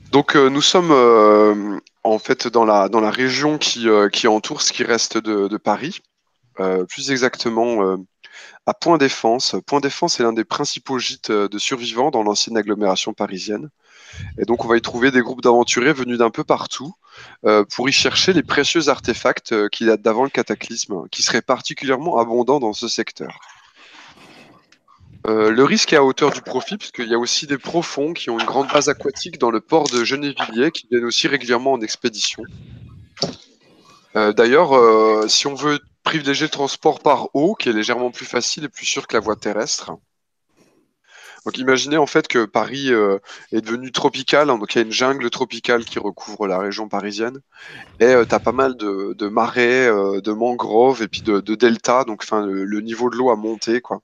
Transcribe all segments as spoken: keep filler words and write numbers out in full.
Donc euh, nous sommes euh, en fait dans la, dans la région qui, euh, qui entoure ce qui reste de, de Paris, euh, plus exactement euh, à Point-Défense. Point-Défense est l'un des principaux gîtes euh, de survivants dans l'ancienne agglomération parisienne. Et donc on va y trouver des groupes d'aventuriers venus d'un peu partout euh, pour y chercher les précieux artefacts euh, qui datent d'avant le cataclysme, qui seraient particulièrement abondants dans ce secteur. Euh, le risque est à hauteur du profit, puisqu'il y a aussi des profonds qui ont une grande base aquatique dans le port de Gennevilliers, qui viennent aussi régulièrement en expédition. Euh, d'ailleurs, euh, si on veut privilégier le transport par eau, qui est légèrement plus facile et plus sûr que la voie terrestre, donc imaginez en fait que Paris euh, est devenu tropical, hein, donc il y a une jungle tropicale qui recouvre la région parisienne, et tu as pas mal de, de marais, euh, de mangroves et puis de, de deltas, donc enfin le, le niveau de l'eau a monté, quoi.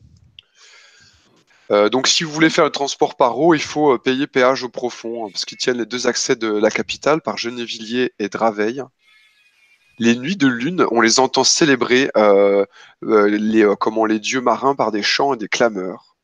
Euh, donc, si vous voulez faire le transport par eau, il faut euh, payer péage au profond, hein, parce qu'ils tiennent les deux accès de la capitale par Gennevilliers et Draveil. Les nuits de lune, on les entend célébrer euh, euh, les, euh, comment, les dieux marins par des chants et des clameurs.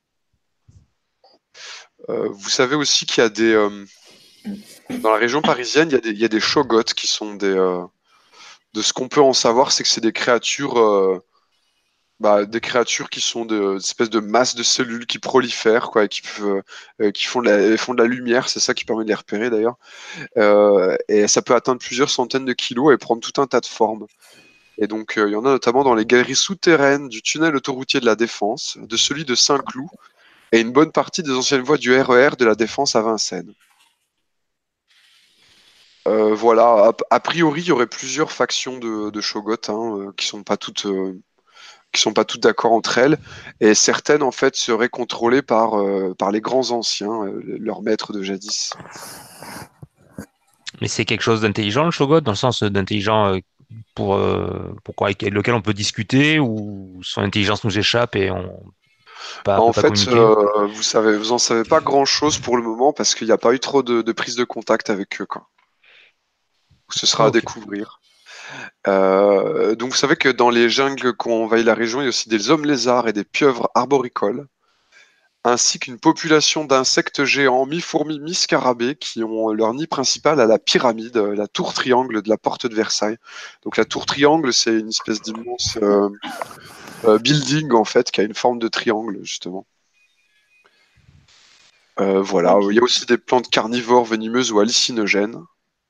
Euh, vous savez aussi qu'il y a des euh, dans la région parisienne, il y a des, il y a des shogots qui sont des euh, de ce qu'on peut en savoir, c'est que c'est des créatures euh, bah, des créatures qui sont de, des espèces de masses de cellules qui prolifèrent, quoi, et qui, peuvent, euh, qui font de la, font de la lumière, c'est ça qui permet de les repérer d'ailleurs. Euh, et ça peut atteindre plusieurs centaines de kilos et prendre tout un tas de formes. Et donc, euh, il y en a notamment dans les galeries souterraines du tunnel autoroutier de la Défense, de celui de Saint-Cloud, et une bonne partie des anciennes voies du R E R de la Défense à Vincennes. Euh, voilà, a, a priori, il y aurait plusieurs factions de, de Shogot hein, euh, qui sont pas toutes, euh, qui sont pas toutes d'accord entre elles, et certaines en fait seraient contrôlées par, euh, par les grands anciens, euh, leurs maîtres de jadis. Mais c'est quelque chose d'intelligent, le Shogun, dans le sens d'intelligent euh, pour, euh, pourquoi, avec lequel on peut discuter ou son intelligence nous échappe et on pas, En peut pas fait, communiquer. euh, vous savez, vous en savez pas grand-chose pour le moment parce qu'il n'y a pas eu trop de, de prise de contact avec eux, quoi. Ce sera à Ok. découvrir. Euh, donc, vous savez que dans les jungles qui ont envahi la région, il y a aussi des hommes lézards et des pieuvres arboricoles, ainsi qu'une population d'insectes géants, mi-fourmis, mi-scarabées, qui ont leur nid principal à la pyramide, euh, la tour triangle de la porte de Versailles. Donc, la tour triangle, c'est une espèce d'immense euh, euh, building, en fait, qui a une forme de triangle, justement. Euh, voilà. Ok. Il y a aussi des plantes carnivores venimeuses ou hallucinogènes.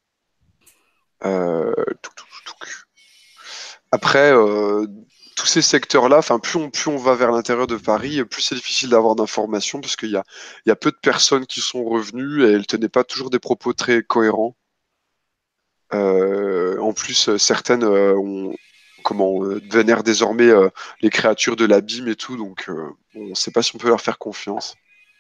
Euh, touc, touc, touc. Après, euh, tous ces secteurs-là, enfin, plus on, plus on va vers l'intérieur de Paris, plus c'est difficile d'avoir d'informations parce qu'il y a, il y a peu de personnes qui sont revenues et elles tenaient pas toujours des propos très cohérents. Euh, en plus, euh, certaines euh, ont, comment, euh, vénèrent désormais euh, les créatures de l'abîme et tout, donc euh, on ne sait pas si on peut leur faire confiance.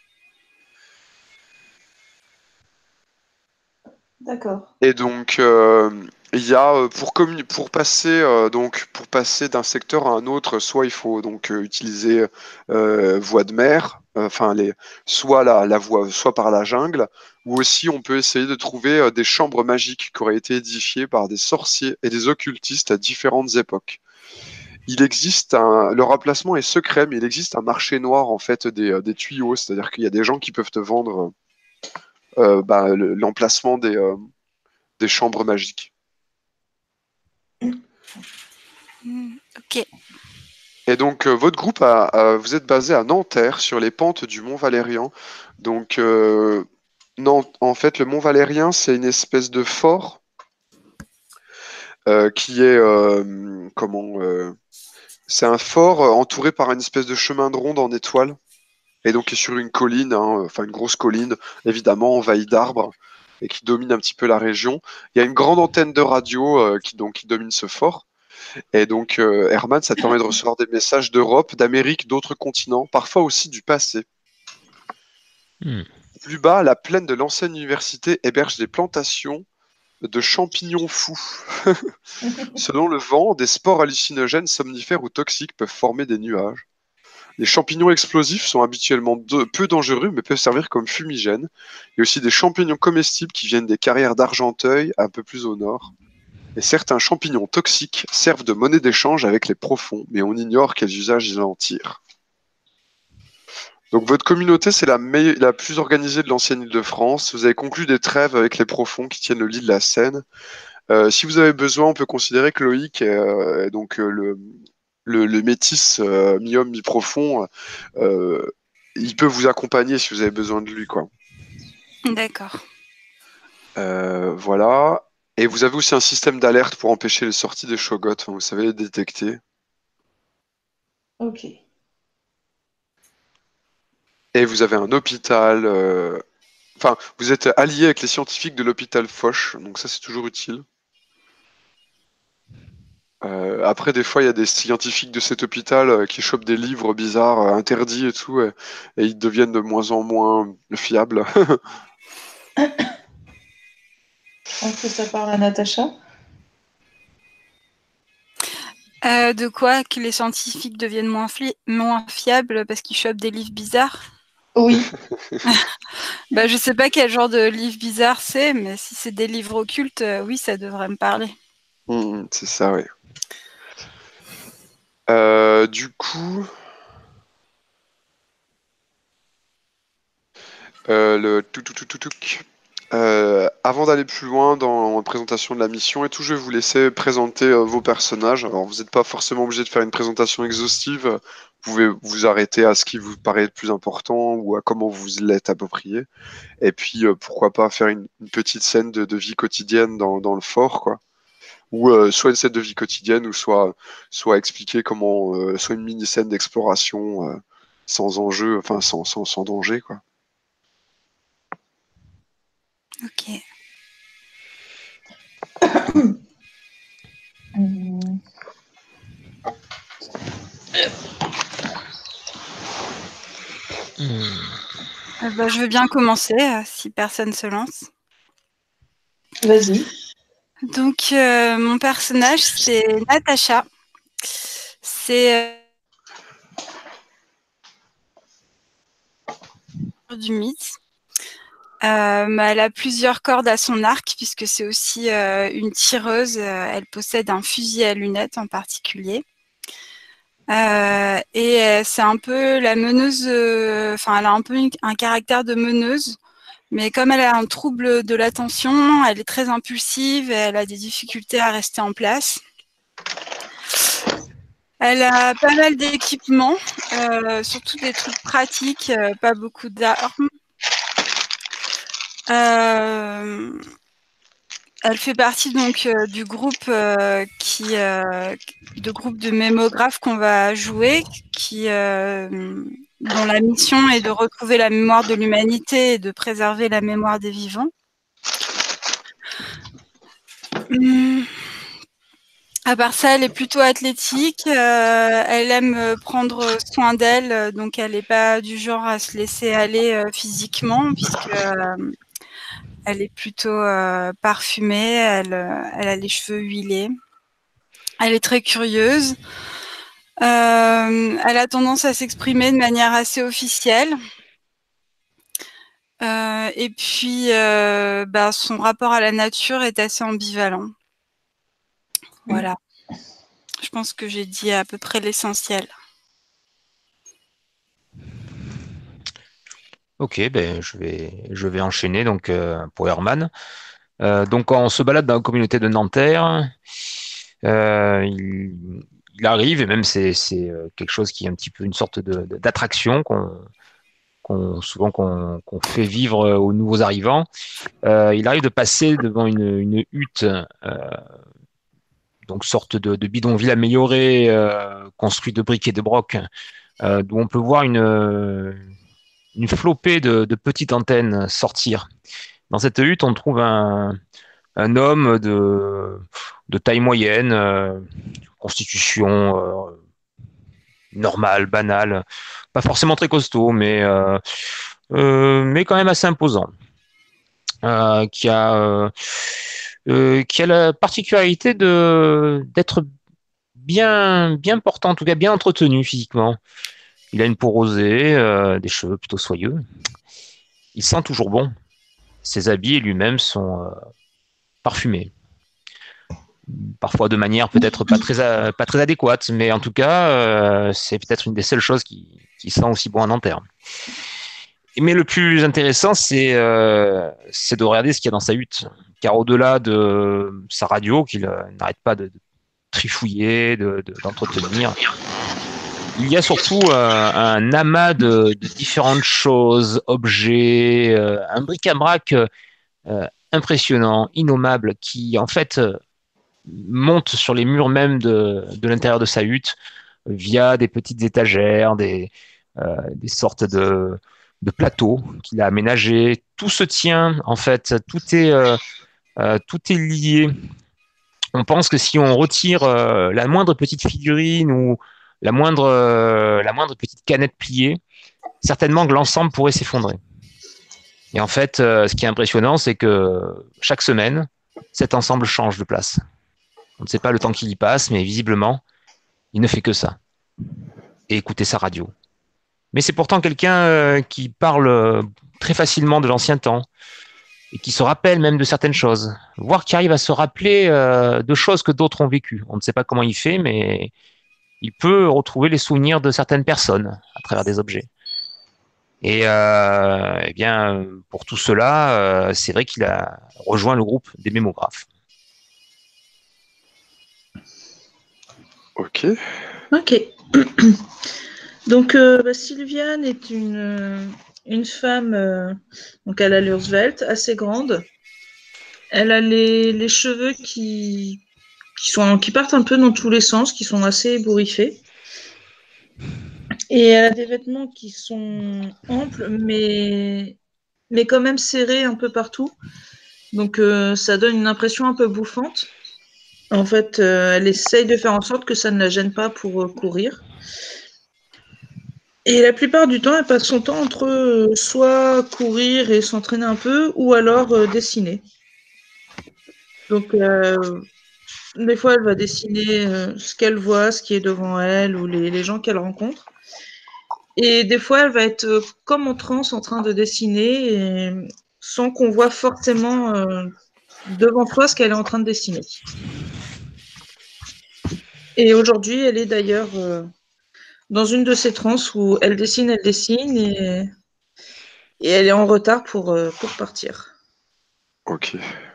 D'accord. Et donc, euh, il y a euh, pour, communi- pour passer euh, donc pour passer d'un secteur à un autre, soit il faut donc euh, utiliser euh, voie de mer, euh, enfin les, soit la, la voie, soit par la jungle, ou aussi on peut essayer de trouver euh, des chambres magiques qui auraient été édifiées par des sorciers et des occultistes à différentes époques. Il existe un, leur emplacement est secret, mais il existe un marché noir en fait des, euh, des tuyaux, c'est-à-dire qu'il y a des gens qui peuvent te vendre euh, bah, le- l'emplacement des, euh, des chambres magiques. Hmm, ok. Et donc, euh, votre groupe, a, a- vous êtes basé à Nanterre, sur les pentes du Mont Valérien. Donc, euh, non, en fait, le Mont Valérien, c'est une espèce de fort euh, qui est, euh, comment, euh, c'est un fort euh, entouré par une espèce de chemin de ronde en étoile, et donc qui est sur une colline, hein, enfin une grosse colline, évidemment envahie d'arbres, et qui domine un petit peu la région. Il y a une grande antenne de radio euh, qui, donc, qui domine ce fort. Et donc, euh, Herman, ça te permet de recevoir des messages d'Europe, d'Amérique, d'autres continents, parfois aussi du passé. Hmm. Plus bas, la plaine de l'ancienne université héberge des plantations de champignons fous. Selon le vent, des spores hallucinogènes, somnifères ou toxiques peuvent former des nuages. Les champignons explosifs sont habituellement de- peu dangereux, mais peuvent servir comme fumigènes. Il y a aussi des champignons comestibles qui viennent des carrières d'Argenteuil, un peu plus au nord. Et certains champignons toxiques servent de monnaie d'échange avec les profonds, mais on ignore quels usages ils en tirent. Donc votre communauté, c'est la, meille- la plus organisée de l'ancienne Île-de-France. Vous avez conclu des trêves avec les profonds qui tiennent le lit de la Seine. Euh, si vous avez besoin, on peut considérer que Loïc est, euh, est donc euh, le, le, le métis euh, mi-homme, mi-profond. Euh, il peut vous accompagner si vous avez besoin de lui, quoi. D'accord. Euh, voilà. Et vous avez aussi un système d'alerte pour empêcher les sorties des Shoggoths. Enfin, vous savez les détecter. Ok. Et vous avez un hôpital. euh, Enfin, vous êtes allié avec les scientifiques de l'hôpital Foch, donc ça c'est toujours utile. Euh, après, des fois, il y a des scientifiques de cet hôpital euh, qui chopent des livres bizarres, euh, interdits et tout, et, et ils deviennent de moins en moins fiables. Est-ce que ça parle à Natacha? Euh, de quoi que les scientifiques deviennent moins, fli- moins fiables parce qu'ils chopent des livres bizarres? Oui. Bah, je sais pas quel genre de livre bizarre c'est, mais si c'est des livres occultes, euh, oui, ça devrait me parler. Hmm, c'est ça, oui. Euh, du coup, euh, le tout tout tout tout tout. Euh, avant d'aller plus loin dans la présentation de la mission et tout, je vais vous laisser présenter euh, vos personnages. Alors, vous n'êtes pas forcément obligé de faire une présentation exhaustive. Vous pouvez vous arrêter à ce qui vous paraît le plus important ou à comment vous l'êtes approprié. Et puis, euh, pourquoi pas faire une, une petite scène de, de vie quotidienne dans, dans le fort, quoi. Ou euh, soit une scène de vie quotidienne, ou soit, soit expliquer comment, euh, soit une mini scène d'exploration euh, sans enjeu, enfin sans, sans, sans danger, quoi. Ok. Hum, Euh, bah, je veux bien commencer euh, si personne se lance. Vas-y. Donc, euh, mon personnage, c'est Natacha. C'est euh, du mythe. Euh, mais elle a plusieurs cordes à son arc puisque c'est aussi euh, une tireuse. Euh, elle possède un fusil à lunettes en particulier. Euh, et euh, c'est un peu la meneuse. euh, Enfin, elle a un peu une- un caractère de meneuse, mais comme elle a un trouble de l'attention, elle est très impulsive et elle a des difficultés à rester en place. Elle a pas mal d'équipements, euh, surtout des trucs pratiques, euh, pas beaucoup d'armes. Euh, Elle fait partie donc euh, du groupe euh, qui euh, de groupe de mémographes qu'on va jouer, qui euh, dont la mission est de retrouver la mémoire de l'humanité et de préserver la mémoire des vivants. Hum. À part ça, elle est plutôt athlétique. Euh, elle aime prendre soin d'elle, donc elle n'est pas du genre à se laisser aller euh, physiquement, puisque euh, elle est plutôt euh, parfumée. Elle, euh, elle a les cheveux huilés. Elle est très curieuse. Euh, elle a tendance à s'exprimer de manière assez officielle. Euh, et puis, euh, bah, son rapport à la nature est assez ambivalent. Voilà. Je pense que j'ai dit à peu près l'essentiel. Ok, ben je vais je vais enchaîner donc euh, pour Herman. Euh, donc on se balade dans la communauté de Nanterre. Euh, il, il arrive et même c'est c'est euh, quelque chose qui est un petit peu une sorte de de- d'attraction qu'on qu'on souvent qu'on qu'on fait vivre euh, aux nouveaux arrivants. Euh, il arrive de passer devant une une hutte, euh, donc sorte de, de bidonville amélioré, euh, construit de briques et de brocs, euh, d'où on peut voir une une flopée de, de petites antennes sortir. Dans cette hutte, on trouve un, un homme de, de taille moyenne, euh, constitution euh, normale, banale, pas forcément très costaud, mais, euh, euh, mais quand même assez imposant, euh, qui a, euh, euh, qui a la particularité de d'être bien, bien portant, en tout cas bien entretenu physiquement. Il a une peau rosée, euh, des cheveux plutôt soyeux. Il sent toujours bon. Ses habits lui-même sont euh, parfumés. parfois de manière peut-être pas très, a- pas très adéquate, mais en tout cas, euh, c'est peut-être une des seules choses qui, qui sent aussi bon à Nanterre. Mais le plus intéressant, c'est euh, c'est de regarder ce qu'il y a dans sa hutte. Car au-delà de sa radio, qu'il euh, n'arrête pas de, de trifouiller, de, de- d'entretenir, il y a surtout euh, un amas de, de différentes choses, objets, euh, un bric-à-brac euh, impressionnant, innommable, qui en fait euh, monte sur les murs même de, de l'intérieur de sa hutte via des petites étagères, des, euh, des sortes de, de plateaux qu'il a aménagés. Tout se tient, en fait, tout est, euh, euh, tout est lié. On pense que si on retire euh, la moindre petite figurine ou la moindre, euh, la moindre petite canette pliée, certainement que l'ensemble pourrait s'effondrer. Et en fait, euh, ce qui est impressionnant, c'est que chaque semaine, cet ensemble change de place. On ne sait pas le temps qu'il y passe, mais visiblement, il ne fait que ça. Et écouter sa radio. Mais c'est pourtant quelqu'un euh, qui parle euh, très facilement de l'ancien temps et qui se rappelle même de certaines choses, voire qui arrive à se rappeler euh, de choses que d'autres ont vécues. On ne sait pas comment il fait, mais il peut retrouver les souvenirs de certaines personnes à travers des objets. Et euh, eh bien, pour tout cela, euh, c'est vrai qu'il a rejoint le groupe des mémographes. Ok. Ok. Donc, euh, bah, Sylviane est une, euh, une femme, euh, donc à l'allure svelte, assez grande. Elle a les, les cheveux qui, qui, sont, qui partent un peu dans tous les sens, qui sont assez ébouriffés. Et elle a des vêtements qui sont amples, mais, mais quand même serrés un peu partout. Donc, euh, ça donne une impression un peu bouffante. En fait, euh, elle essaye de faire en sorte que ça ne la gêne pas pour euh, courir. Et la plupart du temps, elle passe son temps entre euh, soit courir et s'entraîner un peu, ou alors euh, dessiner. Donc, euh, des fois, elle va dessiner euh, ce qu'elle voit, ce qui est devant elle, ou les, les gens qu'elle rencontre. Et des fois, elle va être euh, comme en transe en train de dessiner, et, sans qu'on voit forcément euh, devant soi ce qu'elle est en train de dessiner. Et aujourd'hui, elle est d'ailleurs euh, dans une de ces transes où elle dessine, elle dessine, et, et elle est en retard pour, euh, pour partir. Ok.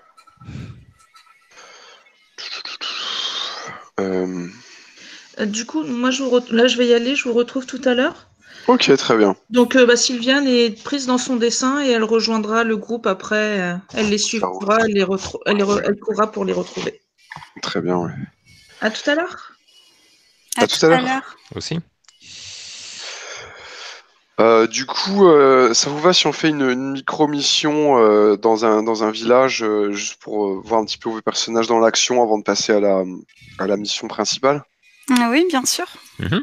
Euh, Euh, Du coup, moi, je vous re- là, je vais y aller, je vous retrouve tout à l'heure. Ok, très bien. Donc, euh, bah, Sylviane est prise dans son dessin et elle rejoindra le groupe après. euh, elle les Ça roule. suivra, elle, les retrou- elle, les re- elle courra pour les retrouver. Très bien, ouais. À tout à l'heure. À, À tout tout à à l'heure. l'heure. Aussi. Euh, du coup, euh, ça vous va si on fait une, une micro-mission euh, dans un, dans un village, euh, juste pour euh, voir un petit peu vos personnages dans l'action avant de passer à la, à la mission principale? Ah oui, bien sûr. Mhm.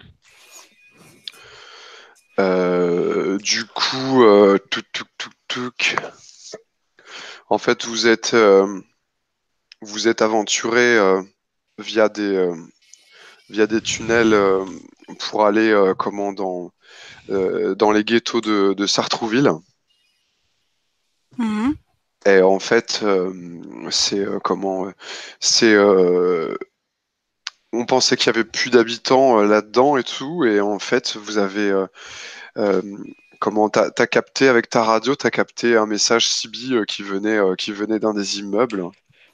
Euh, du coup, euh, touc, touc, touc, touc. En fait, vous êtes, euh, vous êtes aventuré euh, via des, euh, via des tunnels euh, pour aller euh, comment, dans, euh, dans les ghettos de, de Sartrouville. Mhm. Et en fait, euh, c'est euh, comment, euh, c'est, euh, on pensait qu'il y avait plus d'habitants euh, là-dedans et tout, et en fait, vous avez, euh, euh, comment, t'as, t'as capté avec ta radio, t'as capté un message C B euh, qui venait, euh, qui venait d'un des immeubles,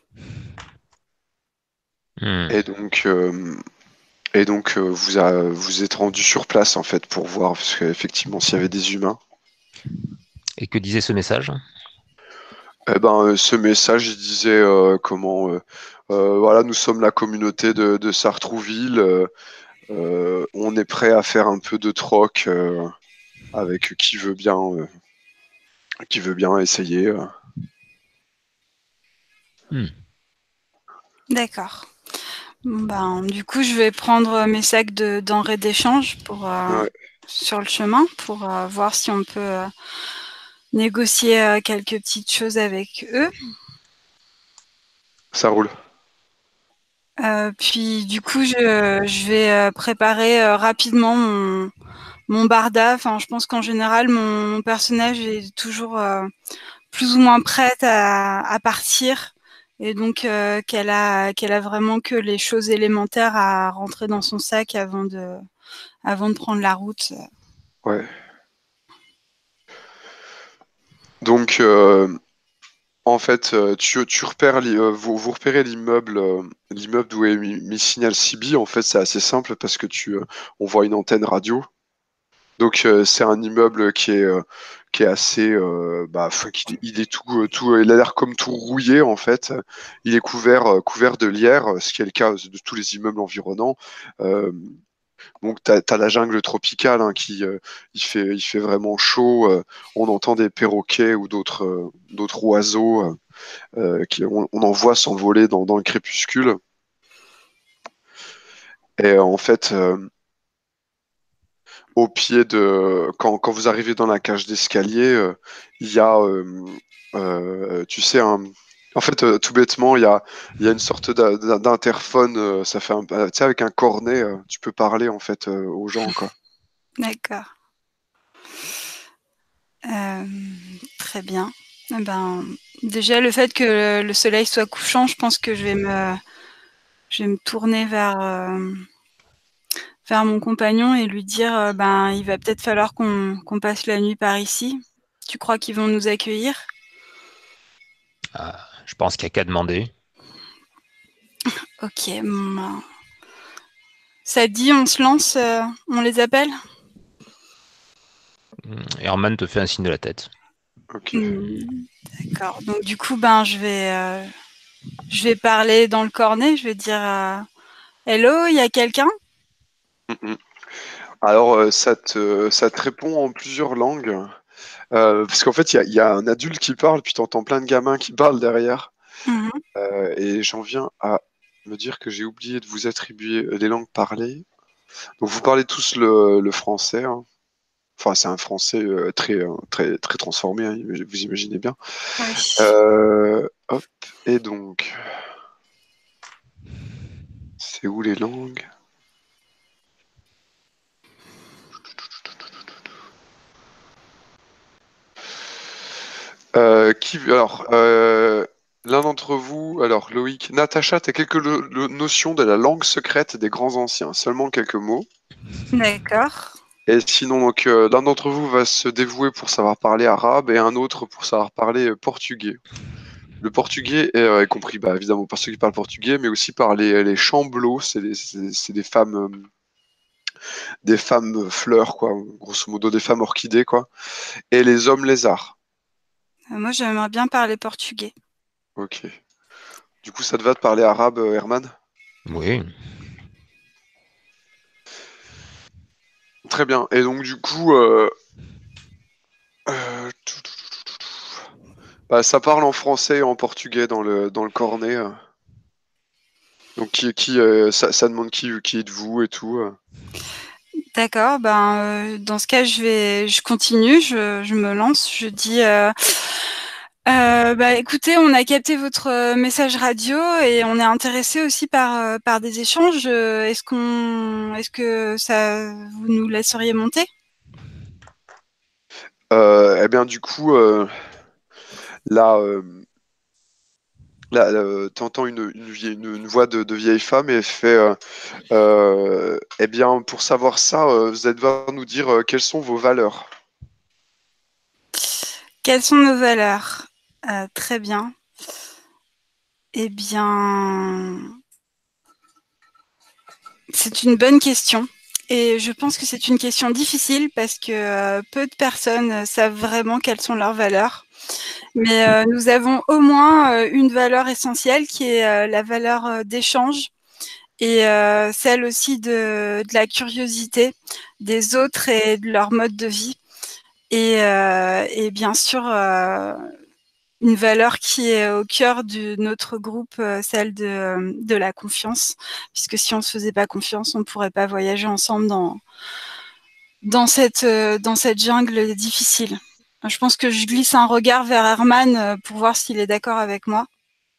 Hmm. et donc, euh, et donc, euh, vous a, vous êtes rendu sur place en fait pour voir, parce qu'effectivement, s'il y avait des humains. Et que disait ce message? Eh ben, euh, ce message, il disait euh, comment, euh, euh, voilà, nous sommes la communauté de, de Sartrouville. euh, euh, on est prêt à faire un peu de troc euh, avec qui veut bien, euh, qui veut bien essayer. euh. Hmm. D'accord. Bon, Ben, du coup, je vais prendre mes sacs de denrées d'échange pour euh, Ouais, sur le chemin pour euh, voir si on peut euh, négocier euh, quelques petites choses avec eux. ça roule. Euh, puis du coup, je, je vais euh, préparer euh, rapidement mon, mon barda. Enfin, je pense qu'en général, mon, mon personnage est toujours euh, plus ou moins prête à, à partir et donc euh, qu'elle a, qu'elle a vraiment que les choses élémentaires à rentrer dans son sac avant de, avant de prendre la route. Ouais. Donc, euh, en fait, euh, tu, tu repères, l'i- euh, vous, vous repérez l'immeuble, euh, l'immeuble d'où est mis, mis Signal C B. En fait, c'est assez simple parce que tu, euh, on voit une antenne radio. Donc, euh, c'est un immeuble qui est, euh, qui est assez, euh, bah, enfin, qu'il est- il est tout, euh, tout, il a l'air comme tout rouillé en fait. Il est couvert, euh, couvert de lierre, ce qui est le cas de tous les immeubles environnants. Euh, Donc, tu as, la jungle tropicale hein, qui euh, il fait, il fait vraiment chaud. Euh, on entend des perroquets ou d'autres euh, d'autres oiseaux euh, euh, qui, on, on en voit s'envoler dans, dans le crépuscule. Et euh, en fait, euh, au pied de. Quand, quand vous arrivez dans la cage d'escalier, euh, il y a, euh, euh, tu sais, un. En fait, euh, tout bêtement, il y a, il y a une sorte d'a- d'a- d'interphone, euh, ça fait un, euh, tu sais, avec un cornet, euh, tu peux parler en fait euh, aux gens, quoi. D'accord. Euh, très bien. Eh ben, déjà, le fait que le soleil soit couchant, je pense que je vais me, je vais me tourner vers, euh, vers mon compagnon et lui dire, euh, ben, il va peut-être falloir qu'on qu'on passe la nuit par ici. Tu crois qu'ils vont nous accueillir? Ah, je pense qu'il n'y a qu'à demander. Ok. Bon, ben, ça te dit, on se lance, euh, on les appelle? Herman te fait un signe de la tête. Ok. Hmm, d'accord. Donc du coup, ben, je vais, euh, je vais parler dans le cornet. Je vais dire, euh, hello, il y a quelqu'un? Mm, mm. Alors, euh, ça te, ça te répond en plusieurs langues. Euh, parce qu'en fait, il y a, il y a un adulte qui parle, puis t'entends plein de gamins qui parlent derrière. Mhm. Euh, et j'en viens à me dire que j'ai oublié de vous attribuer euh, les langues parlées. Donc, vous parlez tous le, le français. Hein. Enfin, c'est un français euh, très, euh, très, très transformé, hein, vous imaginez bien. Oui. Euh, hop, et donc, c'est où les langues? Euh, qui, alors, euh, l'un d'entre vous, alors Loïc, Natacha, tu as quelques lo- lo- notions de la langue secrète des grands anciens, seulement quelques mots. D'accord. Et sinon, donc, euh, l'un d'entre vous va se dévouer pour savoir parler arabe et un autre pour savoir parler euh, portugais. Le portugais est, euh, est compris, bah, évidemment, par ceux qui parlent portugais, mais aussi par les, les chamblos, c'est des, c'est- c'est des femmes, euh, des femmes fleurs, quoi, grosso modo, des femmes orchidées, quoi. Et les hommes lézards. Euh, Moi, j'aimerais bien parler portugais. Ok. Du coup, ça te va de parler arabe, euh, Herman? Oui. Très bien. Et donc, du coup, euh, euh, bah, ça parle en français et en portugais dans le, dans le cornet. euh. Donc, qui, qui, euh, ça, ça demande qui, qui êtes-vous et tout. euh. D'accord. Ben, euh, dans ce cas, je vais, je continue, je, je me lance. Je dis, euh, euh, bah, écoutez, on a capté votre euh, message radio et on est intéressé aussi par, euh, par des échanges. Euh, Est-ce qu'on, est-ce que ça, vous nous laisseriez monter? Euh, eh bien, du coup, euh, là, euh, là euh, t'entends une, une, vieille- une- une voix de, de vieille femme et elle fait euh, euh, eh bien, pour savoir ça, euh, vous allez devoir nous dire euh, quelles sont vos valeurs. Quelles sont nos valeurs? Euh, très bien. Eh bien, c'est une bonne question. Et je pense que c'est une question difficile parce que euh, peu de personnes euh, savent vraiment quelles sont leurs valeurs. Mais euh, nous avons au moins euh, une valeur essentielle qui est euh, la valeur euh, d'échange et euh, celle aussi de, de la curiosité des autres et de leur mode de vie. Et, euh, et bien sûr, euh, une valeur qui est au cœur de notre groupe, euh, celle de, de la confiance, puisque si on ne se faisait pas confiance, on ne pourrait pas voyager ensemble dans, dans, cette, euh, dans cette jungle difficile. Je pense que je glisse un regard vers Herman euh, pour voir s'il est d'accord avec moi.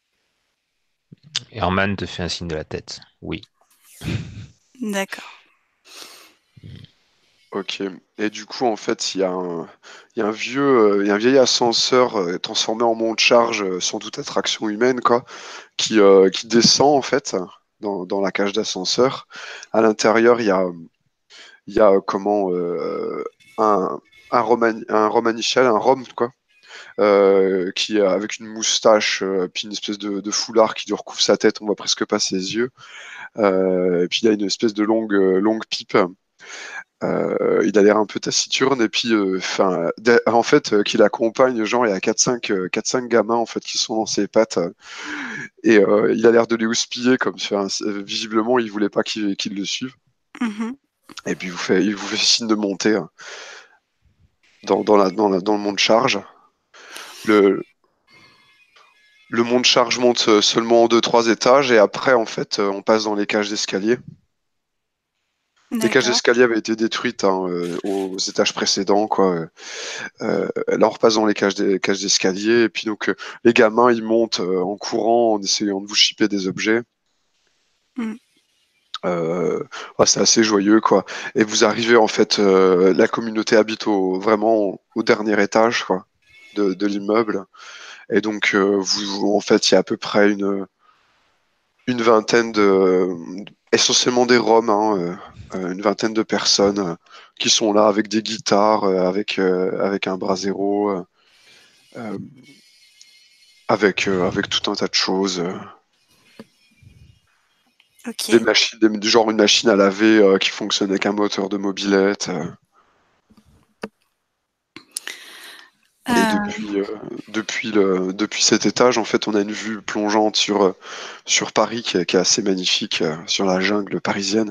Herman te fait un signe de la tête. Oui. D'accord. Ok. Et du coup, en fait, il y a un, il y a un vieux, euh, il y a un vieil ascenseur euh, transformé en monte-charge, euh, sans toute attraction humaine, quoi, qui, euh, qui descend en fait dans, dans la cage d'ascenseur. À l'intérieur, il y a, il y a euh, comment euh, un, un, Roman, un Romanichal, un Rom, quoi, euh, qui est avec une moustache, euh, puis une espèce de, de foulard qui lui recouvre sa tête, on voit presque pas ses yeux. Euh, et puis il y a une espèce de longue, euh, longue pipe. Euh, il a l'air un peu taciturne et puis euh, enfin d'a- en fait euh, qu'il accompagne genre il y a quatre cinq euh, quatre cinq gamins en fait qui sont dans ses pattes euh, et euh, il a l'air de les houspiller comme ça euh, visiblement il voulait pas qu'ils qu'ils le suivent Mhm. et puis il vous fait il vous fait signe de monter hein, dans, dans la dans la dans le monde charge le le monde charge monte euh, seulement en deux trois étages et après en fait euh, on passe dans les cages d'escalier. Les cages D'accord. d'escalier avaient été détruites hein, euh, aux étages précédents quoi. Euh, là, on repasse dans les cages des cages d'escalier, et puis donc euh, les gamins ils montent euh, en courant en essayant de vous chipper des objets. Mm. Euh, ouais, c'est assez joyeux quoi. Et vous arrivez en fait, euh, la communauté habite au, vraiment au, au dernier étage quoi de, de l'immeuble. Et donc euh, vous, en fait, il y a à peu près une une vingtaine de, essentiellement des Roms, hein, euh, euh, une vingtaine de personnes euh, qui sont là avec des guitares, euh, avec euh, avec un brasero. Euh, euh, avec, euh, avec tout un tas de choses. euh, Ok. des machines, des- du genre une machine à laver euh, qui fonctionne avec un moteur de mobilette. euh. Et Euh, depuis, euh, depuis, le, depuis cet étage, en fait, on a une vue plongeante sur, euh, sur Paris qui est, qui est assez magnifique, euh, sur la jungle parisienne.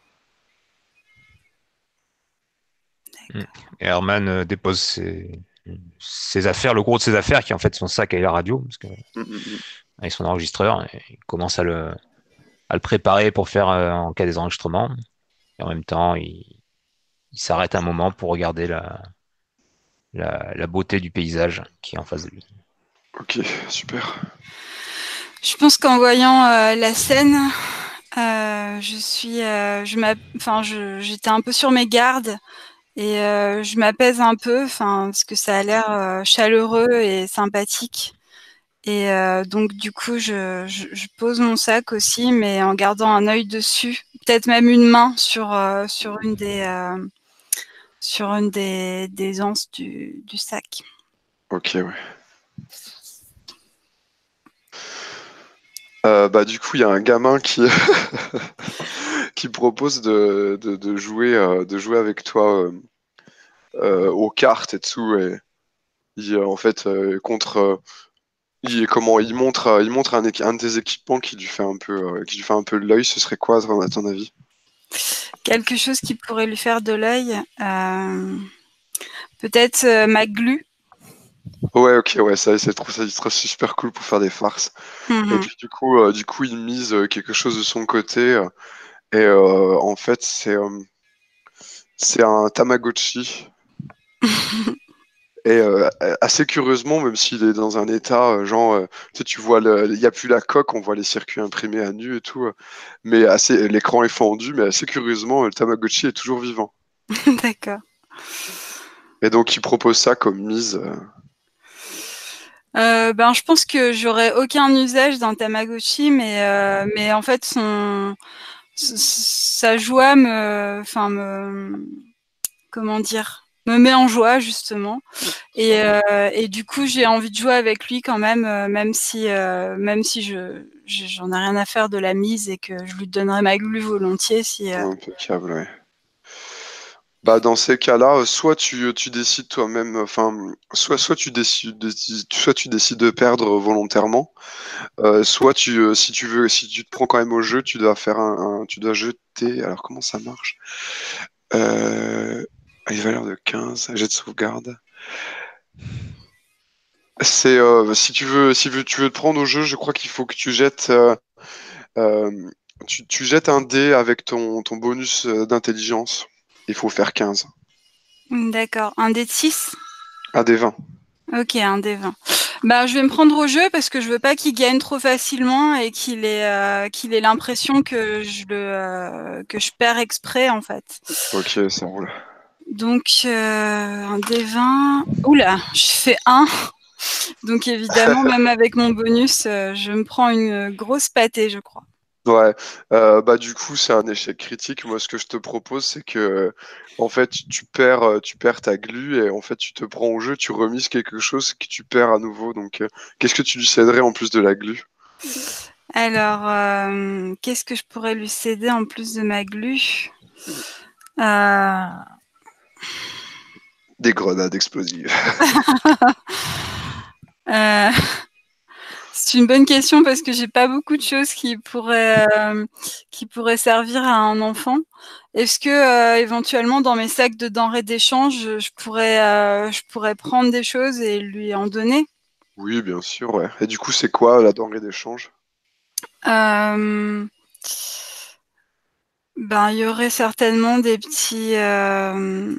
Mm. Et Herman euh, dépose ses, ses affaires, le gros de ses affaires, qui est en fait son sac et la radio, parce que, Mm, mm, mm. avec son enregistreur, et il commence à le, à le préparer pour faire euh, en cas des enregistrements. Et en même temps, il, il s'arrête un moment pour regarder la, la, la beauté du paysage qui est en face de lui. Ok, super. je pense qu'en voyant euh, la scène, euh, je suis, euh, je m'app- enfin, je, j'étais un peu sur mes gardes et euh, je m'apaise un peu, enfin, parce que ça a l'air euh, chaleureux et sympathique. Et euh, donc du coup, je, je, je pose mon sac aussi, mais en gardant un œil dessus, peut-être même une main sur euh, sur une des euh, sur une des, des anses du, du sac. Ok, ouais. Euh, bah, du coup, il y a un gamin qui, qui propose de, de, de jouer, euh, de jouer avec toi euh, euh, aux cartes et tout. Et il, euh, en fait, euh, contre, euh, Il, comment, il montre, euh, il montre un, équi- un des équipements qui lui fait un peu, euh, qui lui fait un peu de l'œil. Ce serait quoi, à ton avis? Quelque chose qui pourrait lui faire de l'œil. Euh, peut-être euh, ma glu. Ouais, ok, ouais, ça, c'est trop, ça serait super cool pour faire des farces. Et Mhm. puis du coup, euh, du coup, il mise euh, quelque chose de son côté. euh, et euh, en fait, c'est, euh, c'est un Tamagotchi. Et euh, assez curieusement, même s'il est dans un état, euh, genre, euh, tu sais, tu vois, le- il n'y a plus la coque, on voit les circuits imprimés à nu et tout. euh, mais assez, l'écran est fendu, mais assez curieusement, le Tamagotchi est toujours vivant. D'accord. Et donc, il propose ça comme mise. euh, Euh, ben, je pense que j'aurais aucun usage d'un Tamagotchi, mais euh, mais en fait son sa joie me, enfin me, comment dire, me met en joie justement. Et, euh, et du coup, j'ai envie de jouer avec lui quand même, euh, même si, euh, même si je, je- j'en ai rien à faire de la mise et que je lui donnerais ma glu volontiers si. euh, Impeccable, ouais. Bah, dans ces cas-là, euh, soit tu, tu décides toi-même, enfin, soit, soit tu décides, de- soit tu décides de perdre volontairement, euh, soit tu, euh, si tu veux, si tu te prends quand même au jeu, tu dois faire un, un- tu dois jeter. Alors, comment ça marche? Euh, une valeur de quinze, jet de sauvegarde. C'est, euh, si tu veux, si veux- tu veux te prendre au jeu, je crois qu'il faut que tu jettes, euh, euh, tu, tu jettes un dé avec ton, ton bonus euh, d'intelligence. Il faut faire quinze. D'accord. Un dé de six. Un des vingt. Ok, un dé vingt. Bah, je vais me prendre au jeu parce que je veux pas qu'il gagne trop facilement et qu'il ait, euh, qu'il ait l'impression que je le, euh, que je perds exprès en fait. Ok, ça roule. Donc, euh, un des vingt. Oula, je fais un. Donc, évidemment, même avec mon bonus, euh, je me prends une grosse pâtée, je crois. Ouais, euh, bah du coup c'est un échec critique. Moi ce que je te propose c'est que en fait tu perds, euh, tu perds ta glu et en fait tu te prends au jeu, tu remises quelque chose que tu perds à nouveau. Donc euh, qu'est-ce que tu lui céderais en plus de la glu? Alors, euh, qu'est-ce que je pourrais lui céder en plus de ma glu? euh... Des grenades explosives. euh... C'est une bonne question parce que j'ai pas beaucoup de choses qui pourraient euh, qui pourraient servir à un enfant. Est-ce que euh, éventuellement dans mes sacs de denrées d'échange, je pourrais euh, je pourrais prendre des choses et lui en donner? Oui bien sûr ouais. Et du coup c'est quoi la denrée d'échange? Euh, ben il y aurait certainement des petits euh,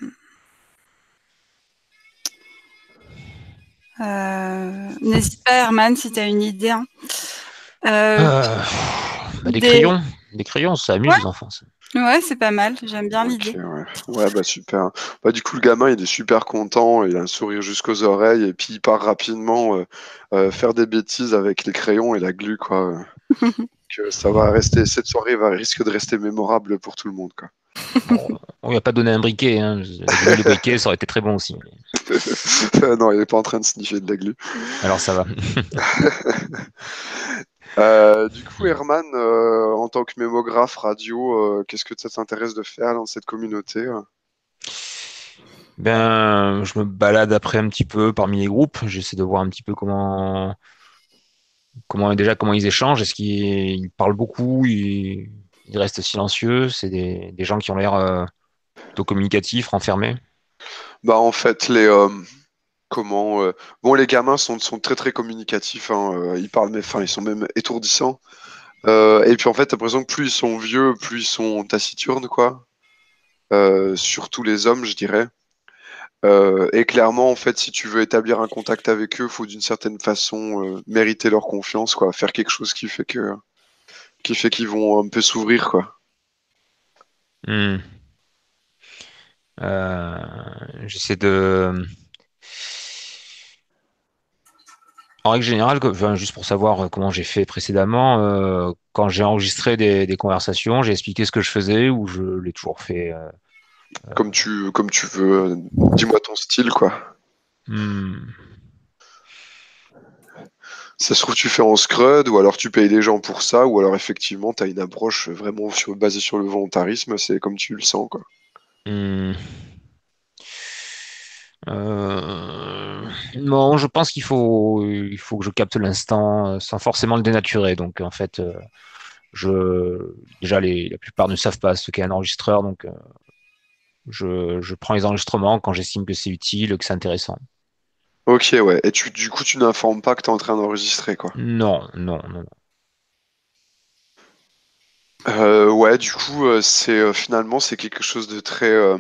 euh, n'hésite pas Herman si tu as une idée. Hein. Euh, Euh, bah, des des crayons. Des crayons, ça amuse ouais les enfants. Ça. ouais c'est pas mal. J'aime bien Ok l'idée. ouais. Ouais bah super. Bah du coup le gamin il est super content, il a un sourire jusqu'aux oreilles et puis il part rapidement euh, euh, faire des bêtises avec les crayons et la glu quoi. Que ça va rester, cette soirée va risque de rester mémorable pour tout le monde quoi. Bon, on lui a pas donné un briquet. Hein. La glu, le briquet, ça aurait été très bon aussi. Non, il est pas en train de sniffer de la glu. Alors ça va. Euh, du coup, Herman, euh, en tant que mémographe radio, euh, qu'est-ce que ça t'intéresse de faire dans cette communauté? euh Ben, je me balade après un petit peu parmi les groupes. J'essaie de voir un petit peu comment, comment déjà comment ils échangent. Est-ce qu'ils ils parlent beaucoup, ils, ils restent silencieux. C'est des, des gens qui ont l'air euh, plutôt communicatifs, renfermés. Bah, en fait, les euh, comment euh, bon, les gamins sont, sont très très communicatifs. Hein, euh, ils parlent, mais enfin, ils sont même étourdissants. Euh, et puis en fait, t'as l'impression que plus ils sont vieux, plus ils sont taciturnes, quoi. Euh, surtout les hommes, je dirais. Euh, et clairement, en fait, si tu veux établir un contact avec eux, faut d'une certaine façon euh, mériter leur confiance, quoi. Faire quelque chose qui fait que, qui fait qu'ils vont un peu s'ouvrir, quoi. Hmm. Euh, j'essaie de. En règle générale, que- enfin, juste pour savoir euh, comment j'ai fait précédemment, euh, quand j'ai enregistré des, des conversations, j'ai expliqué ce que je faisais ou je l'ai toujours fait. euh, Comme tu, comme tu veux. euh, Dis-moi ton style, quoi. hmm. Ça se trouve, tu fais en scrud, ou alors tu payes les gens pour ça, ou alors effectivement, tu as une approche vraiment sur, basée sur le volontarisme, c'est comme tu le sens, quoi. Hmm. Euh, Non, je pense qu'il faut, il faut que je capte l'instant euh, sans forcément le dénaturer. Donc, en fait, euh, je, déjà, les, la plupart ne savent pas ce qu'est un enregistreur. Donc, euh, je, je prends les enregistrements quand j'estime que c'est utile, que c'est intéressant. Ok, ouais. Et tu, du coup, tu n'informes pas que tu es en train d'enregistrer, quoi. Non, non, non. Euh, ouais, du coup, euh, c'est euh, finalement, c'est quelque chose de très, euh,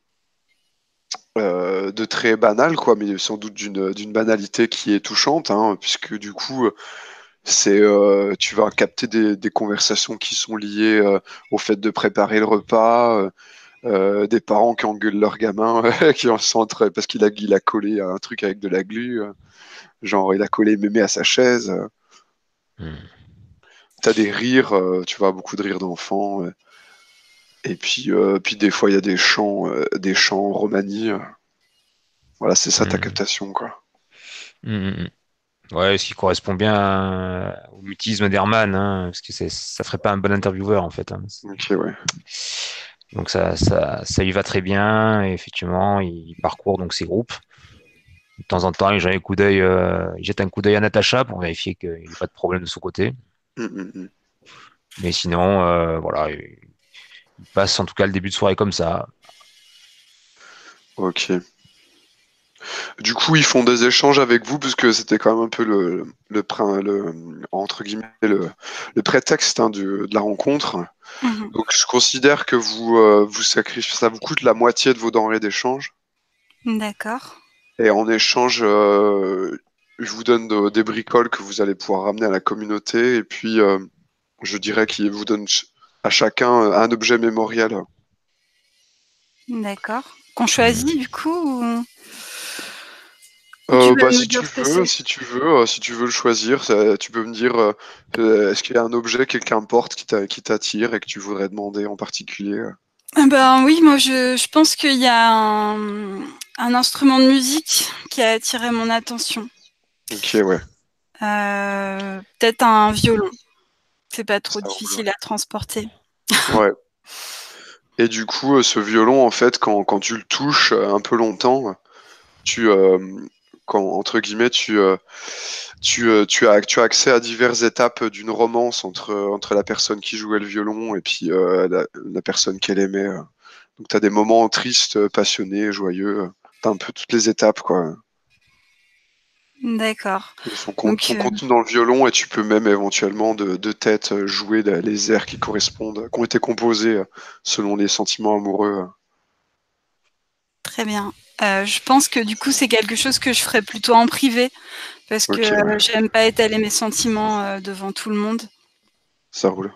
euh, de très banal, quoi, mais sans doute d'une d'une banalité qui est touchante, hein, puisque du coup, c'est euh, tu vas capter des, des conversations qui sont liées euh, au fait de préparer le repas, euh, euh, des parents qui engueulent leur gamin, qui en centre parce qu'il a, il a collé un truc avec de la glu, euh, genre il a collé mémé à sa chaise. euh. Hmm. T'as des rires, euh, tu vois, beaucoup de rires d'enfants. euh. Et puis, euh, puis des fois, il y a des chants, euh, des chants en romani. euh. Voilà, c'est ça ta Hmm. captation, quoi. Hmm. Hmm. Ouais, ce qui correspond bien à- au mutisme d'Herman, hein, parce que c'est, ça ferait pas un bon intervieweur en fait. Hein. Ok, ouais. Donc ça, ça, ça y va très bien. Et effectivement, il parcourt donc ses groupes. De temps en temps, il jette un coup d'œil, euh, il jette un coup d'œil à Natacha pour vérifier qu'il n'y a pas de problème de son côté. Hum, hum, hum. Mais sinon, euh, voilà, il il passe en tout cas le début de soirée comme ça. Ok. Du coup, ils font des échanges avec vous, puisque c'était quand même un peu le, le, prin- le- entre guillemets, le, le prétexte hein, du- de la rencontre. Mhm. Donc, je considère que vous, euh, vous sacrifiez, ça vous coûte la moitié de vos denrées d'échange. D'accord. Et en échange, euh, je vous donne de- des bricoles que vous allez pouvoir ramener à la communauté. Et puis, euh, je dirais qu'il vous donne ch- à chacun un objet mémoriel. D'accord. qu'on choisit du coup ou... Euh, Tu vas bah, nous si tu dire ce que veux, c'est. si tu veux, euh, si tu veux le choisir, ça- tu peux me dire, euh, euh, est-ce qu'il y a un objet, quelqu'un porte qui t'a- qui t'attire et que tu voudrais demander en particulier? euh Ah ben oui, moi je, je pense qu'il y a un, un instrument de musique qui a attiré mon attention. Ok, ouais, Euh, peut-être un violon. C'est pas trop ça roule. difficile à transporter. Ouais. Et du coup, euh, ce violon, en fait, quand, quand tu le touches euh, un peu longtemps, tu, euh, quand, entre guillemets, tu, euh, tu, euh, tu as, tu as accès à diverses étapes d'une romance entre, entre la personne qui jouait le violon et puis euh, la, la personne qu'elle aimait. euh. Donc, tu as des moments tristes, passionnés, joyeux. Tu as un peu toutes les étapes, quoi. D'accord. Ils sont, con- Donc sont euh, contenus dans le violon et tu peux même éventuellement de, de tête euh, jouer la- les airs qui correspondent, qui ont été composés euh, selon les sentiments amoureux. euh. très bien. Euh, je pense que du coup c'est quelque chose que je ferais plutôt en privé parce que Ok, ouais, euh, j'aime pas étaler mes sentiments euh, devant tout le monde. ça roule.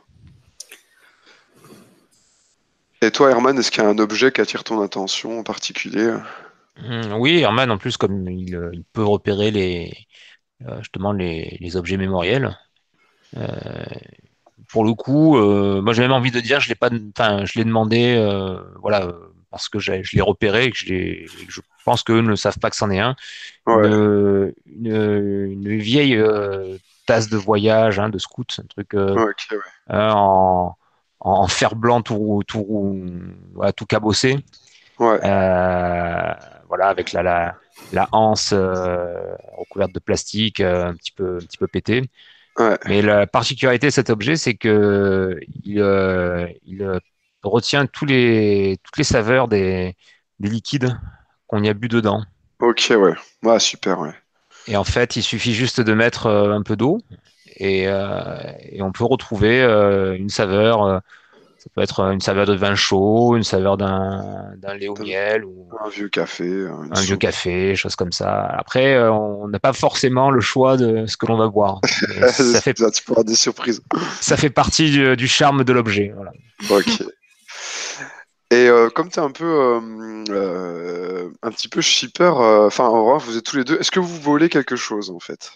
Et toi, Herman, est-ce qu'il y a un objet qui attire ton attention en particulier? Hum, Oui, Herman, en plus, comme il, euh, il peut repérer les, euh, justement les, les objets mémoriels, euh, pour le coup, euh, moi j'ai même envie de dire, je l'ai pas, enfin, je l'ai demandé, euh, voilà, euh, parce que j'ai- je l'ai repéré et que je, l'ai- et que je pense qu'eux ne savent pas que c'en est un. Ouais, Une, une, une vieille euh, tasse de voyage, hein, de scout, un truc euh, ok, ouais. hein, en, en fer blanc tout, rou- tout, rou- voilà, tout cabossé. Ouais, Euh, voilà, avec la, la, la anse euh, recouverte de plastique, euh, un petit peu, un petit peu pétée. ouais. Mais la particularité de cet objet, c'est que il, euh, il euh, retient tous les, toutes les saveurs des, des liquides qu'on y a bu dedans. Ok, ouais. Ouais, super, ouais. Et en fait, il suffit juste de mettre euh, un peu d'eau et, euh, et on peut retrouver euh, une saveur. euh, ça peut être une saveur de vin chaud, une saveur d'un d'un lait au Un, miel ou un vieux café, une un vieux soupe. café, choses comme ça. Après, euh, on n'a pas forcément le choix de ce que l'on va boire, mais ça fait Ça, tu peux avoir des surprises. ça fait partie du, du charme de l'objet. Voilà. Ok. Et euh, comme tu es un peu euh, euh, un petit peu shipper, euh, enfin, Aurore, vous êtes tous les deux. Est-ce que vous volez quelque chose en fait?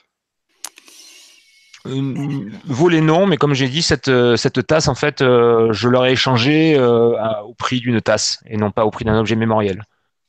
Euh, voler non, mais comme j'ai dit, cette, euh, cette tasse, en fait, euh, je l'aurais échangée euh, à- au prix d'une tasse et non pas au prix d'un objet mémoriel.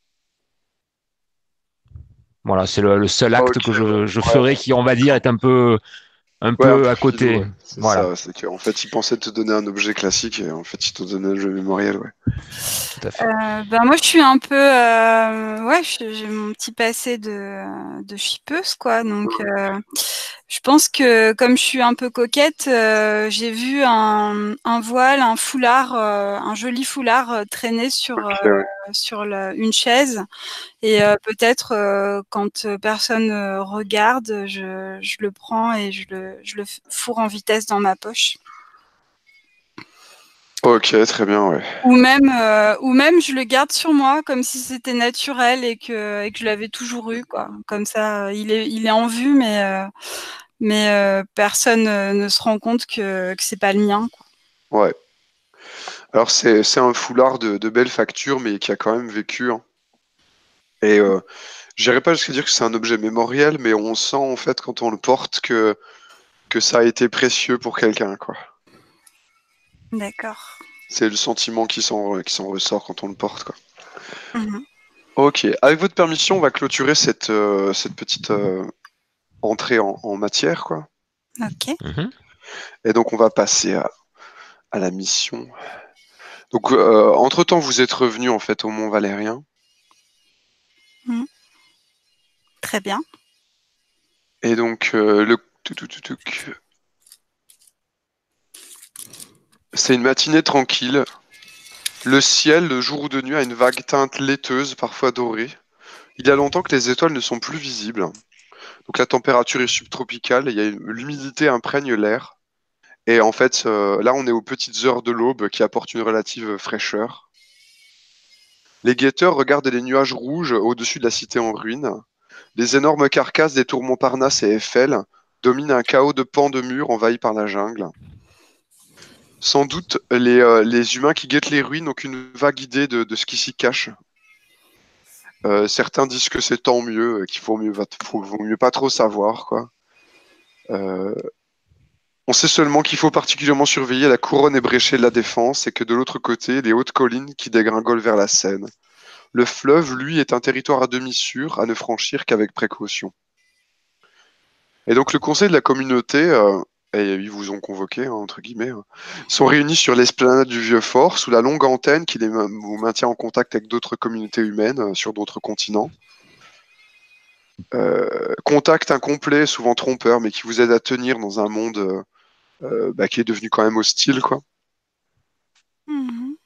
Voilà, c'est le, le seul acte Ok, que ouais. je, je Ouais, ferai qui, on va dire, d'accord. est un peu, un Ouais, un peu peu à filou, côté. ouais. C'est Voilà, ça, c'est qu'en fait, ils pensaient te donner un objet classique et en fait, ils t'ont donné un jeu mémoriel, ouais. tout à fait. Euh, ben moi, je suis un peu, euh, ouais, je- j'ai mon petit passé de, de chipeuse, quoi. Donc, euh, je pense que comme je suis un peu coquette, euh, j'ai vu un, un voile, un foulard, euh, un joli foulard euh, traîner sur euh, Ok, ouais. sur la- une chaise. Et euh, peut-être euh, quand euh, personne euh, regarde, je, je le prends et je le, je le fourre en vitesse dans ma poche. Ok, très bien, ouais. Ou même, euh, ou même je le garde sur moi comme si c'était naturel et que, et que je l'avais toujours eu, quoi. Comme ça, euh, il est, il est en vue, mais, euh, mais euh, personne euh, ne se rend compte que, que c'est pas le mien, quoi. Ouais. Alors, c'est c'est un foulard de, de belle facture, mais qui a quand même vécu, hein. Et euh, j'irais pas jusqu'à dire que c'est un objet mémoriel, mais on sent en fait quand on le porte que, que ça a été précieux pour quelqu'un, quoi. D'accord. C'est le sentiment qui s'en qui s'en ressort quand on le porte, quoi. Mhm. Ok, avec votre permission, on va clôturer cette, euh, cette petite euh, entrée en, en matière, quoi. Ok. Mhm. Et donc, on va passer à, à la mission. Donc, euh, entre-temps, vous êtes revenu en fait au Mont Valérien. Mhm. Très bien. Et donc, euh, le tuc, tuc, tuc, tuc. C'est une matinée tranquille. Le ciel, de jour ou de nuit, a une vague teinte laiteuse, parfois dorée. Il y a longtemps que les étoiles ne sont plus visibles. Donc la température est subtropicale, et il y a une l'humidité imprègne l'air. Et en fait, euh, là, on est aux petites heures de l'aube qui apportent une relative fraîcheur. Les guetteurs regardent les nuages rouges au-dessus de la cité en ruine. Les énormes carcasses des tours Montparnasse et Eiffel dominent un chaos de pans de murs envahis par la jungle. Sans doute, les, euh, les humains qui guettent les ruines n'ont qu'une vague idée de, de ce qui s'y cache. Euh, certains disent que c'est tant mieux, qu'il faut mieux, va- faut- vaut mieux pas trop savoir, quoi. Euh, on sait seulement qu'il faut particulièrement surveiller la couronne ébréchée de la Défense et que de l'autre côté, les hautes collines qui dégringolent vers la Seine. Le fleuve, lui, est un territoire à demi sûr, à ne franchir qu'avec précaution. Et donc le conseil de la communauté, euh, et ils vous ont convoqué, hein, entre guillemets, hein, sont réunis sur l'esplanade du Vieux-Fort, sous la longue antenne qui les ma- vous maintient en contact avec d'autres communautés humaines euh, sur d'autres continents. Euh, contact incomplet, souvent trompeur, mais qui vous aide à tenir dans un monde euh, euh, bah, qui est devenu quand même hostile, quoi. Mhm.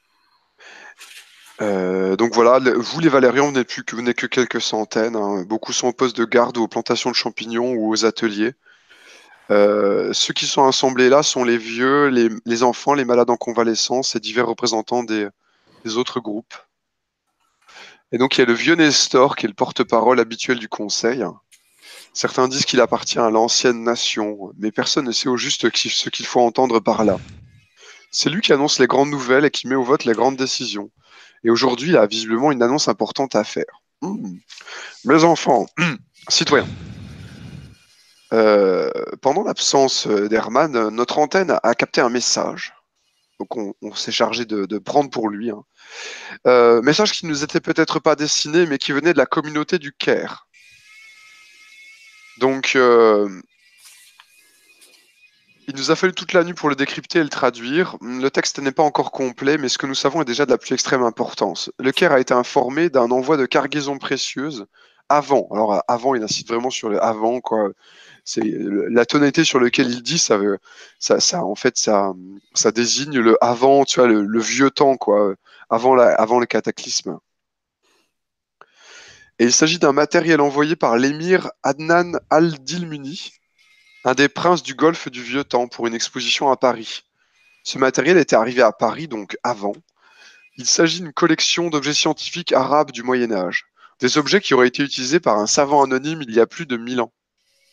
Euh, donc voilà, le- vous les Valérians, vous n'êtes plus que, vous n'êtes que quelques centaines, hein. Beaucoup sont au poste de garde ou aux plantations de champignons ou aux ateliers. Euh, ceux qui sont assemblés là sont les vieux, les, les enfants, les malades en convalescence et divers représentants des, des autres groupes. Et donc il y a le vieux Nestor qui est le porte-parole habituel du conseil. Certains disent qu'il appartient à l'ancienne nation, mais personne ne sait au juste qui- ce qu'il faut entendre par là. C'est lui qui annonce les grandes nouvelles et qui met au vote les grandes décisions. Et aujourd'hui, il a visiblement une annonce importante à faire. Hmm. Mes enfants, citoyens, euh, pendant l'absence d'Herman, notre antenne a capté un message. Donc on, on s'est chargé de, de prendre pour lui. Hein. Euh, message qui nous était peut-être pas destiné, mais qui venait de la communauté du Caire. Donc euh, il nous a fallu toute la nuit pour le décrypter et le traduire. Le texte n'est pas encore complet, mais ce que nous savons est déjà de la plus extrême importance. Le Caire a été informé d'un envoi de cargaisons précieuses avant. Alors avant, il incite vraiment sur le avant, quoi. C'est la tonalité sur laquelle il dit, ça, veut, ça, ça, en fait, ça, ça désigne le avant, tu vois, le, le vieux temps, quoi, avant, la, avant le cataclysme. Et il s'agit d'un matériel envoyé par l'émir Adnan al-Dilmuni, un des princes du golfe du vieux temps, pour une exposition à Paris. Ce matériel était arrivé à Paris, donc avant. Il s'agit d'une collection d'objets scientifiques arabes du Moyen Âge, des objets qui auraient été utilisés par un savant anonyme il y a plus de mille ans.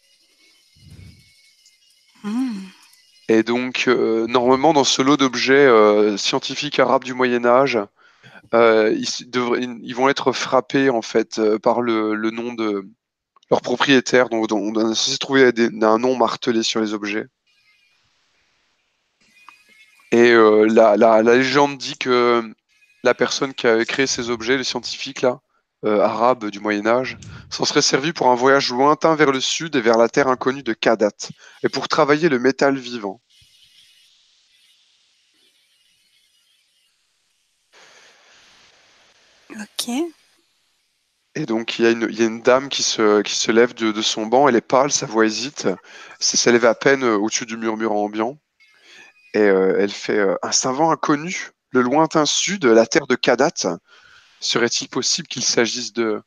Mhm. Et donc, euh, normalement, dans ce lot d'objets euh, scientifiques arabes du Moyen Âge, euh, ils, devraient- ils vont être frappés en fait euh, par le, le nom de leur propriétaire, dont, dont on a censé trouver des- un nom martelé sur les objets. Et euh, la, la- la légende dit que la personne qui avait créé ces objets, le scientifique là, euh, arabe du Moyen Âge, s'en serait servi pour un voyage lointain vers le sud et vers la terre inconnue de Kadat, et pour travailler le métal vivant. Ok. Et donc, il y a une, il y a une dame qui se, qui se lève de, de son banc, elle est pâle, sa voix hésite, ça s'élève à peine euh, au-dessus du murmure ambiant, et euh, elle fait euh, un savant inconnu, le lointain sud, la terre de Kadat, serait-il possible qu'il s'agisse de...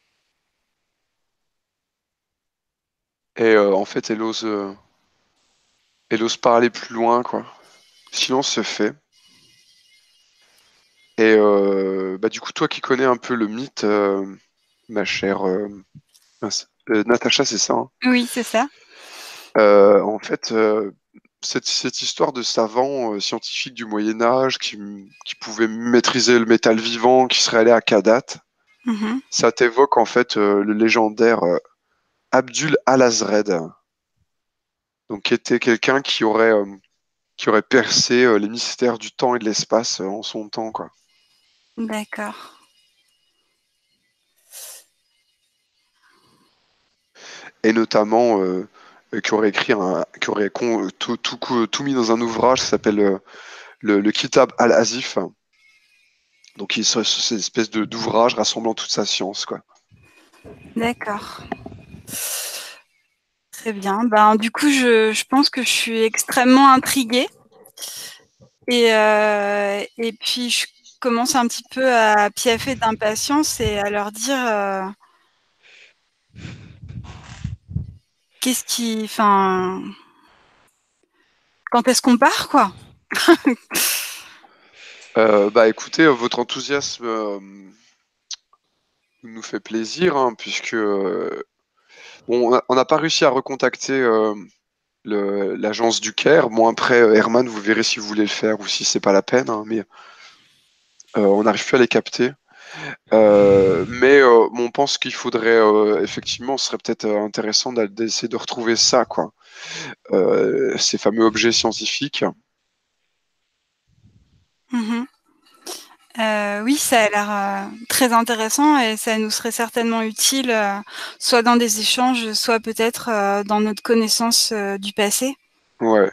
Et euh, en fait, elle ose, euh, elle ose pas aller plus loin, quoi. Silence se fait. Et euh, bah, du coup, toi qui connais un peu le mythe, euh, ma chère euh, mince, euh, Natacha, c'est ça, hein. Oui, c'est ça. Euh, en fait, euh, cette, cette histoire de savants euh, scientifiques du Moyen Âge qui, qui pouvaient maîtriser le métal vivant, qui seraient allés à Kadat, Mhm. ça t'évoque en fait euh, le légendaire euh, Abdul al-Azred, donc qui était quelqu'un qui aurait euh, qui aurait percé euh, les mystères du temps et de l'espace euh, en son temps, quoi. D'accord. Et notamment euh, euh, qui aurait écrit un, qui aurait con- tout, tout, cou- tout mis dans un ouvrage qui s'appelle euh, le, le Kitab al-Azif. Donc il c'est cette espèce de d'ouvrage rassemblant toute sa science, quoi. D'accord. Très bien. Ben, du coup, je, je pense que je suis extrêmement intriguée. Et, euh, et puis, je commence un petit peu à piaffer d'impatience et à leur dire euh, qu'est-ce qui. Enfin, quand est-ce qu'on part, quoi? Euh, bah écoutez, euh, votre enthousiasme euh, nous fait plaisir, hein, puisque euh, bon, on a- on n'a pas réussi à recontacter euh, le- l'agence du Caire. Bon après, euh, Herman, vous verrez si vous voulez le faire ou si c'est pas la peine, hein, mais euh, on n'arrive plus à les capter. Euh, mais euh, on pense qu'il faudrait euh, effectivement, ce serait peut-être euh, intéressant d'a- d'essayer de retrouver ça, quoi. Euh, ces fameux objets scientifiques. Mhm. Euh, oui, ça a l'air euh, très intéressant et ça nous serait certainement utile, euh, soit dans des échanges, soit peut-être euh, dans notre connaissance euh, du passé. Ouais.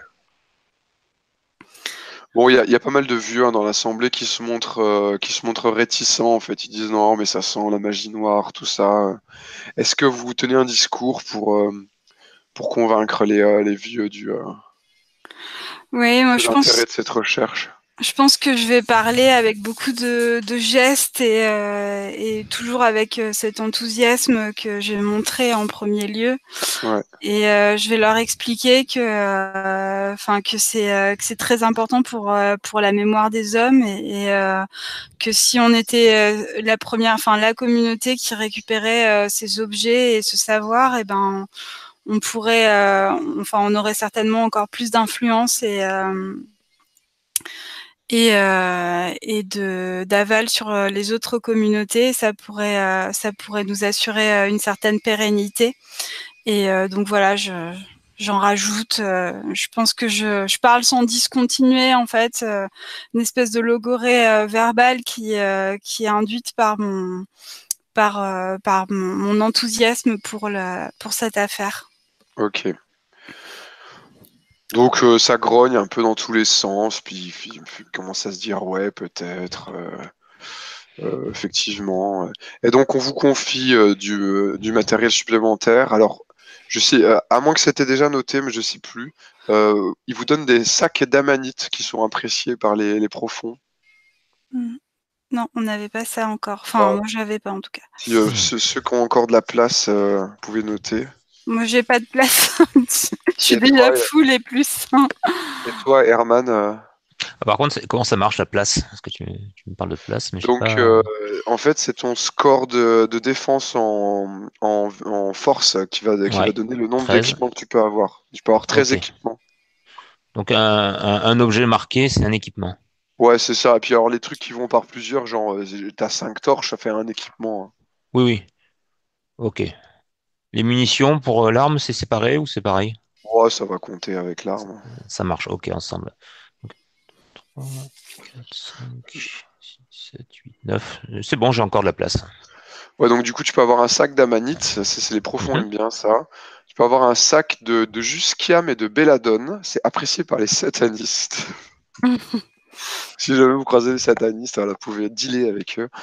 Bon, il y a, il y a pas mal de vieux hein, dans l'assemblée qui se montrent, euh, qui se montrent réticents en fait. Ils disent non, mais ça sent la magie noire, tout ça. Est-ce que vous tenez un discours pour euh, pour convaincre les euh, les vieux du euh, Oui, moi de je l'intérêt pense, de cette recherche? je pense que je vais parler avec beaucoup de, de gestes et, euh, et toujours avec euh, cet enthousiasme que j'ai montré en premier lieu. Ouais. Et euh, je vais leur expliquer que, euh, enfin, que c'est euh, que c'est très important pour euh, pour la mémoire des hommes et, et euh, que si on était euh, la première, enfin la communauté qui récupérait euh, ces objets et ce savoir, et ben on pourrait, euh, enfin on aurait certainement encore plus d'influence et euh, et euh, et de d'aval sur euh, les autres communautés. Ça pourrait euh, ça pourrait nous assurer euh, une certaine pérennité. Et euh, donc voilà, je j'en rajoute. Euh, je pense que je, je parle sans discontinuer en fait, euh, une espèce de logorée euh, verbale qui euh, qui est induite par mon par euh, par mon, mon enthousiasme pour la pour cette affaire. Ok. Donc euh, ça grogne un peu dans tous les sens, puis, puis, puis commence à se dire ouais peut-être, euh, euh, effectivement. Et donc on vous confie euh, du, euh, du matériel supplémentaire. Alors je sais, euh, à moins que c'était déjà noté, mais je sais plus. Euh, ils vous donnent des sacs d'amanite qui sont appréciés par les, les profonds. Mm. Non, on n'avait pas ça encore. Enfin, Ah, moi, j'avais pas en tout cas. si euh, ceux, ceux qui ont encore de la place, euh, vous pouvez noter. Moi, j'ai pas de place. Je suis Et déjà toi, full et plus. et toi, Herman, euh, Ah, par contre, c'est- comment ça marche la place? Parce que tu, tu me parles de place, mais j'ai donc, pas. euh, en fait, c'est ton score de, de défense en, en, en force qui va, qui va Ouais, donner le nombre treize. d'équipements que tu peux avoir. Tu peux avoir treize Ok. équipements. Donc un, un, un objet marqué, c'est un équipement. Ouais, c'est ça. Et puis, alors, les trucs qui vont par plusieurs, genre, euh, t'as cinq torches, ça fait un équipement, hein. Oui, oui. Ok. Les munitions pour euh, l'arme, c'est séparé ou c'est pareil? Ouais, ça va compter avec l'arme. Ça marche. Ok, ensemble. Donc, trois, quatre, cinq, six, sept, huit, neuf. C'est bon, j'ai encore de la place. Ouais, donc, du coup, tu peux avoir un sac d'amanite. Ça, C'est c'est- les profonds Mhm. aiment bien ça. Tu peux avoir un sac de, de Jusquiam et de Belladone. C'est apprécié par les satanistes. Si jamais vous croisez les satanistes, voilà, vous pouvez dealer avec eux.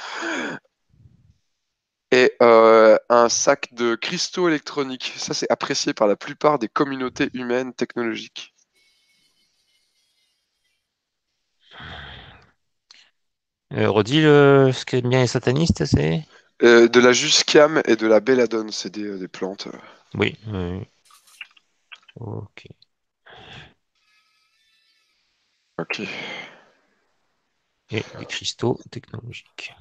Et euh, un sac de cristaux électroniques. Ça, c'est apprécié par la plupart des communautés humaines technologiques. Euh, redis le... ce qu'aiment bien les satanistes, c'est? Euh, de la jusquiame et de la belladone, c'est des, des plantes. Oui. Oui. Ok. Ok. Et des cristaux technologiques.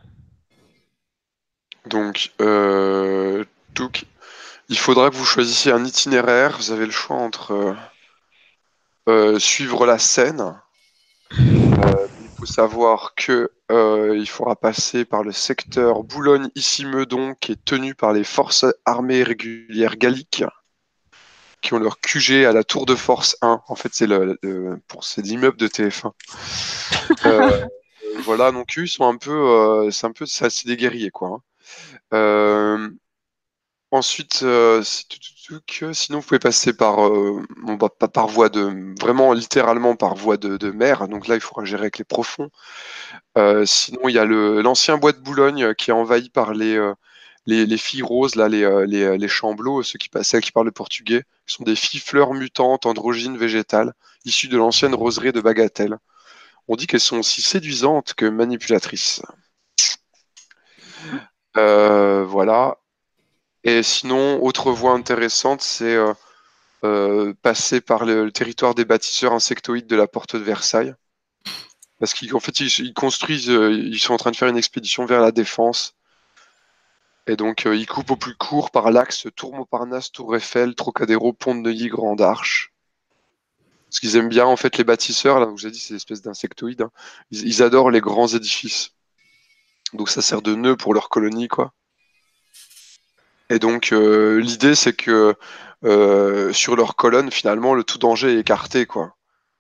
Donc, euh, donc, il faudra que vous choisissiez un itinéraire. Vous avez le choix entre euh, euh, suivre la Seine. Euh, il faut savoir que euh, il faudra passer par le secteur Boulogne-Issy-Meudon, qui est tenu par les forces armées régulières galliques, qui ont leur Q G à la Tour de Force un. En fait, c'est le, le- pour c'est l'immeuble de T F un. Euh, voilà, donc eux, ils sont un peu, euh, c'est un peu, ça, c'est des guerriers, quoi, hein. Euh, Ensuite, euh, c'est tout- tout- tout que- sinon, vous pouvez passer par, euh, bon, bah, pas par voie de, vraiment littéralement par voie de, de mer. Donc là, il faudra gérer avec les profonds. Euh, sinon, il y a le, l'ancien bois de Boulogne euh, qui est envahi par les, euh, les, les filles roses, là, les, euh, les, euh, les Chamblots, ceux qui, celles qui parlent le portugais, qui sont des filles fleurs mutantes, androgynes, végétales, issues de l'ancienne roseraie de Bagatelle. On dit qu'elles sont aussi séduisantes que manipulatrices. Euh, voilà. Et sinon, autre voie intéressante, c'est euh, euh, passer par le, le territoire des bâtisseurs insectoïdes de la porte de Versailles. Parce qu'en fait, ils, ils construisent, euh, ils sont en train de faire une expédition vers la Défense. Et donc, euh, ils coupent au plus court par l'axe Tour Montparnasse, Tour Eiffel, Trocadéro, Pont de Neuilly, Grande Arche. Parce qu'ils aiment bien, en fait, les bâtisseurs, là, où j'ai dit, c'est des espèces d'insectoïdes, hein. Ils, ils adorent les grands édifices. Donc ça sert de nœud pour leur colonie, quoi. Et donc euh, l'idée c'est que euh, sur leur colonne, finalement, le tout danger est écarté, quoi.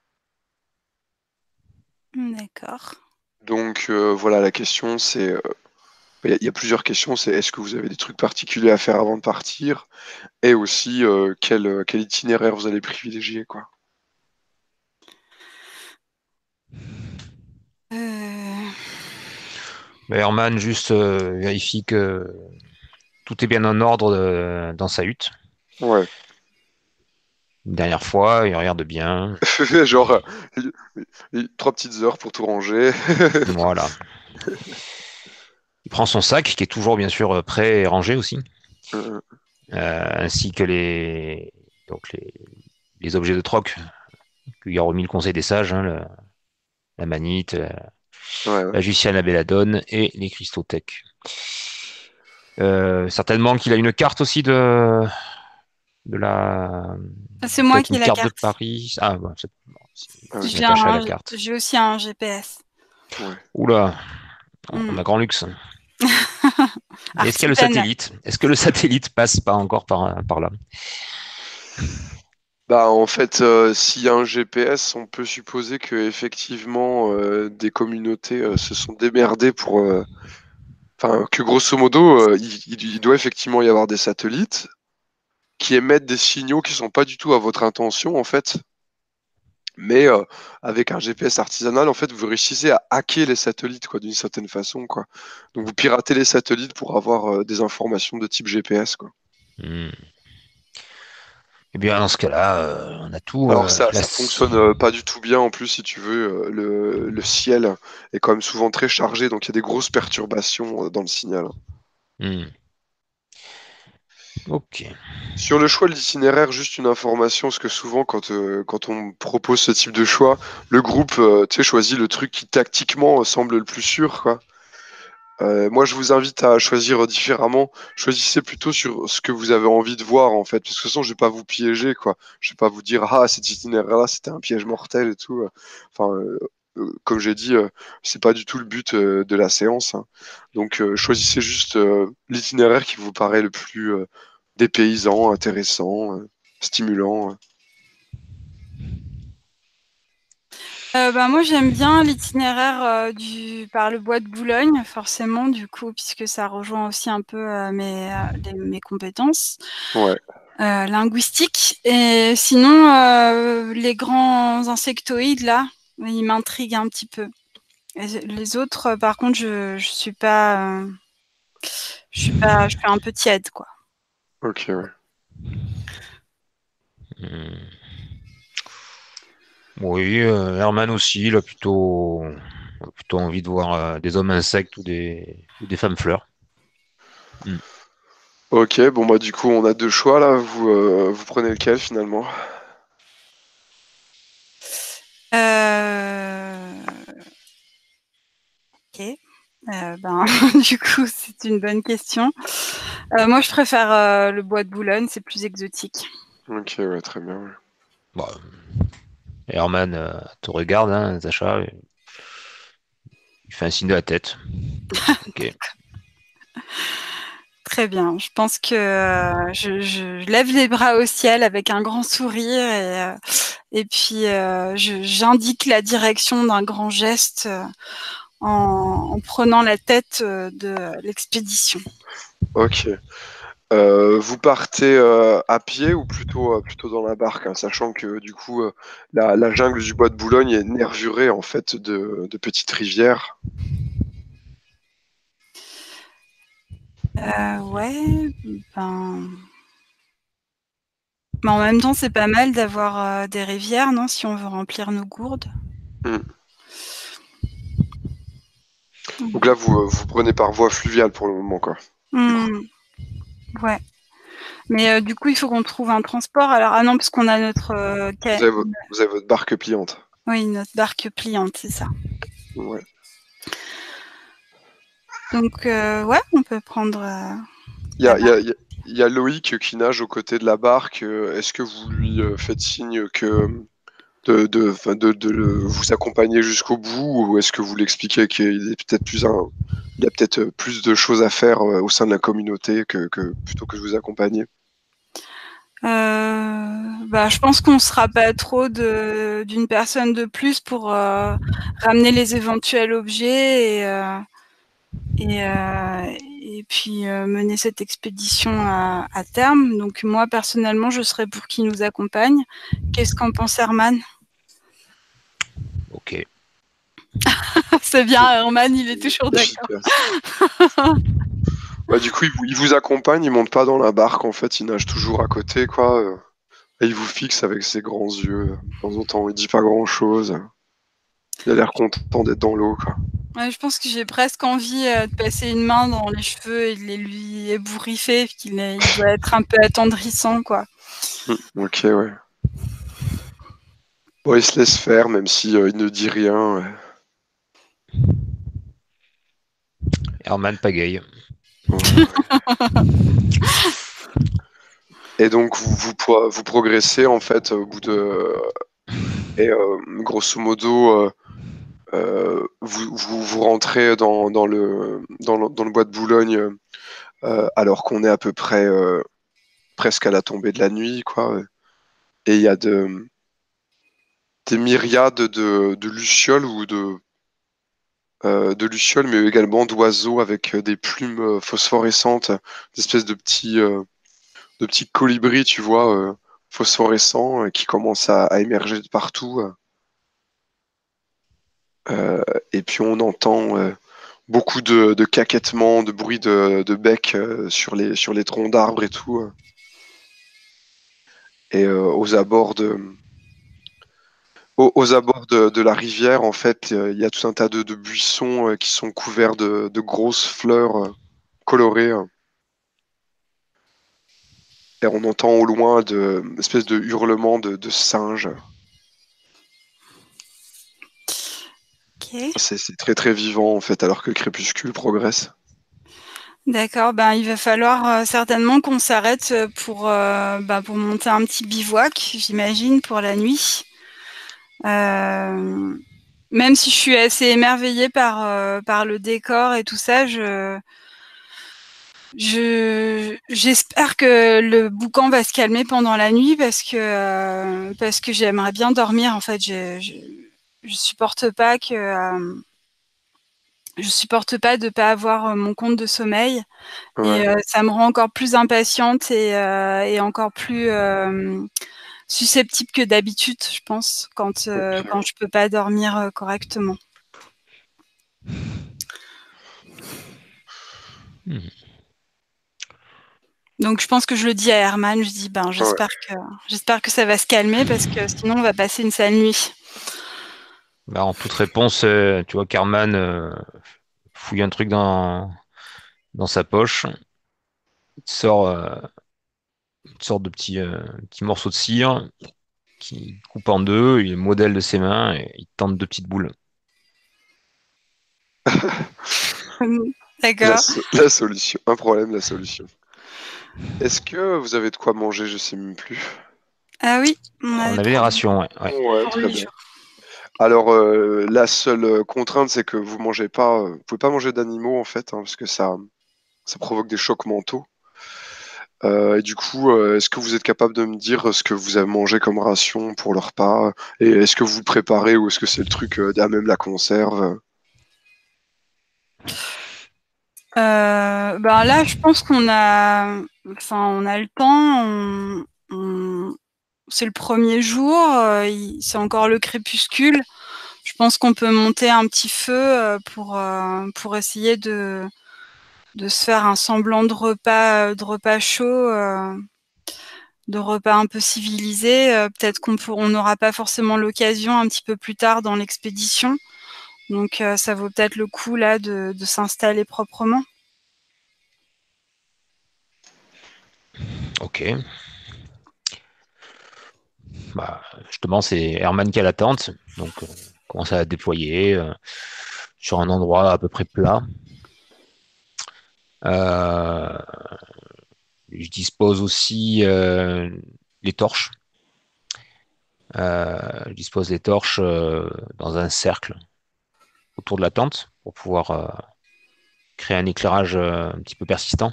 D'accord. Donc euh, voilà, la question c'est, euh, il y, a- il y a plusieurs questions, c'est est-ce que vous avez des trucs particuliers à faire avant de partir, et aussi euh, quel, euh, quel itinéraire vous allez privilégier, quoi. Euh, Mais Herman juste euh, vérifie que tout est bien en ordre euh, dans sa hutte. Ouais. Une dernière fois, il regarde bien. Genre euh, il- il- trois petites heures pour tout ranger. Voilà. Il prend son sac, qui est toujours bien sûr euh, prêt et rangé aussi, Euh, euh, ainsi que les, donc les, les objets de troc qu'il a remis le Conseil des Sages, hein, le- la manite, euh, ouais, ouais. la Jussienne, la belladone et les cristauthèques. Euh, certainement qu'il a une carte aussi de, de la, C'est moi peut-être qui ai une la carte de carte. Paris. Ah, bon, c'est- bon, c'est- Ah ouais. c'est J'ai attaché à un- la carte. j'ai aussi un G P S. Ouais. Oula, on Hmm. a grand luxe. Mais est-ce qu'il y a le Artisane. satellite? Est-ce que le satellite passe pas encore par, par là? Bah en fait, euh, s'il y a un G P S, on peut supposer que effectivement euh, des communautés euh, se sont démerdées pour, euh, enfin que grosso modo, euh, il, il- il doit effectivement y avoir des satellites qui émettent des signaux qui sont pas du tout à votre intention en fait, mais euh, avec un G P S artisanal, en fait, vous réussissez à hacker les satellites quoi, d'une certaine façon quoi. Donc vous piratez les satellites pour avoir euh, des informations de type G P S quoi. Hmm. Eh bien, dans ce cas-là, euh, on a tout. Alors euh, ça, la- ça fonctionne euh, pas du tout bien en plus si tu veux. euh, le, le ciel est quand même souvent très chargé, donc il y a des grosses perturbations euh, dans le signal. Hmm. Ok. Sur le choix de l'itinéraire, juste une information, parce que souvent quand, euh, quand on propose ce type de choix, le groupe euh, tu sais, choisit le truc qui tactiquement euh, semble le plus sûr, quoi. Euh, moi, je vous invite à choisir différemment. Choisissez plutôt sur ce que vous avez envie de voir, en fait. Parce que de toute façon, je vais pas vous piéger, quoi. Je vais pas vous dire, ah, cet itinéraire-là, c'était un piège mortel et tout. Enfin, euh, euh, comme j'ai dit, euh, c'est pas du tout le but euh, de la séance, hein. Donc, euh, choisissez juste euh, l'itinéraire qui vous paraît le plus euh, dépaysant, intéressant, euh, stimulant. euh. Euh, bah, moi, j'aime bien l'itinéraire euh, du par le bois de Boulogne, forcément, du coup, puisque ça rejoint aussi un peu euh, mes, euh, les- mes compétences Ouais. euh, linguistiques. Et sinon, euh, les grands insectoïdes, là, ils m'intriguent un petit peu. Et les autres, euh, par contre, je, je suis pas, euh, je suis pas, je suis un peu tiède, quoi. Ok, ouais. Hmm. Oui, euh, Herman aussi, il a plutôt, plutôt envie de voir euh, des hommes insectes ou des, ou des femmes fleurs. Hmm. Ok, bon, bah, du coup, on a deux choix, là. Vous, euh, vous prenez lequel, finalement? Euh... Ok. Euh, ben, du coup, c'est une bonne question. Euh, moi, je préfère euh, le bois de Boulogne, c'est plus exotique. Ok, ouais, très bien, ouais. Bon, Herman euh, te regarde, hein, Sacha, il fait un signe de la tête. Ok. Très bien. Je pense que euh, je, je- je lève les bras au ciel avec un grand sourire et, euh, et puis euh, je- j'indique la direction d'un grand geste euh, en, en prenant la tête euh, de l'expédition. Ok. Euh, vous partez euh, à pied ou plutôt, euh, plutôt dans la barque, hein, sachant que du coup euh, la, la jungle du bois de Boulogne est nervurée en fait de, de petites rivières. Euh, ouais, ben... Mais en même temps, c'est pas mal d'avoir euh, des rivières, non, si on veut remplir nos gourdes. Hmm. Donc là vous, euh, vous prenez par voie fluviale pour le moment quoi. Hmm, ouais. Mais euh, du coup, il faut qu'on trouve un transport. Alors, ah non, parce qu'on a notre, euh, Vous ca- avez, vo- vous avez votre barque pliante. oui, notre barque pliante, c'est ça. Ouais. Donc, euh, ouais, on peut prendre euh, Il y la a, il y barque. a- il y a- il y a Loïc qui nage aux côtés de la barque. Euh, Est-ce que vous lui euh, faites signe que de, de, enfin, de, de le- vous accompagner jusqu'au bout, ou est-ce que vous l'expliquez qu'il est peut-être plus un, il y a peut-être plus de choses à faire euh, au sein de la communauté que, que plutôt que de vous accompagner? Euh, bah, je pense qu'on sera pas trop de d'une personne de plus pour euh, ramener les éventuels objets et euh, et, euh, et puis euh, mener cette expédition à, à terme. Donc moi personnellement, je serais pour qu'il nous accompagne. Qu'est-ce qu'en pense Herman? Ok. C'est bien, Herman, il est toujours d'accord. Efficace. Ouais, du coup, il vous, il vous accompagne, il monte pas dans la barque, en fait, il nage toujours à côté, quoi. euh, Et il vous fixe avec ses grands yeux. De temps en temps, il dit pas grand-chose. Il a l'air content d'être dans l'eau, quoi. Ouais, je pense que j'ai presque envie euh, de passer une main dans les cheveux et de les lui ébouriffer, qu'il est- il doit être un peu attendrissant, quoi. Hmm, ok, ouais. Bon, il se laisse faire, même si euh, il ne dit rien. Ouais. Herman pagaille. Ouais, ouais. Et donc, vous, vous, pro- vous progressez, en fait, au bout de... Et euh, grosso modo, euh, euh, vous, vous, vous rentrez dans, dans, le, dans, le, dans le bois de Boulogne euh, alors qu'on est à peu près euh, presque à la tombée de la nuit, quoi. Et il y a de, des myriades de, de lucioles ou de, euh, de lucioles, mais également d'oiseaux avec euh, des plumes euh, phosphorescentes, des espèces de petits, euh, de petits colibris, tu vois, euh, phosphorescents, euh, qui commencent à, à émerger de partout. Euh, et puis on entend euh, beaucoup de, de caquettements, de bruits de, de bec euh, sur les, sur les troncs d'arbres et tout. euh. Et euh, aux abords de, aux, aux abords de, de la rivière, en fait, euh, il y a tout un tas de, de buissons euh, qui sont couverts de, de grosses fleurs euh, colorées. euh. Et on entend au loin de, une espèce de hurlement de, de singes. Ok. C'est c'est très très vivant en fait, alors que le crépuscule progresse. D'accord, ben, il va falloir euh, certainement qu'on s'arrête euh, pour, euh, bah, pour monter un petit bivouac, j'imagine, pour la nuit. Euh, même si je suis assez émerveillée par, euh, par le décor et tout ça, je, je, j'espère que le boucan va se calmer pendant la nuit parce que, euh, parce que j'aimerais bien dormir. En fait, je, je, je supporte pas que, euh, je supporte pas de pas avoir euh, mon compte de sommeil. Ouais. Et euh, ça me rend encore plus impatiente et, euh, et encore plus euh, susceptible que d'habitude, je pense, quand, euh, Ok. quand je peux pas dormir euh, correctement. Hmm. Donc je pense que je le dis à Herman, je dis ben Ouais. j'espère que j'espère que ça va se calmer parce que sinon on va passer une sale nuit. Bah, en toute réponse, euh, tu vois qu'Herman euh, fouille un truc dans, dans sa poche, il sort euh, une sorte de petit, euh, petit morceau de cire qui coupe en deux, il modèle de ses mains et il tente deux petites boules. La, D'accord. so- la solution. Un problème, la solution. Est-ce que vous avez de quoi manger? Je sais même plus. Ah oui, on On avait avait les promis rations, ouais. Ouais. Ouais, pour très huit bien. jours. Alors, euh, la seule euh, contrainte, c'est que vous mangez pas, euh, vous pouvez pas manger d'animaux en fait, hein, parce que ça, ça provoque des chocs mentaux. Euh, et du coup, euh, est-ce que vous êtes capable de me dire ce que vous avez mangé comme ration pour le repas? Et est-ce que vous le préparez ou est-ce que c'est le truc euh, à même la conserve? Euh, ben là, je pense qu'on a, enfin, on a le temps. On, on- c'est le premier jour, euh, il- c'est encore le crépuscule. Je pense qu'on peut monter un petit feu euh, pour euh, pour essayer de de se faire un semblant de repas de repas chaud, euh, de repas un peu civilisé. Euh, peut-être qu'on pour- on n'aura pas forcément l'occasion un petit peu plus tard dans l'expédition. Donc euh, ça vaut peut-être le coup là de, de s'installer proprement. Ok. Bah, justement, c'est Herman qui a la tente, donc euh, on commence à la déployer euh, sur un endroit à peu près plat. Euh, je dispose aussi euh, les torches. Euh, je dispose des torches euh, dans un cercle autour de la tente pour pouvoir euh, créer un éclairage euh, un petit peu persistant.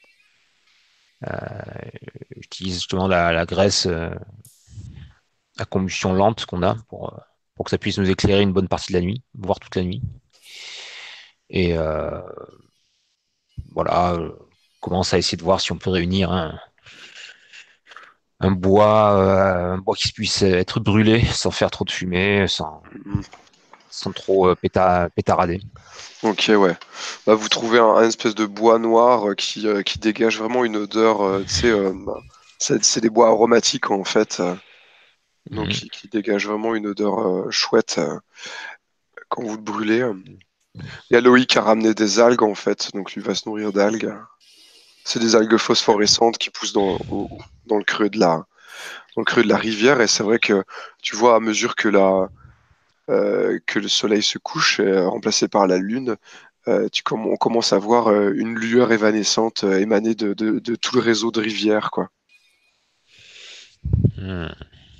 Euh, J'utilise justement la, la graisse euh, à combustion lente qu'on a pour, euh, pour que ça puisse nous éclairer une bonne partie de la nuit, voire toute la nuit. Et euh, voilà, euh, commence à essayer de voir si on peut réunir un, un bois, euh, un bois qui puisse être brûlé sans faire trop de fumée, sans, Mhm. sans trop euh, péta, pétarader. Ok, ouais. Bah, vous trouvez un, un espèce de bois noir euh, qui, euh, qui dégage vraiment une odeur, euh, tu sais, euh, bah, c'est c'est des bois aromatiques en fait, euh, donc Mhm. qui, qui dégagent vraiment une odeur euh, chouette euh, quand vous le brûlez. euh. Il y a Loïc qui a ramené des algues en fait, donc lui va se nourrir d'algues. C'est des algues phosphorescentes qui poussent dans, au- dans le creux de la, dans le creux de la rivière, et c'est vrai que tu vois à mesure que la, euh, que le soleil se couche, euh, remplacé par la lune, euh, tu comm- on commence à voir euh, une lueur évanescente euh, émaner de, de- de tout le réseau de rivières, quoi. Mhm.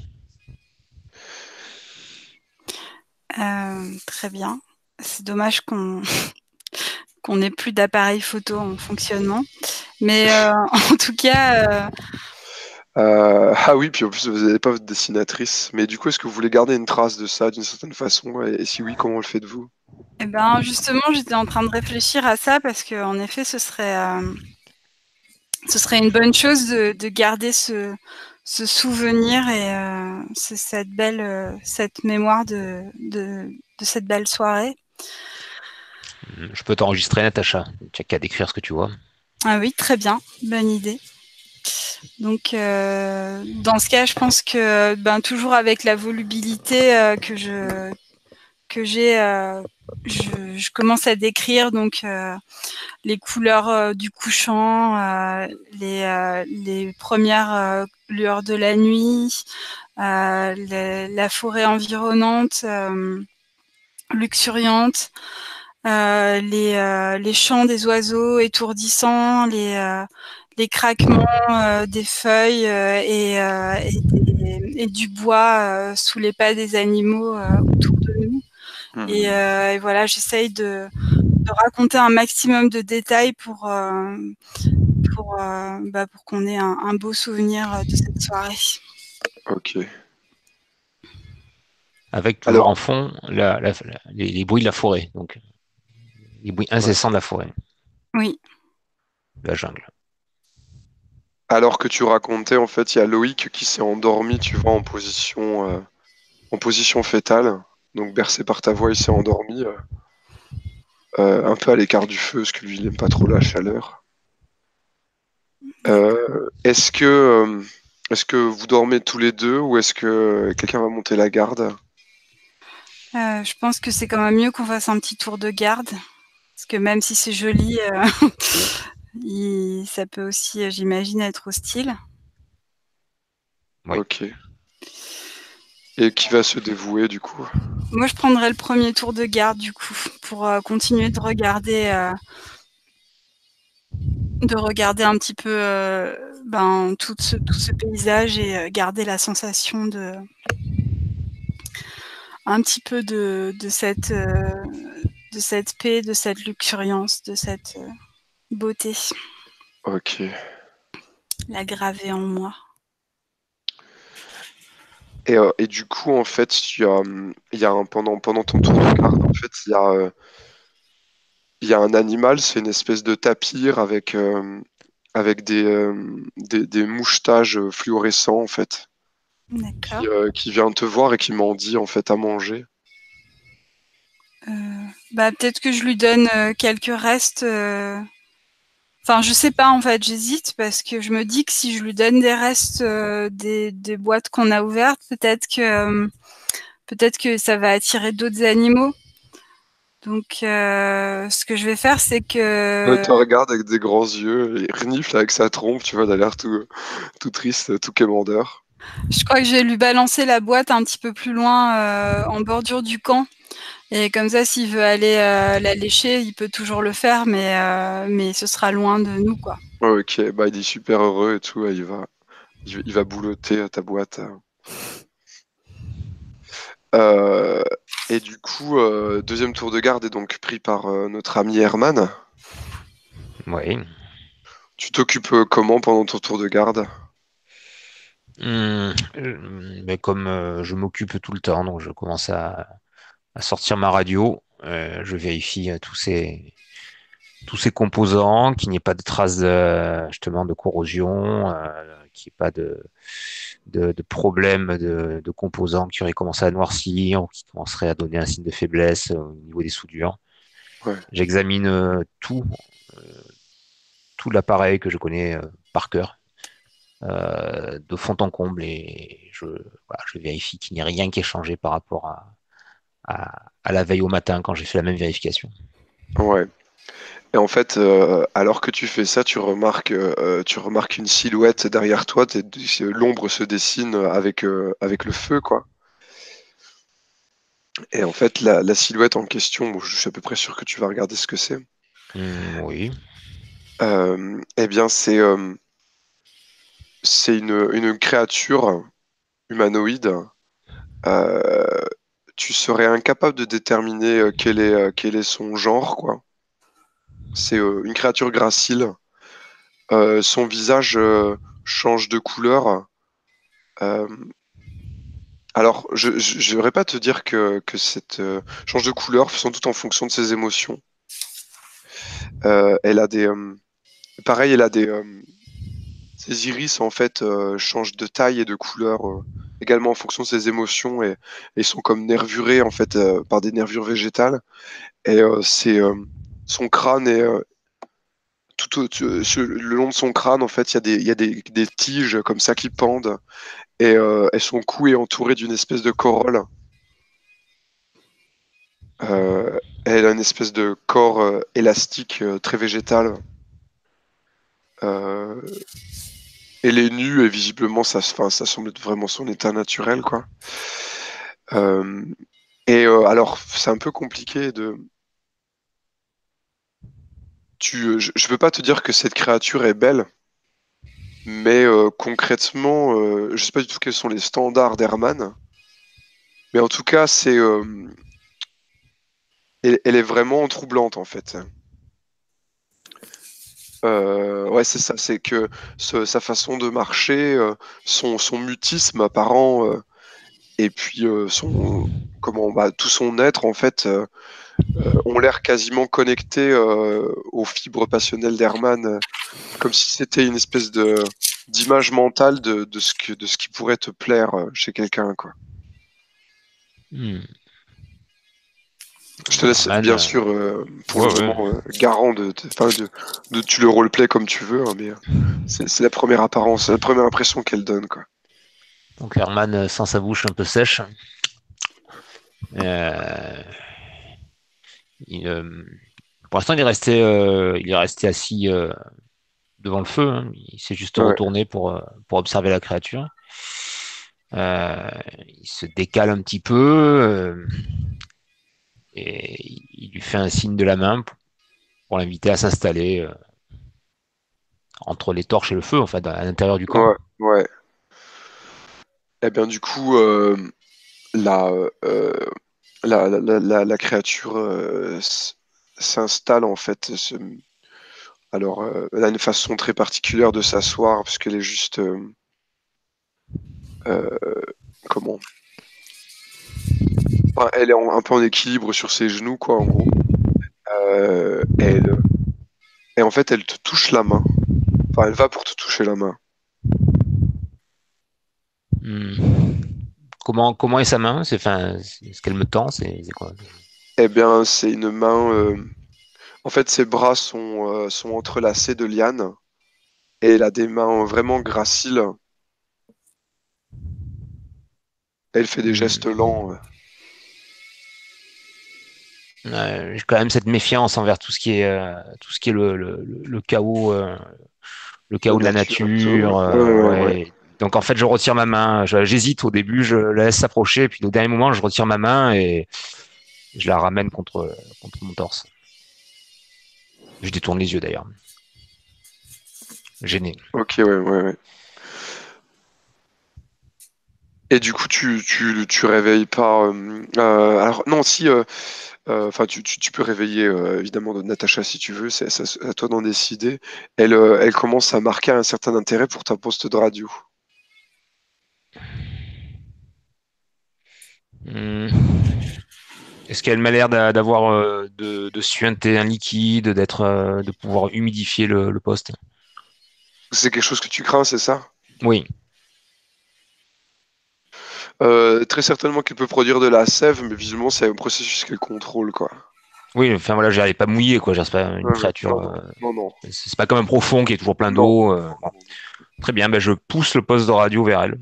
Euh, très bien. C'est dommage qu'on qu'on n'ait plus d'appareil photo en fonctionnement. Mais euh, en tout cas, euh, Euh, ah oui, puis en plus vous n'avez pas votre dessinatrice. Mais du coup, est-ce que vous voulez garder une trace de ça d'une certaine façon? Et, et si oui, comment le faites-vous? eh ben, justement, j'étais en train de réfléchir à ça parce que, en effet, ce serait, euh, ce serait une bonne chose de, de garder ce, ce souvenir et euh, c'est cette belle, euh, cette mémoire de, de, de cette belle soirée. Je peux t'enregistrer, Natacha. Tu n'as qu'à décrire ce que tu vois. Ah oui, très bien, bonne idée. Donc, euh, dans ce cas, je pense que, ben, toujours avec la volubilité euh, que je que j'ai, euh, je, je commence à décrire donc euh, les couleurs euh, du couchant, euh, les, euh, les premières euh, lueurs de la nuit, euh, les- la forêt environnante, euh, luxuriante, euh, les, euh, les chants des oiseaux étourdissants, les, euh, les craquements euh, des feuilles euh, et, euh, et, des- et du bois euh, sous les pas des animaux euh, autour de nous. Et, Mhm. euh, et voilà, j'essaye de, de raconter un maximum de détails pour, euh, pour, euh, bah, pour qu'on ait un, un beau souvenir euh, de cette soirée. Ok. Avec toujours en Alors, fond la- la- la- les, les bruits de la forêt, donc les bruits ouais. incessants de la forêt, Oui. de la jungle. Alors que tu racontais, en fait, il y a Loïc qui s'est endormi, tu vois, en position, euh, en position fétale. Donc bercé par ta voix, il s'est endormi, euh, euh, un peu à l'écart du feu, parce que lui, il n'aime pas trop la chaleur. Euh, est-ce que, euh, est-ce que vous dormez tous les deux ou est-ce que quelqu'un va monter la garde? Euh, je pense que c'est quand même mieux qu'on fasse un petit tour de garde. Parce que même si c'est joli, euh, il- ça peut aussi, euh, j'imagine, être hostile. Oui. Ok. Et qui va se dévouer du coup? Moi, je prendrais le premier tour de garde, du coup, pour euh, continuer de regarder, euh, de regarder un petit peu euh, ben, tout, ce, tout ce paysage et euh, garder la sensation de un petit peu de, de, cette, euh, de cette paix, de cette luxuriance, de cette euh, beauté, Ok. la graver en moi. Et, euh, et du coup, en fait, il y a, hum, il y a un, pendant, pendant ton tour de garde, en fait, il y a, euh, il y a un animal, c'est une espèce de tapir avec, euh, avec des, euh, des, des mouchetages fluorescents, en fait, qui, D'accord. euh, qui vient te voir et qui m'en dit, en fait, à manger. Euh, bah, peut-être que je lui donne euh, quelques restes. euh, Enfin, je sais pas en fait, j'hésite parce que je me dis que si je lui donne des restes euh, des, des boîtes qu'on a ouvertes, peut-être que euh, peut-être que ça va attirer d'autres animaux. Donc, euh, ce que je vais faire, c'est Il que te regarde avec des grands yeux, et renifle avec sa trompe, tu vois, il a l'air tout, tout triste, tout quémandeur. je crois que je vais lui balancer la boîte un petit peu plus loin euh, en bordure du camp. Et comme ça, s'il veut aller euh, la lécher, il peut toujours le faire, mais, euh, mais ce sera loin de nous, quoi. Ouais, ok, bah il est super heureux et tout, il va, il, il va boulotter ta boîte. Euh, et du coup, euh, deuxième tour de garde est donc pris par euh, notre ami Herman. Oui. Tu t'occupes euh, comment pendant ton tour de garde? Hum, euh, mais comme euh, je m'occupe tout le temps, donc je commence à, à sortir ma radio. Euh, je vérifie euh, tous ces, tous ces composants, qu'il n'y ait pas de traces de, justement de corrosion, euh, qu'il n'y ait pas de, de, de problème de, de composants qui auraient commencé à noircir ou qui commenceraient à donner un signe de faiblesse euh, au niveau des soudures. Ouais. J'examine euh, tout, euh, tout l'appareil que je connais euh, par cœur, euh, de fond en comble, et je, voilà, je vérifie qu'il n'y a rien qui ait changé par rapport à, à, à la veille au matin quand j'ai fait la même vérification. Ouais. Et en fait, euh, alors que tu fais ça, tu remarques, euh, tu remarques une silhouette derrière toi. t'es- L'ombre se dessine avec, euh, avec le feu, quoi. Et en fait, la, la silhouette en question, bon, je suis à peu près sûr que tu vas regarder ce que c'est. Hmm, oui. Euh, eh bien, c'est euh, c'est une, une créature humanoïde. Euh, Tu serais incapable de déterminer euh, quel est, euh, quel est son genre, quoi. C'est euh, une créature gracile. Euh, son visage euh, change de couleur. Euh, alors, je ne vais pas te dire que, que cette euh, change de couleur, sans doute en fonction de ses émotions. Euh, elle a des, euh, pareil, elle a des, euh, ses iris en fait euh, changent de taille et de couleur euh, également en fonction de ses émotions et, et sont comme nervurés en fait euh, par des nervures végétales. Et euh, c'est euh, son crâne est euh, tout au- tu- sur- le long de son crâne en fait il y a des, il y a des, des tiges comme ça qui pendent et, euh, et son cou est entouré d'une espèce de corolle. Euh, Elle a une espèce de corps euh, élastique euh, très végétal. Euh, Elle est nue et visiblement ça, se- enfin, ça semble être vraiment son état naturel quoi. Euh, et euh, alors c'est un peu compliqué de. Tu, je, je veux pas te dire que cette créature est belle, mais euh, concrètement, euh, je sais pas du tout quels sont les standards d'Herman, mais en tout cas c'est, euh, elle, elle est vraiment troublante en fait. Euh, ouais, c'est ça, c'est que ce- sa façon de marcher, euh, son, son mutisme apparent, euh, et puis euh, son, comment, bah, tout son être, en fait, euh, euh, ont l'air quasiment connectés euh, aux fibres passionnelles d'Herman, euh, comme si c'était une espèce de d'image mentale de, de ce que, de ce qui pourrait te plaire euh, chez quelqu'un, quoi. Hmm. Je te Bon, laisse, Herman, bien euh, sûr, euh, pour le ouais, ouais. moment, euh, garant de, de, enfin, de, de, tu le roleplay comme tu veux, hein, mais euh, c'est c'est la première apparence, la première impression qu'elle donne, quoi. Donc Herman, euh, sans sa bouche un peu sèche, euh, il, euh, pour l'instant, il est resté, euh, il est resté assis euh, devant le feu, hein. Il s'est juste Ouais. retourné pour, euh, pour observer la créature. Euh, il se décale un petit peu euh, et il lui fait un signe de la main pour, pour l'inviter à s'installer euh, entre les torches et le feu, en fait, à l'intérieur du camp. Ouais, ouais. Eh bien, du coup, euh, la, euh, la, la, la, la- la créature euh, s- s'installe en fait. se- Alors, euh, elle a une façon très particulière de s'asseoir, puisqu'elle est juste. Euh, euh, comment? Enfin, elle est en- un peu en équilibre sur ses genoux, quoi, en gros. Euh, elle, et en fait, elle te touche la main. Enfin, elle va pour te toucher la main. Hmm. Comment, comment est sa main? C'est, enfin, c'est- ce qu'elle me tend, c'est c'est quoi? Eh bien, c'est une main. Euh, En fait, ses bras sont, euh, sont entrelacés de lianes. Et elle a des mains vraiment graciles. Elle fait des gestes Hmm. lents. euh. Euh, j'ai quand même cette méfiance envers tout ce qui est, euh, tout ce qui est le, le, le- le chaos, euh, le La chaos de la nature et tout. nature. Ouais, Euh, ouais, ouais. ouais. Donc en fait, je retire ma main. Je- J'hésite au début, je la laisse s'approcher, puis au dernier moment, je retire ma main et je la ramène contre, contre mon torse. Je détourne les yeux d'ailleurs, gêné. Ok, ouais, ouais, ouais. Et du coup, tu, tu, tu réveilles pas. euh, euh, alors, non, si. euh, euh, Enfin, tu, tu, tu peux réveiller euh, évidemment Natacha si tu veux, c'est c'est à toi d'en décider. Elle, euh, elle commence à marquer un certain intérêt pour ta poste de radio. Hmm. Est-ce qu'elle m'a l'air d'a- d'avoir euh, de, de suinter un liquide, d'être, euh, de pouvoir humidifier le, le poste? C'est quelque chose que tu crains, c'est ça? Oui. Euh, très certainement qu'elle peut produire de la sève, mais visiblement c'est un processus qu'elle contrôle, quoi. Oui, enfin voilà, j'allais pas mouiller, quoi. C'est pas une Ouais, ouais. créature. Non, non, euh, non, non, c'est c'est pas comme un profond qui est toujours plein non, d'eau. euh, non, bon. non, Très bien, ben, je pousse le poste de radio vers elle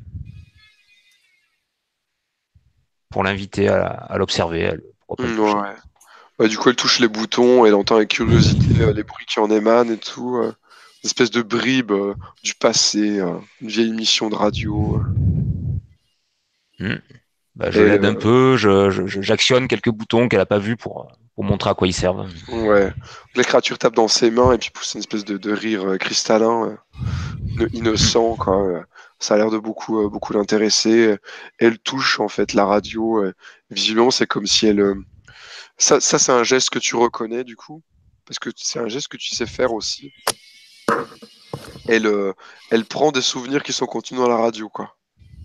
pour l'inviter à, à l'observer. Elle, pourquoi pas le non. toucher. Ouais, ouais. Ouais, du coup, elle touche les boutons, elle entend avec curiosité euh, les bruits qui en émanent et tout. euh, une espèce de bribe euh, du passé, euh, une vieille émission de radio. euh. Hmm. Ben, Et je elle, l'aide un euh, peu, je, je- je- j'actionne quelques boutons qu'elle a pas vus pour, pour montrer à quoi ils servent. ouais. La créature tape dans ses mains et puis pousse une espèce de, de rire euh, cristallin, euh, inno- Hmm. innocent, quoi. euh. Ça a l'air de beaucoup, euh, beaucoup l'intéresser. Elle touche en fait la radio. euh. Visiblement, c'est comme si elle. euh, Ça, ça c'est un geste que tu reconnais du coup, parce que c'est un geste que tu sais faire aussi. Elle, euh, elle prend des souvenirs qui sont contenus dans la radio, quoi.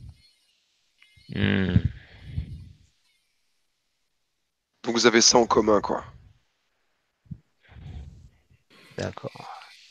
Hmm. Donc vous avez ça en commun, quoi. D'accord.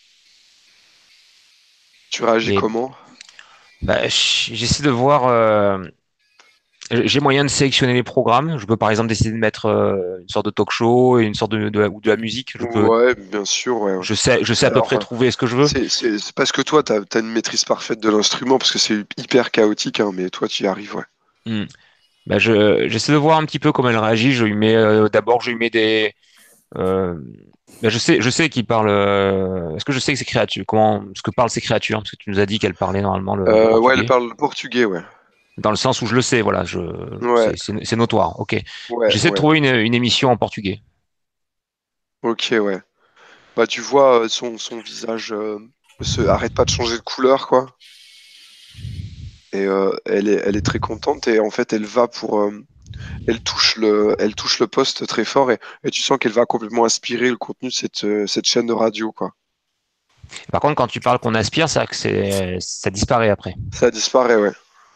Tu réagis Et comment? ben, j- j'essaie de voir. euh, J'ai moyen de sélectionner les programmes. Je peux par exemple décider de mettre euh, une sorte de talk show et une sorte de, de, ou de la musique. Je peux, Ouais, bien sûr, ouais, ouais. je sais, je sais à peu Alors, près euh, trouver ce que je veux. c'est c'est- c'est parce que toi, t'as, t'as une maîtrise parfaite de l'instrument, parce que c'est hyper chaotique, hein, mais toi, tu y arrives, ouais. Hmm. Ben, je, j'essaie de voir un petit peu comment elle réagit. Je lui mets euh, d'abord, je lui mets des. euh, ben, je sais, je sais qu'il parle. euh, Est-ce que je sais que ces créatures, comment, ce que parlent ces créatures? Parce que tu nous as dit qu'elles parlaient normalement le, le Euh, ouais, elle portugais. parle portugais, ouais. Dans le sens où je le sais, voilà, je, Ouais, c'est, c'est, c'est notoire. Ok. ouais, J'essaie de ouais. trouver une, une émission en portugais. Ok, ouais. Bah, tu vois, euh, son, son visage euh, se arrête pas de changer de couleur, quoi. Et euh, elle est, elle est très contente et en fait, elle va pour, euh, elle touche le, elle touche le poste très fort et, et tu sens qu'elle va complètement aspirer le contenu de cette, euh, cette chaîne de radio, quoi. Par contre, quand tu parles qu'on aspire, c'est vrai que c'est, ça disparaît après. Ça disparaît, ouais.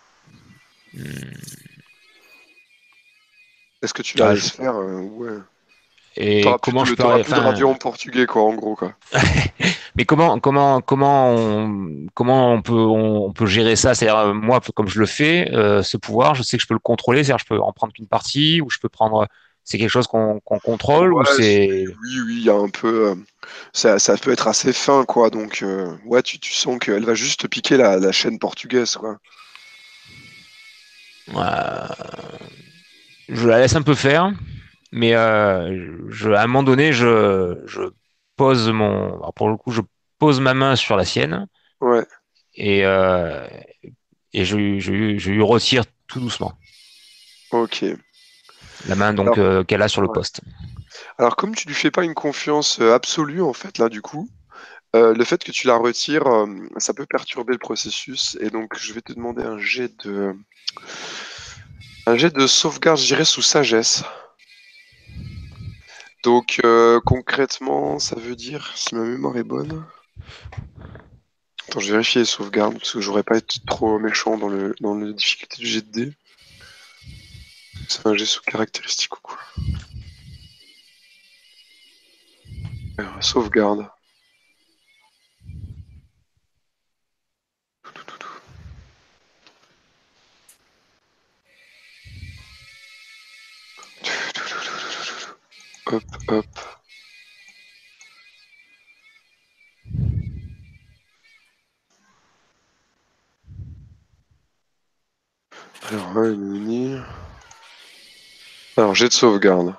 Hmm. Est-ce que tu la Ah, laisses je- faire euh, ouais. Et T'auras plus comment je de, peux, t'auras plus de enfin, radio en portugais, quoi, en gros, quoi. mais comment, comment, comment on, comment on peut, on, on peut gérer ça? C'est-à-dire, euh, moi, comme je le fais, euh, ce pouvoir, je sais que je peux le contrôler. C'est-à-dire, je peux en prendre qu'une partie, ou je peux prendre. C'est quelque chose qu'on qu'on contrôle, ou Ouais, c'est- c'est. oui, oui, il y a un peu, euh, ça, ça peut être assez fin, quoi. Donc, euh, ouais, tu, tu sens qu'elle va juste te piquer la, la chaîne portugaise, quoi. euh, je la laisse un peu faire, mais euh, je, à un moment donné, je, je pose mon. Alors pour le coup, je pose ma main sur la sienne Ouais, et, euh, et je, je, je lui retire tout doucement ok. la main donc Alors, euh, qu'elle a sur le ouais. poste. Alors, comme tu lui fais pas une confiance euh, absolue, en fait, là, du coup, euh, le fait que tu la retires, euh, ça peut perturber le processus. Et donc, je vais te demander un jet de, un jet de sauvegarde, je dirais, sous sagesse. Donc, euh, concrètement, ça veut dire, si ma mémoire est bonne. Attends, je vais vérifier les sauvegardes, parce que j'aurais pas été trop méchant dans le, dans la difficulté du jet de dés. C'est un jet sous caractéristique ou quoi. Alors, sauvegarde. Hop, hop. Alors, un, une mini. Alors, jet de sauvegarde.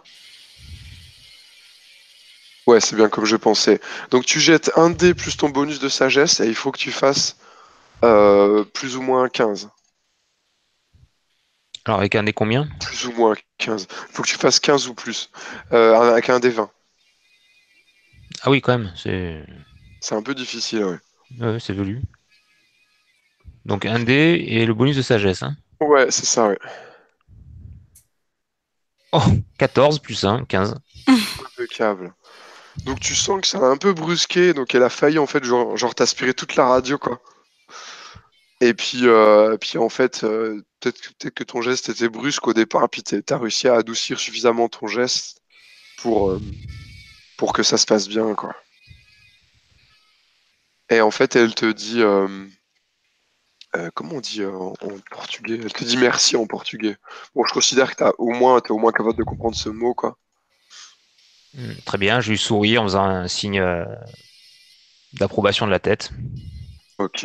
Ouais, c'est bien comme je pensais. Donc, tu jettes un dé plus ton bonus de sagesse, et il faut que tu fasses euh, plus ou moins quinze. Alors avec un des combien? Plus ou moins quinze. Il faut que tu fasses quinze ou plus. Euh, avec un dé vingt. Ah oui, quand même, c'est C'est un peu difficile, ouais. ouais, c'est velu. Donc un dé et le bonus de sagesse, hein. Ouais, c'est ça, ouais. Oh, quatorze plus un, quinze. Impeccable. Donc tu sens que ça l'a un peu brusqué, donc elle a failli en fait genre, genre t'aspirer toute la radio quoi. Et puis, euh, puis en fait, euh, peut-être que, peut-être que ton geste était brusque au départ, puis t'es- t'as réussi à adoucir suffisamment ton geste pour, euh, pour que ça se passe bien quoi. Et en fait, elle te dit, euh, euh, comment on dit euh, en, en portugais? Elle te dit merci en portugais. Bon, je considère que t'as au moins, t'es au moins capable de comprendre ce mot quoi. Hmm, très bien, je lui souris en faisant un signe euh, d'approbation de la tête. Ok.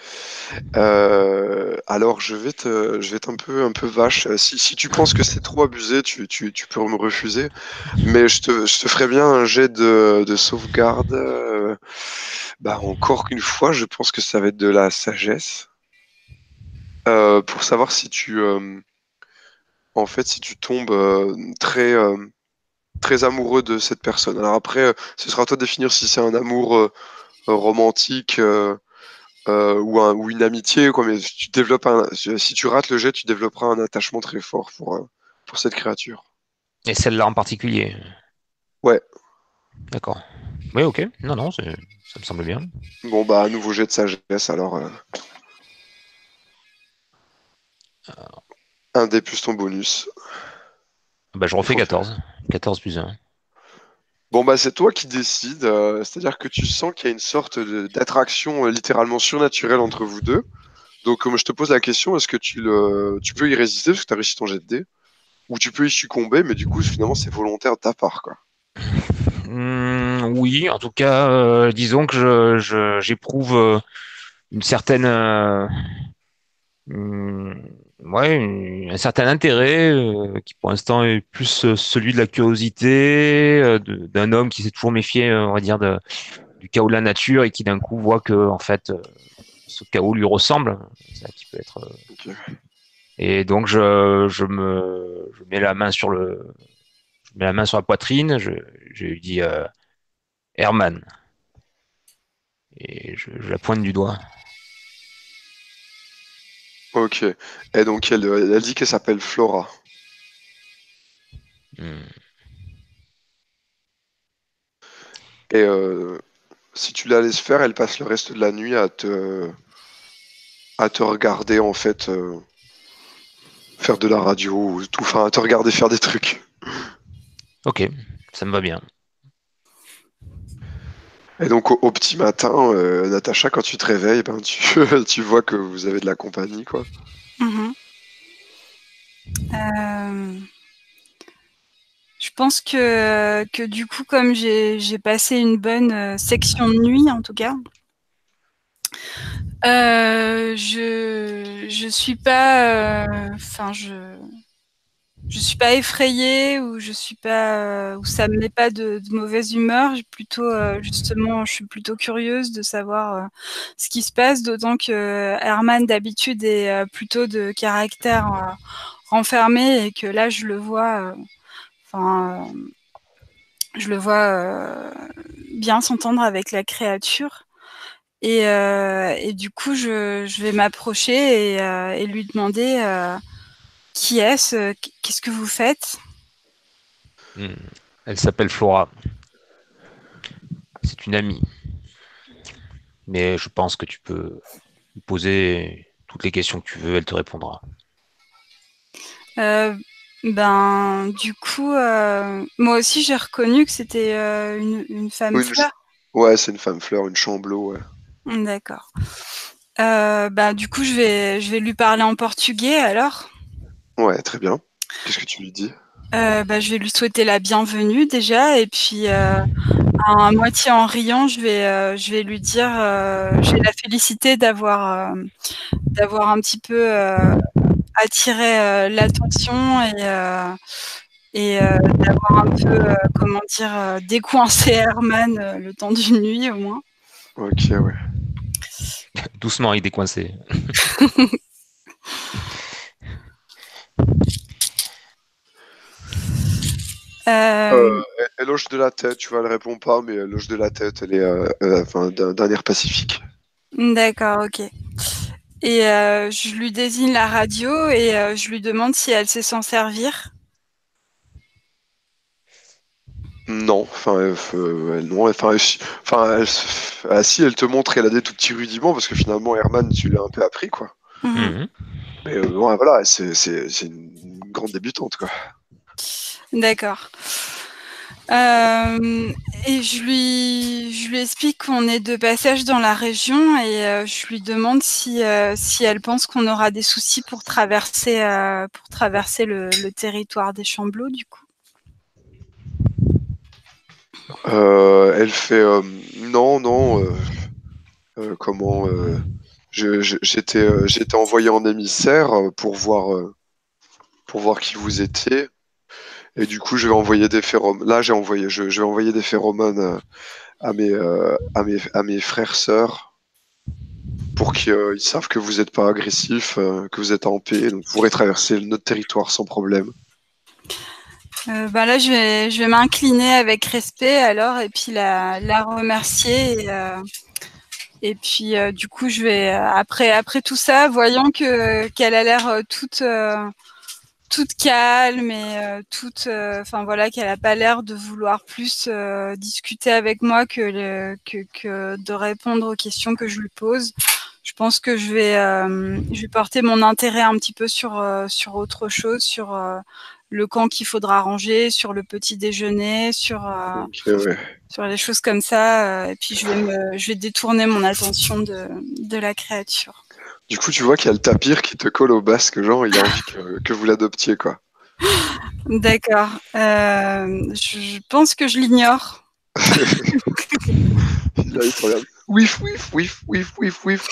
Euh, alors je vais te, je vais être un peu, un peu vache. Si, si tu penses que c'est trop abusé, tu, tu, tu peux me refuser. Mais je te, je te ferai bien un jet de, de sauvegarde. Euh, bah encore qu'une fois, je pense que ça va être de la sagesse. Euh, pour savoir si tu, euh, en fait, si tu tombes euh, très, euh, très amoureux de cette personne. Alors après, euh, ce sera à toi de définir si c'est un amour euh, romantique. Euh, euh, ou, un- ou une amitié, quoi, mais tu développes un, si tu rates le jet, tu développeras un attachement très fort pour, euh, pour cette créature. Et celle-là en particulier. Ouais, D'accord. Oui, ok. Non, non, c'est- ça me semble bien. bon bah, un nouveau jet de sagesse, alors euh, un dé plus ton bonus. Bah, je Il refais faut faire. quatorze. quatorze plus un. Bon bah, c'est toi qui décides, euh, c'est-à-dire que tu sens qu'il y a une sorte de- d'attraction euh, littéralement surnaturelle entre vous deux. Donc, comme je te pose la question, est-ce que tu, le, tu peux y résister parce que tu as réussi ton jet de dé, ou tu peux y succomber, mais du coup, finalement, c'est volontaire de ta part, quoi. Hmm, oui, en tout cas, euh, disons que je, je- j'éprouve euh, une certaine, euh, hmm, ouais, une- un certain intérêt euh, qui pour l'instant est plus euh, celui de la curiosité euh, de- d'un homme qui s'est toujours méfié, euh, on va dire, de- du chaos de la nature et qui d'un coup voit que en fait euh, ce chaos lui ressemble. C'est ça qui peut être. euh, Ok. Et donc je, je me, je mets la main sur le, je mets la main sur la poitrine. Je, je lui dis euh, Herman et je, je la pointe du doigt. Ok. Et donc, elle, elle dit qu'elle s'appelle Flora. Hmm. Et euh, si tu la laisses faire, elle passe le reste de la nuit à te, à te regarder, en fait, euh, faire de la radio ou tout, enfin, à te regarder faire des trucs. Ok, ça me va bien. Et donc, au, au petit matin, euh, Natacha, quand tu te réveilles, ben, tu, tu vois que vous avez de la compagnie, quoi. Mhm. Euh, je pense que, que du coup, comme j'ai j'ai passé une bonne euh, section de nuit, en tout cas, euh, je je suis pas, euh, enfin je je suis pas effrayée ou je suis pas, euh, ou ça me met pas de, de mauvaise humeur. J'ai plutôt, euh, justement, je suis plutôt curieuse de savoir euh, ce qui se passe, d'autant que Herman d'habitude est euh, plutôt de caractère euh, renfermé et que là je le vois, euh, enfin, euh, je le vois euh, bien s'entendre avec la créature. Et, euh, et du coup, je, je vais m'approcher et, euh, et lui demander euh, qui est-ce, qu'est-ce que vous faites? Hmm. Elle s'appelle Flora. C'est une amie. Mais je pense que tu peux lui poser toutes les questions que tu veux, elle te répondra. Euh, ben, du coup, euh, moi aussi, j'ai reconnu que c'était euh, une, une femme Ou une ch- fleur. Ouais, c'est une femme fleur, une chamblot, ouais. D'accord. Euh, ben, du coup, je vais, je vais lui parler en portugais alors. Ouais, très bien. Qu'est-ce que tu lui dis? Euh, ben, je vais lui souhaiter la bienvenue déjà, et puis euh, à moitié en riant, je vais, euh, je vais lui dire, euh, je vais la féliciter d'avoir, euh, d'avoir un petit peu euh, attiré euh, l'attention et, euh, et euh, d'avoir un peu, euh, comment dire, euh, décoincé Herman euh, le temps d'une nuit au moins. Ok, ouais. Doucement avec des coincés. Euh, Euh, elle, elle hoche de la tête, tu vois, elle répond pas, mais elle hoche de la tête, elle est euh, euh, enfin, d'un d'un air pacifique. d'accord, ok. et euh, je lui désigne la radio et euh, je lui demande si elle sait s'en servir. Non, enfin, euh, euh, elle, non, enfin, elle, enfin, elle, ah, si, elle te montre qu'elle a des tout petits rudiments, parce que finalement, Herman, tu l'as un peu appris, quoi. Mhm. Mhm. Mais euh, bon, voilà, c'est c'est- c'est une grande débutante, quoi. D'accord. Euh, et je lui, je lui explique qu'on est de passage dans la région et euh, je lui demande si, euh, si elle pense qu'on aura des soucis pour traverser, euh, pour traverser le, le territoire des Chamblots, du coup. Euh, elle fait euh, non, non, euh, euh, comment euh, je- je- j'étais euh, j'étais envoyé en émissaire euh, pour voir euh, pour voir qui vous étiez et du coup je vais envoyer des phéromones. Là j'ai envoyé je, je vais envoyer des phéromones euh, à mes euh, à mes à mes frères sœurs pour qu'ils euh, ils savent que vous n'êtes pas agressif, euh, que vous êtes en paix, donc vous pourrez traverser notre territoire sans problème. Euh, bah là, je vais, je vais m'incliner avec respect alors et puis la, la remercier. Et, euh, et puis, euh, du coup, je vais, euh, après, après tout ça, voyant que, qu'elle a l'air euh, toute, euh, toute calme et euh, toute, enfin voilà, qu'elle a pas l'air de vouloir plus euh, discuter avec moi que, le, que, que de répondre aux questions que je lui pose. Je pense que je vais, euh, je vais porter mon intérêt un petit peu sur, euh, sur autre chose, sur euh, le camp qu'il faudra ranger, sur le petit déjeuner, sur, euh, Donc, euh, ouais. sur les choses comme ça. Euh, et puis je vais, me, je vais détourner mon attention de, de la créature. Du coup tu vois qu'il y a le tapir qui te colle au basque, genre il a envie que, que vous l'adoptiez, quoi. D'accord. Euh, je, je pense que je l'ignore. Là, il te regarde. Whiff, whiff, whiff, whiff, whiff, whiff.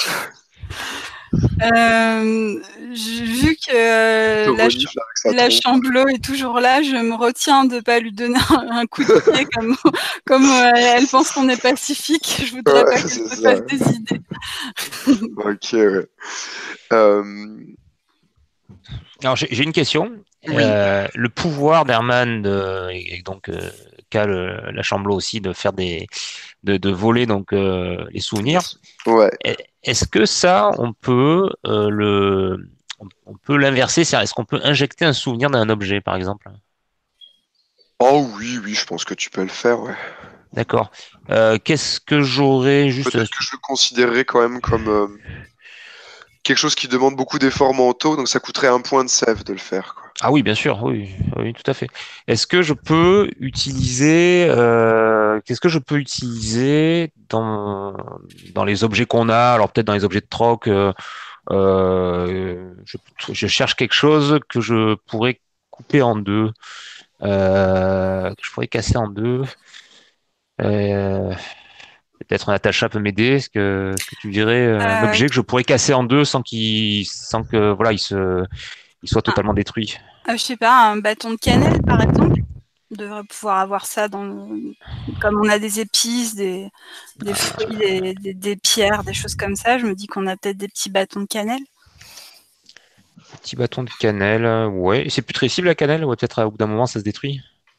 Euh, vu que Il te euh, la, renifle avec sa la trompe. Chamblot est toujours là, je me retiens de ne pas lui donner un, un coup de pied comme, comme euh, elle pense qu'on est pacifique. Je voudrais Ouais, pas qu'elle c'est se ça. fasse des idées. Ok, ouais. Euh, Alors j'ai j'ai une question. oui, Euh, le pouvoir d'Herman de- et donc euh, qu'a le- la Chamblot aussi de faire des de, de voler donc euh, les souvenirs. ouais. Est- Est-ce que ça on peut euh, le on on peut l'inverser, c'est-à-dire est-ce qu'on peut injecter un souvenir dans un objet par exemple? Oh oui, oui, je pense que tu peux le faire, ouais. D'accord. Euh, qu'est-ce que j'aurais juste Peut-être que je le considérerais quand même comme euh, quelque chose qui demande beaucoup d'efforts mentaux, donc ça coûterait un point de save de le faire, quoi. Ah oui, bien sûr, oui, oui, tout à fait. Est-ce que je peux utiliser, euh, qu'est-ce que je peux utiliser dans dans les objets qu'on a, alors peut-être dans les objets de troc, euh, euh, je, je cherche quelque chose que je pourrais couper en deux, euh, que je pourrais casser en deux. Euh, peut-être un attacha peut m'aider. Est-ce que, est-ce que tu dirais euh, un Euh, objet que je pourrais casser en deux sans qu'il, sans que voilà, il se, il soit un- totalement détruit? euh, je sais pas, un bâton de cannelle par exemple. On devrait pouvoir avoir ça dans le- comme on a des épices, des, des fruits, des, des, des pierres, des choses comme ça. Je me dis qu'on a peut-être des petits bâtons de cannelle. Petit bâton de cannelle, euh, ouais. C'est putrescible la cannelle, ou peut-être au bout d'un moment ça se détruit.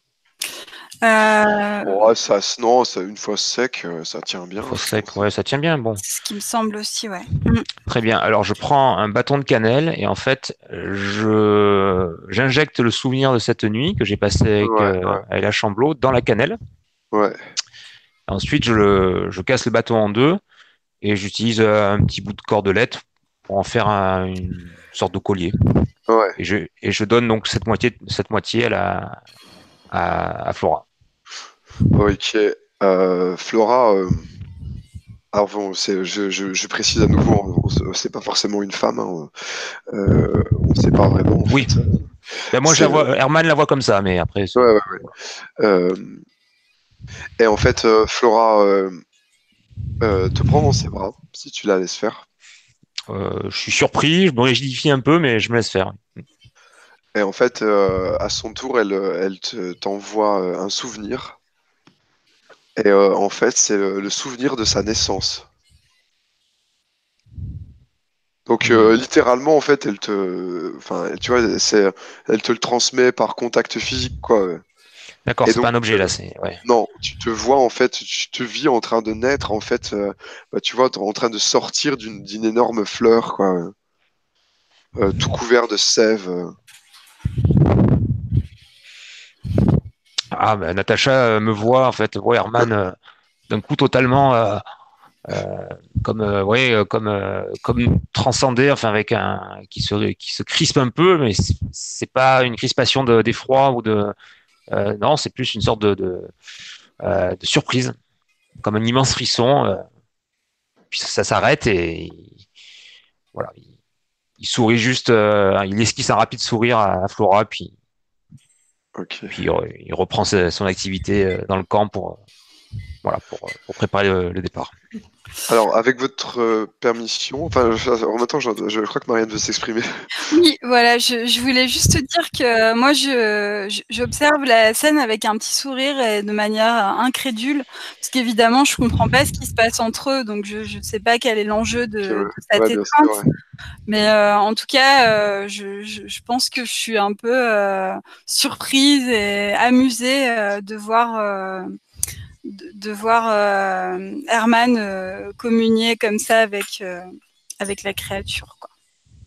Euh, Oh, ça, non, ça, une fois sec, euh, ça tient bien, Faut je sec, pense. ouais, ça tient bien. Bon, ce qui me semble aussi, ouais. très bien. Alors je prends un bâton de cannelle et en fait je j'injecte le souvenir de cette nuit que j'ai passé avec, Ouais, euh, ouais, avec la Chamblot dans la cannelle. ouais. Ensuite je le je casse le bâton en deux et j'utilise euh, un petit bout de cordelette pour en faire un- une sorte de collier. Ouais. Et je et je donne donc cette moitié cette moitié à la à, à Flora. Ok. Euh, Flora, euh, alors bon, c'est, je, je, je précise à nouveau, on- on- c'est pas forcément une femme, hein, euh, on ne sait pas vraiment en Oui. fait. Ben moi je C'est, la vois, Herman la voit comme ça, mais après c'est- ouais, ouais, ouais. Euh, et en fait, euh, Flora euh, euh, te prend dans ses bras, si tu la laisses faire. Euh, je suis surpris, je me rigidifie un peu, mais je me laisse faire. Et en fait, euh, à son tour, elle, euh, elle te, t'envoie euh, un souvenir. Et euh, en fait, c'est le, le souvenir de sa naissance. Donc euh, Hmm. littéralement, en fait, elle te, enfin, tu vois, c'est, elle te le transmet par contact physique, quoi. D'accord, Et c'est pas donc, un objet euh, là, c'est ouais. non, tu te vois en fait, tu te vis en train de naître en fait, euh, bah, tu vois, t'es en train de sortir d'une d'une énorme fleur, quoi, euh, tout couvert de sève. euh. Ah, bah, Natacha euh, me voit en fait, voit Herman euh, d'un coup totalement euh, euh, comme euh, ouais, euh, comme euh, comme transcendé, enfin avec un qui se qui se crispe un peu, mais c'est c'est pas une crispation de d'effroi ou de euh, non, c'est plus une sorte de de, euh, de surprise, comme un immense frisson. Euh, puis ça, ça s'arrête et voilà, il, il sourit juste, euh, il esquisse un rapide sourire à, à Flora, puis Ok. puis euh, il reprend sa- son activité euh, dans le camp pour euh, voilà pour, euh, pour préparer le, le départ. Alors, avec votre euh, permission, enfin, je- en même temps, je, je crois que Marianne veut s'exprimer. Oui, voilà, je, je voulais juste te dire que moi, je, je- j'observe la scène avec un petit sourire et de manière incrédule, parce qu'évidemment, je comprends pas ce qui se passe entre eux, donc je ne sais pas quel est l'enjeu Ok, de, ouais, de cette ouais, bien sûr, étreinte. ouais. Mais euh, en tout cas, euh, je, je, je pense que je suis un peu euh, surprise et amusée euh, de voir, euh, de, de voir euh, Herman euh, communier comme ça avec, euh, avec la créature, quoi.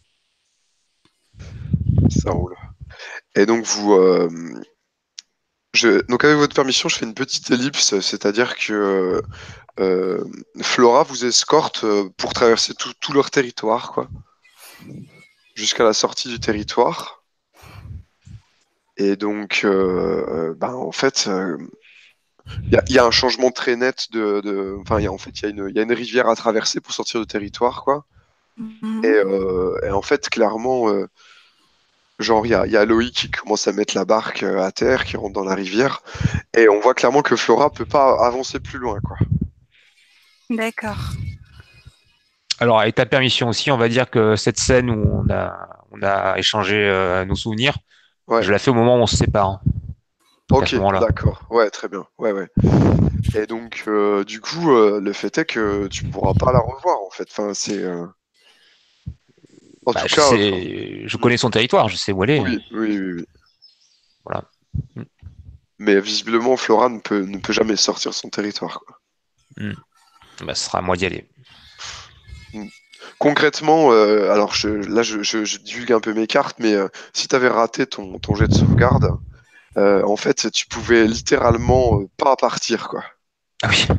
Ça roule. Et donc, vous, euh, je, donc avec votre permission, je fais une petite ellipse, c'est-à-dire que euh, Flora vous escorte euh, pour traverser tout, tout leur territoire, quoi, jusqu'à la sortie du territoire. Et donc, euh, euh, ben, en fait, euh, il y, a, y a un changement très net de, de- enfin, y a, en fait, il y a une, il y a une rivière à traverser pour sortir du territoire, quoi. Et, Mhm. euh, et en fait, clairement, euh, genre, il y a, il y a Loïc qui commence à mettre la barque euh, à terre, qui rentre dans la rivière, et on voit clairement que Flora peut pas avancer plus loin, quoi. D'accord. Alors, avec ta permission aussi, on va dire que cette scène où on a, on a échangé euh, nos souvenirs, Ouais. je la fais au moment où on se sépare. Donc à ce Ok, moment-là. d'accord. Ouais, très bien. Ouais, ouais. Et donc, euh, du coup, euh, le fait est que tu pourras pas la revoir, en fait. Enfin, c'est, euh, en Bah, tout je cas, enfin, sais, je hmm. connais son territoire, je sais où elle est. Oui, oui, oui, oui. Voilà. Mm. Mais visiblement, Flora ne peut, ne peut jamais sortir son territoire, quoi. Mm. Bah, ce sera à moi d'y aller. Hmm. Concrètement, euh, alors je, là, je, je, je divulgue un peu mes cartes, mais euh, si tu avais raté ton, ton jet de sauvegarde, euh, en fait, tu pouvais littéralement euh, pas partir, quoi. Ah oui,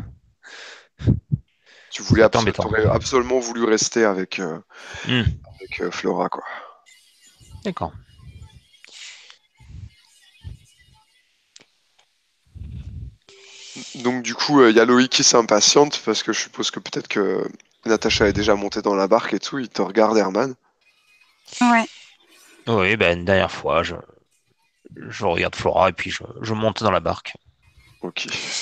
Tu ça voulais va être abso- embêtant. t'aurais absolument voulu rester avec, euh, Mm. avec euh, Flora, quoi. D'accord. Donc du coup, il y a Loïc qui s'impatiente parce que je suppose que peut-être que Natacha est déjà montée dans la barque et tout. Il te regarde, Herman. Ouais. Oui, ben, une dernière fois, je, je regarde Flora et puis je, je monte dans la barque. Ok.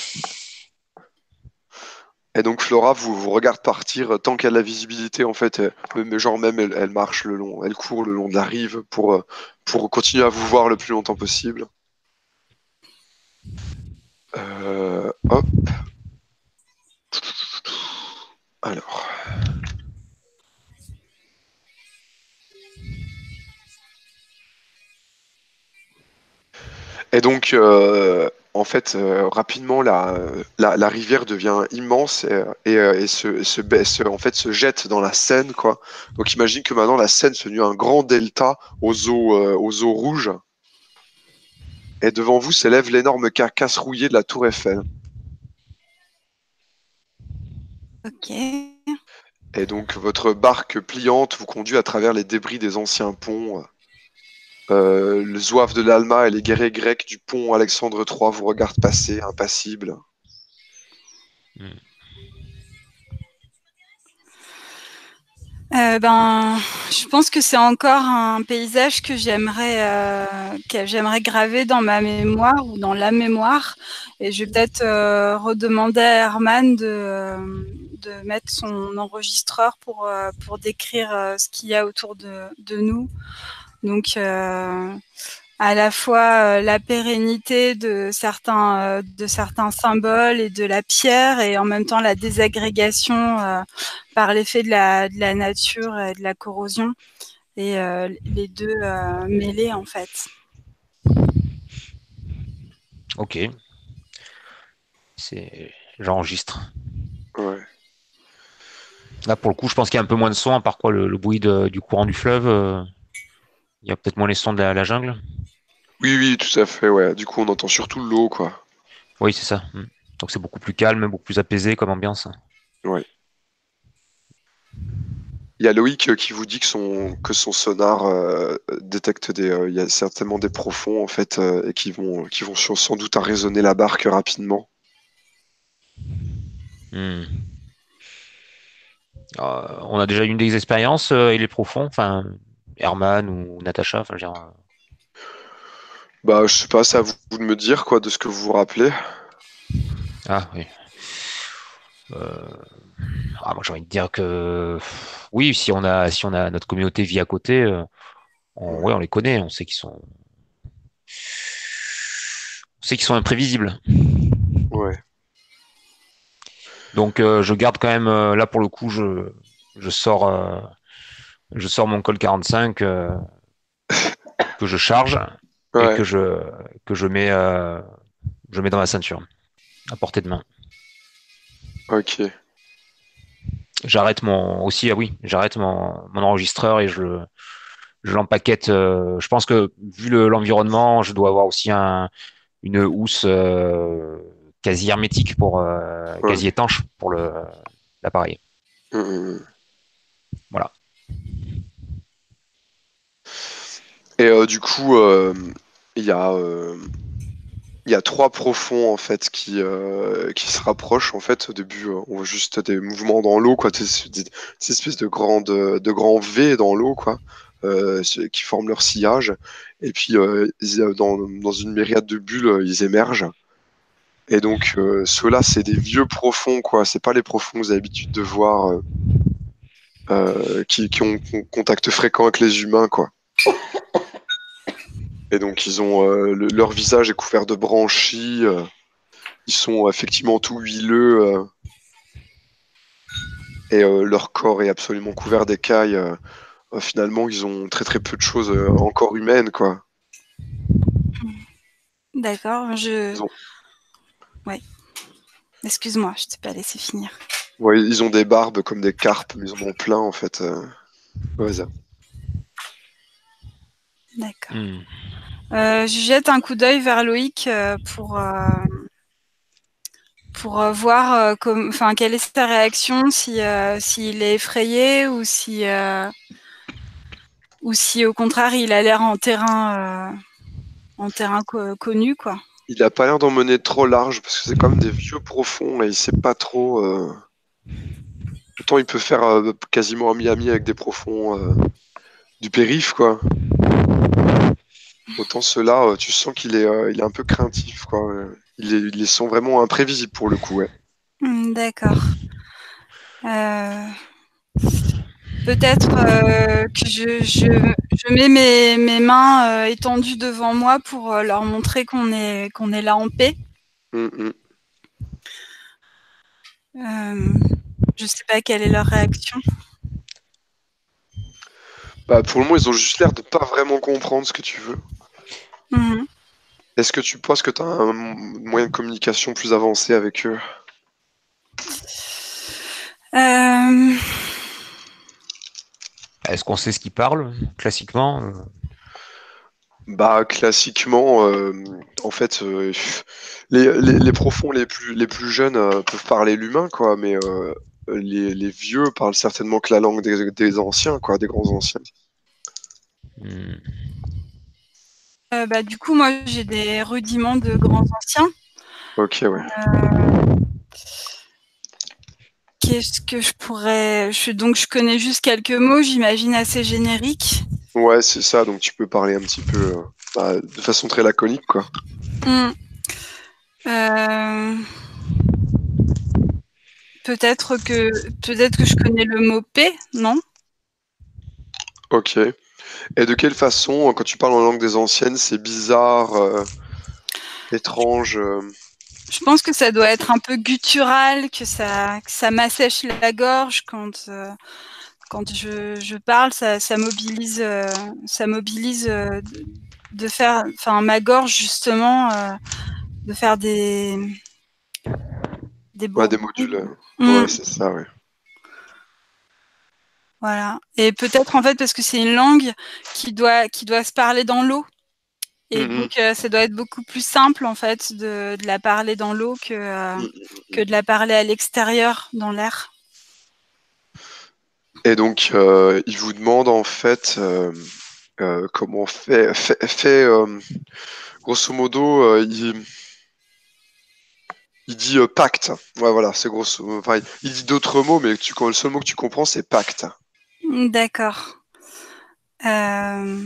Et donc Flora vous, vous regarde partir euh, tant qu'elle a la visibilité en fait. euh, Mais genre même elle, elle marche le long, elle court le long de la rive pour, euh, pour continuer à vous voir le plus longtemps possible. Euh, hop. Alors. Et donc, euh, en fait, euh, rapidement, la, la, la rivière devient immense et, et, euh, et se, se, baisse, en fait, se jette dans la Seine, quoi. Donc, imagine que maintenant, la Seine est devenue un grand delta aux eaux, euh, aux eaux rouges. Et devant vous s'élève l'énorme carcasse rouillée de la Tour Eiffel. Ok. Et donc, votre barque pliante vous conduit à travers les débris des anciens ponts. Euh, le zouave de l'Alma et les guerriers grecs du pont Alexandre trois vous regardent passer, impassibles. Mm. Euh, ben, je pense que c'est encore un paysage que j'aimerais euh, que j'aimerais graver dans ma mémoire ou dans la mémoire. Et je vais peut-être euh, redemander à Herman de, euh, de mettre son enregistreur pour, euh, pour décrire euh, ce qu'il y a autour de, de nous. Donc, euh, à la fois euh, la pérennité de certains, euh, de certains symboles et de la pierre, et en même temps la désagrégation euh, par l'effet de la, de la nature et de la corrosion, et euh, les deux euh, mêlés en fait. Ok. C'est... J'enregistre. Ouais. Là, pour le coup, je pense qu'il y a un peu moins de son, par quoi le, le bruit de- du courant du fleuve. euh, Il y a peut-être moins les sons de la, la jungle. Oui, oui, tout à fait, ouais. Du coup, on entend surtout l'eau, quoi. Oui, c'est ça. Mm. Donc c'est beaucoup plus calme, beaucoup plus apaisé comme ambiance. Ouais. Il y a Loïc euh, qui vous dit que son, que son sonar euh, détecte des, euh, il y a certainement des profonds en fait euh, et qui vont, qui vont sur- sans doute arraisonner la barque rapidement. Hmm. Euh, on a déjà eu une des expériences euh, et les profonds, enfin Herman ou Natacha, enfin je veux dire, euh, Bah, je sais pas, c'est à vous de me dire quoi de ce que vous vous rappelez. ah oui. Euh, ah, moi j'ai envie de dire que oui, si on a si on a notre communauté vit à côté, euh, on, Ouais. ouais, on les connaît, on sait qu'ils sont on sait qu'ils sont imprévisibles. Ouais. Donc euh, je garde quand même euh, là pour le coup je je sors euh, je sors mon Colt quarante-cinq euh, que je charge et Ouais. que je que je mets euh, je mets dans ma ceinture à portée de main. Ok. J'arrête mon aussi ah oui, j'arrête mon, mon enregistreur et je le je l'empaquette. Euh, je pense que vu le- l'environnement, je dois avoir aussi un, une housse euh, quasi hermétique pour euh, Ouais. quasi étanche pour le l'appareil. Hum, hum, hum. Voilà. Et euh, du coup, euh, il y a euh, il y a trois profonds en fait qui euh, qui se rapprochent en fait. Au début, euh, on voit juste des mouvements dans l'eau, quoi, des, des, des espèces de grandes de grands V dans l'eau, quoi, euh, ce- qui forment leur sillage. Et puis euh, ils, euh, dans dans une myriade de bulles, euh, ils émergent. Et donc euh, ceux-là, c'est des vieux profonds, quoi. C'est pas les profonds que vous avez l'habitude de voir, euh, euh, qui qui ont, qui ont contact fréquent avec les humains, quoi. Et donc ils ont euh, le- leur visage est couvert de branchies. euh, Ils sont effectivement tout huileux euh, et euh, leur corps est absolument couvert d'écailles. euh, euh, finalement, ils ont très très peu de choses euh, encore humaines, quoi. D'accord, je... Ils ont, Ouais, excuse-moi, je t'ai pas laissé finir. ouais, ils ont des barbes comme des carpes, mais ils en ont plein en fait. euh, au hasard. D'accord. Hmm. Euh, je jette un coup d'œil vers Loïc euh, pour, euh, pour euh, voir euh, comme, enfin, quelle est sa réaction, si, euh, s'il est effrayé ou si, euh, ou si au contraire il a l'air en terrain, euh, en terrain co- connu, quoi. Il a pas l'air d'emmener trop large parce que c'est quand même des vieux profonds et il sait pas trop. euh, Autant il peut faire euh, quasiment ami-ami avec des profonds euh, du périph', quoi. Autant ceux-là, euh, tu sens qu'il est, euh, il est un peu craintif, quoi. euh. Il est- ils sont vraiment imprévisibles pour le coup, ouais. Hmm, d'accord. Euh, peut-être euh, que je, je, je mets mes, mes mains euh, étendues devant moi pour euh, leur montrer qu'on est, qu'on est là en paix. Hum, hum. Euh, je sais pas quelle est leur réaction. Bah, pour le moment, ils ont juste l'air de pas vraiment comprendre ce que tu veux. Mhm. Est-ce que tu penses que tu as un moyen de communication plus avancé avec eux? Euh, Est-ce qu'on sait ce qu'ils parlent classiquement? euh Bah, classiquement, euh, en fait, euh, les, les, les profonds les plus, les plus jeunes euh, peuvent parler l'humain, quoi, mais euh, les, les vieux parlent certainement que la langue des, des anciens, quoi, des grands anciens. Hmm. euh, bah, du coup, moi, j'ai des rudiments de grands anciens. Ok, ouais. Qu'est-ce que je pourrais... Je, donc, je connais juste quelques mots, j'imagine, assez génériques. Ouais, c'est ça, donc tu peux parler un petit peu euh, bah, de façon très laconique, quoi. Hmm. Euh, peut-être que peut-être que je connais le mot paix, non? Ok. Et de quelle façon, quand tu parles en langue des anciennes, c'est bizarre, euh, étrange euh, Je pense que ça doit être un peu guttural, que ça, que ça m'assèche la gorge quand, euh, quand je, je parle, ça, ça mobilise, euh, ça mobilise euh, de faire, enfin ma gorge justement, euh, de faire des des, ouais, des modules. Mmh. Ouais, c'est ça, ouais. Voilà. Et peut-être en fait parce que c'est une langue qui doit qui doit se parler dans l'eau. Et Mmh. donc euh, ça doit être beaucoup plus simple en fait de, de la parler dans l'eau que euh, Mmh. que de la parler à l'extérieur dans l'air. Et donc, euh, il vous demande en fait euh, euh, comment fait, fait, fait euh, grosso modo, euh, il, il dit euh, pacte. Ouais, voilà, c'est grosso. Enfin, il dit d'autres mots, mais tu, le seul mot que tu comprends, c'est pacte. D'accord. Euh...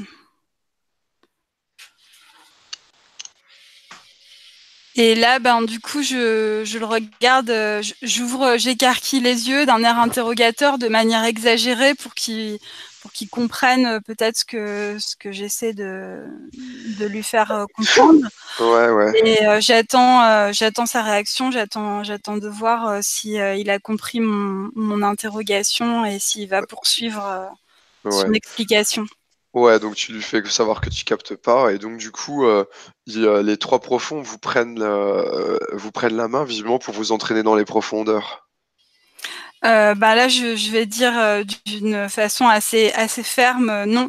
Et là, ben, du coup, je, je le regarde, j'ouvre, j'écarquille les yeux d'un air interrogateur de manière exagérée pour qu'il pour qu'il comprenne peut-être ce que, ce que j'essaie de, de lui faire comprendre. Ouais, ouais. Et euh, j'attends euh, j'attends sa réaction, j'attends j'attends de voir euh, si euh, il a compris mon, mon interrogation et s'il va poursuivre euh, Ouais. son explication. Ouais, donc tu lui fais savoir que tu captes pas, et donc du coup, euh, il, euh, les trois profonds vous prennent, euh, vous prennent la main visiblement pour vous entraîner dans les profondeurs. Euh, bah là, je, je vais dire euh, d'une façon assez assez ferme euh, non,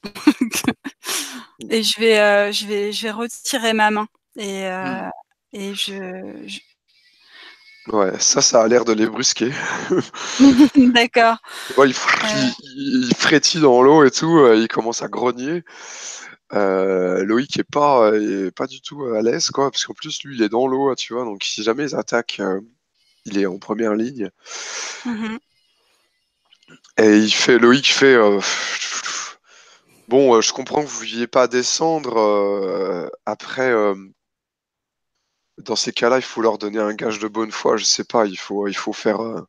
et je vais euh, je vais je vais retirer ma main et euh, Mm. et je, je... Ouais, ça, ça a l'air de les brusquer. D'accord. Ouais, il, Euh... il, il frétille dans l'eau et tout, euh, il commence à grogner. Euh, Loïc est pas, est pas du tout à l'aise, quoi, parce qu'en plus, lui, il est dans l'eau, tu vois, donc si jamais ils attaquent, euh, il est en première ligne. Mm-hmm. Et il fait, Loïc fait, euh, bon, euh, je comprends que vous ne vouliez pas descendre. Euh, après, euh, dans ces cas-là, il faut leur donner un gage de bonne foi. Je sais pas, il faut, il faut faire. Euh...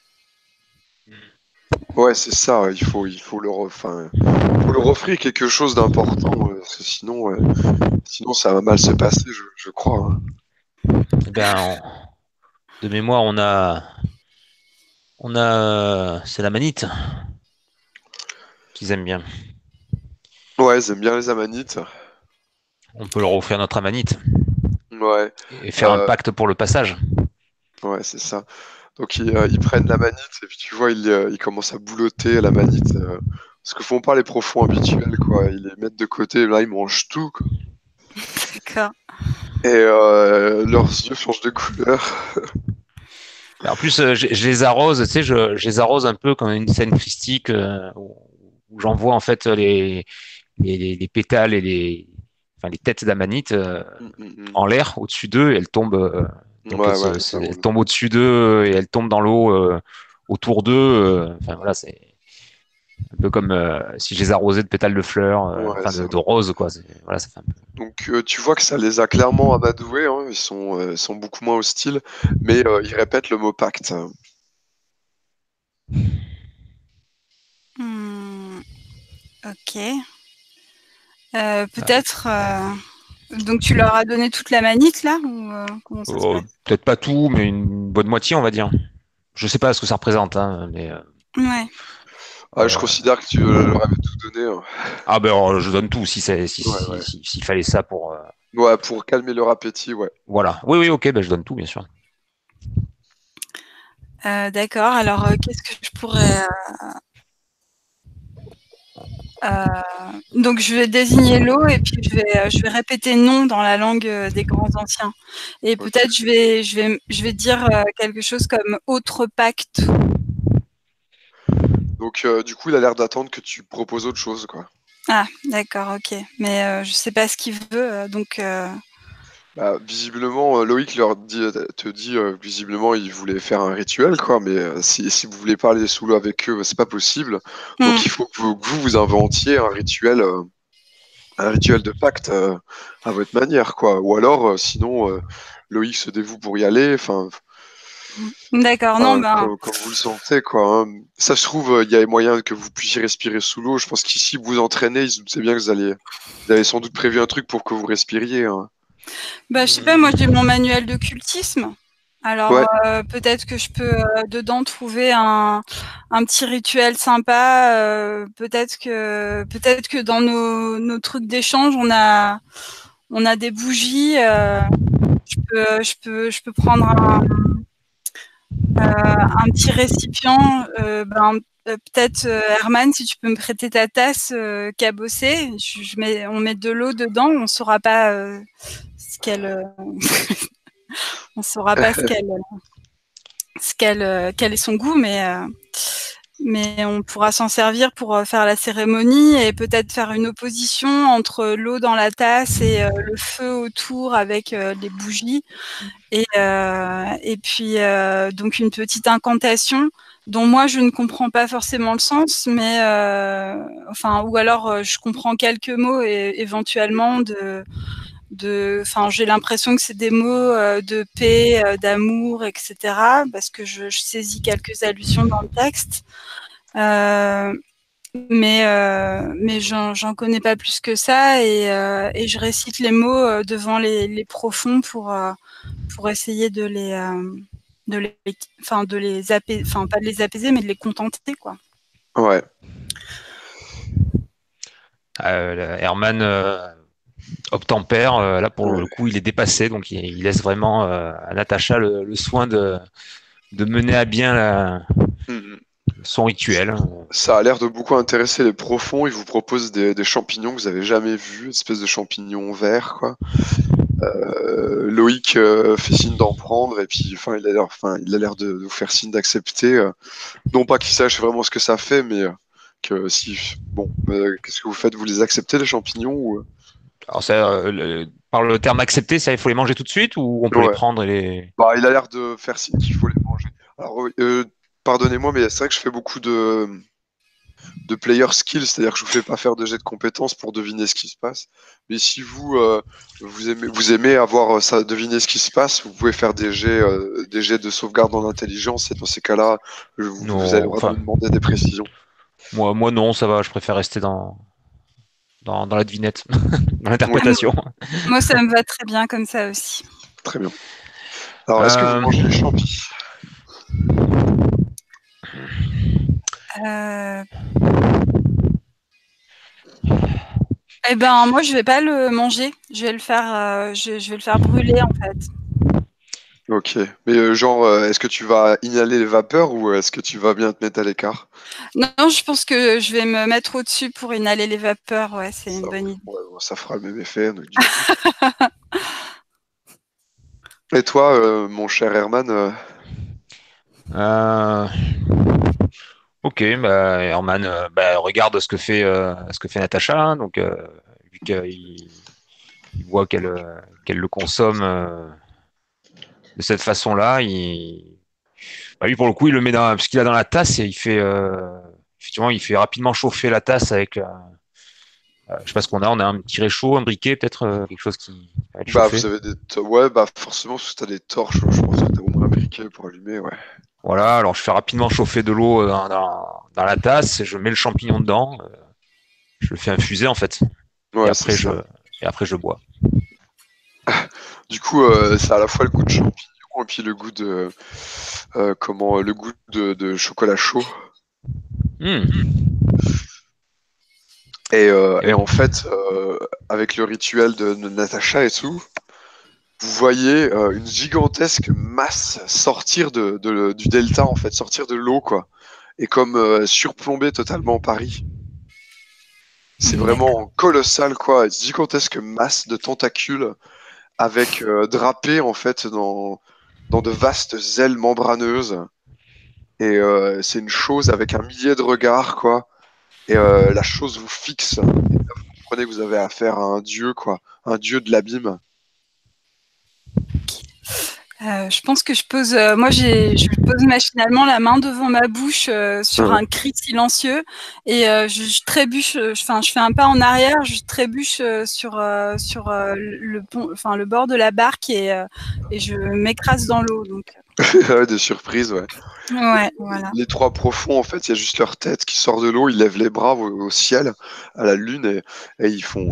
Ouais, c'est ça. Il faut, il faut leur, enfin, faut leur offrir quelque chose d'important, euh, parce que sinon, euh, sinon, ça va mal se passer, je, je crois. Hein. Eh bien, on- de mémoire, on a, on a, c'est la manite qu'ils aiment bien. Ouais, ils aiment bien les amanites. On peut leur offrir notre amanite Ouais, et faire un euh, pacte pour le passage. ouais, c'est ça. Donc ils, euh, ils prennent la manite et puis tu vois, ils, euh, ils commencent à boulotter la manite. Euh, ce que font pas les profonds habituels, quoi. Ils les mettent de côté, et là ils mangent tout, quoi. D'accord. Et euh, leurs yeux changent de couleur. En plus, euh, je, je les arrose, tu sais, je, je les arrose un peu comme une scène christique euh, où, où j'envoie en fait les, les, les, les pétales et les, enfin, les têtes d'amanite euh, Mm, mm, mm. en l'air au-dessus d'eux et elles tombent, euh, donc elles, Ouais, ouais, se- c'est se- elles drôle. tombent au-dessus d'eux et elles tombent dans l'eau euh, autour d'eux. euh, Enfin voilà, c'est un peu comme euh, si je les arrosais de pétales de fleurs, euh, Ouais, enfin c'est de, de vrai. roses quoi. C'est- Voilà, ça fait un peu. Donc euh, tu vois que ça les a clairement amadoués, hein. Ils sont, euh, ils sont beaucoup moins hostiles, mais euh, ils répètent le mot pacte. Hmm. Ok. Euh, peut-être. Euh... Donc tu leur as donné toute la manite là ou euh, comment ça se Oh, passe? peut-être pas tout, mais une bonne moitié, on va dire. Je sais pas ce que ça représente, hein, mais euh, Ouais. Ah, je euh, considère que tu euh, leur avais tout donné. Hein. ah ben alors, je donne tout si c'est si, Ouais, si, ouais. si- s'il fallait ça pour euh, Ouais, pour calmer leur appétit, ouais. voilà. Oui oui ok, ben je donne tout bien sûr. Euh, d'accord. Alors euh, qu'est-ce que je pourrais euh, donc je vais désigner l'eau et puis je vais, je vais répéter non dans la langue des grands anciens. Et Ok. peut-être je vais, je vais, je vais dire quelque chose comme autre pacte. Donc euh, du coup, il a l'air d'attendre que tu proposes autre chose, quoi. Ah, d'accord, ok. Mais euh, je sais pas ce qu'il veut, donc. Euh... Bah, visiblement, euh, Loïc leur dit, te dit, euh, visiblement, il voulait faire un rituel, quoi. Mais euh, si, si vous voulez parler sous l'eau avec eux, bah, c'est pas possible. Hmm. Donc il faut que vous que vous, vous inventiez un rituel. Euh, un rituel de pacte euh, à votre manière, quoi. Ou alors, euh, sinon, euh, Loïc se dévoue pour y aller. Enfin, D'accord, non, enfin, ben. comme, comme vous le sentez, quoi. Hein. Ça se trouve, il y a moyen que vous puissiez respirer sous l'eau. Je pense qu'ici, vous vous entraînez, ils se doutaient bien que vous alliez, vous avez sans doute prévu un truc pour que vous respiriez. Hein. Bah, je sais pas, moi j'ai mon manuel d'occultisme. Alors Ouais. euh, peut-être que je peux euh, dedans trouver un, un petit rituel sympa. Euh, peut-être que peut-être que dans nos, nos trucs d'échange, on a on a des bougies. Euh, Je peux, je peux, je peux prendre un, euh, un petit récipient. Euh, ben, euh, peut-être euh, Herman, si tu peux me prêter ta tasse euh, cabossée. Je, je mets, on met de l'eau dedans. On saura pas euh, ce qu'elle, euh, on saura pas ce qu'elle, ce qu'elle, euh, quel est son goût, mais. Euh, mais on pourra s'en servir pour faire la cérémonie et peut-être faire une opposition entre l'eau dans la tasse et euh, le feu autour avec euh, les bougies et, euh, et puis euh, donc une petite incantation dont moi je ne comprends pas forcément le sens, mais euh, enfin ou alors euh, je comprends quelques mots et éventuellement de de, enfin, j'ai l'impression que c'est des mots euh, de paix, euh, d'amour, et cetera. Parce que je, je saisis quelques allusions dans le texte, euh, mais euh, mais j'en, j'en connais pas plus que ça et, euh, et je récite les mots euh, devant les, les profonds pour euh, pour essayer de les euh, de les, enfin de les apaiser, enfin pas de les apaiser, mais de les contenter, quoi. Ouais. Euh, Herman euh, obtempère. Euh, là, pour ouais. le coup, il est dépassé, donc il, il laisse vraiment euh, à Natacha le, le soin de, de mener à bien la, mm-hmm. son rituel. Ça a l'air de beaucoup intéresser les profonds. Il vous propose des, des champignons que vous avez jamais vus, une espèce de champignons verts, quoi. Euh, Loïc euh, fait signe d'en prendre et puis, enfin, il a l'air, enfin, il a l'air de, de vous faire signe d'accepter. Euh, non pas qu'il sache vraiment ce que ça fait, mais euh, que si, bon, euh, qu'est-ce que vous faites? Vous les acceptez les champignons ou... Alors ça, euh, le, par le terme accepter, ça, il faut les manger tout de suite ou on peut ouais. les prendre et les... Bah, il a l'air de faire signe qu'il faut les manger. Alors, euh, pardonnez-moi, mais c'est vrai que je fais beaucoup de, de player skills, c'est-à-dire que je vous fais pas faire de jet de compétences pour deviner ce qui se passe. Mais si vous, euh, vous, aimez, vous aimez avoir ça, deviner ce qui se passe, vous pouvez faire des jets, euh, des jets de sauvegarde en intelligence et dans ces cas-là, vous, non, vous allez enfin, me demander des précisions. Moi, moi, non, ça va, je préfère rester dans... Dans, dans la devinette, dans l'interprétation. Moi, ça me va très bien comme ça aussi. Très bien. Alors, est-ce euh... que vous mangez les champis euh... Eh ben, moi, je vais pas le manger. Je vais le faire, euh, je, je vais le faire brûler en fait. Ok. Mais euh, genre, euh, est-ce que tu vas inhaler les vapeurs ou est-ce que tu vas bien te mettre à l'écart? Non, je pense que je vais me mettre au-dessus pour inhaler les vapeurs. Ouais, c'est ça, une bonne idée. Ouais, ça fera le même effet. Donc, du coup. Et toi, euh, mon cher Herman euh... Euh... Ok, bah, Herman euh, bah, regarde ce que fait, euh, ce que fait Natacha. Hein, donc, euh, vu qu'il il voit qu'elle euh, qu'elle le consomme euh, de cette façon-là, il... bah, lui, pour le coup, il le met dans... parce qu'il a dans la tasse et il fait... Euh... Effectivement, il fait rapidement chauffer la tasse avec... Euh... Euh, je sais pas ce qu'on a, on a un petit réchaud, un briquet, peut-être euh, quelque chose qui va être bah, chauffé. Vous avez des to- ouais, bah forcément, si tu as des torches, je pense que tu as au moins un briquet pour allumer, ouais. Voilà, alors je fais rapidement chauffer de l'eau dans, dans, dans la tasse, et je mets le champignon dedans, euh, je le fais infuser en fait, ouais, et, après je, et après je bois. Du coup, euh, c'est à la fois le goût de champignon et puis le goût de euh, comment le goût de, de chocolat chaud. Mmh. Et, euh, et en fait, euh, avec le rituel de, de Natacha et tout, vous voyez euh, une gigantesque masse sortir de, de, du delta, en fait, sortir de l'eau, quoi. Et comme euh, surplomber totalement Paris. C'est vraiment colossal, quoi. Une gigantesque masse de tentacules avec euh, drapé, en fait, dans, dans de vastes ailes membraneuses. Et euh, c'est une chose avec un millier de regards, quoi. Et euh, la chose vous fixe. Et là, vous comprenez que vous avez affaire à un dieu, quoi. Un dieu de l'abîme. Euh, je pense que je pose, euh, moi, j'ai, je pose machinalement la main devant ma bouche euh, sur mmh. un cri silencieux et euh, je, je trébuche. Enfin, je, je fais un pas en arrière, je trébuche euh, sur euh, sur euh, le pont, enfin le bord de la barque et euh, et je m'écrase dans l'eau. Donc. Ouais, des surprises, ouais. Ouais, voilà. Les trois profonds, en fait, il y a juste leur tête qui sort de l'eau, ils lèvent les bras au, au ciel, à la lune, et, et ils font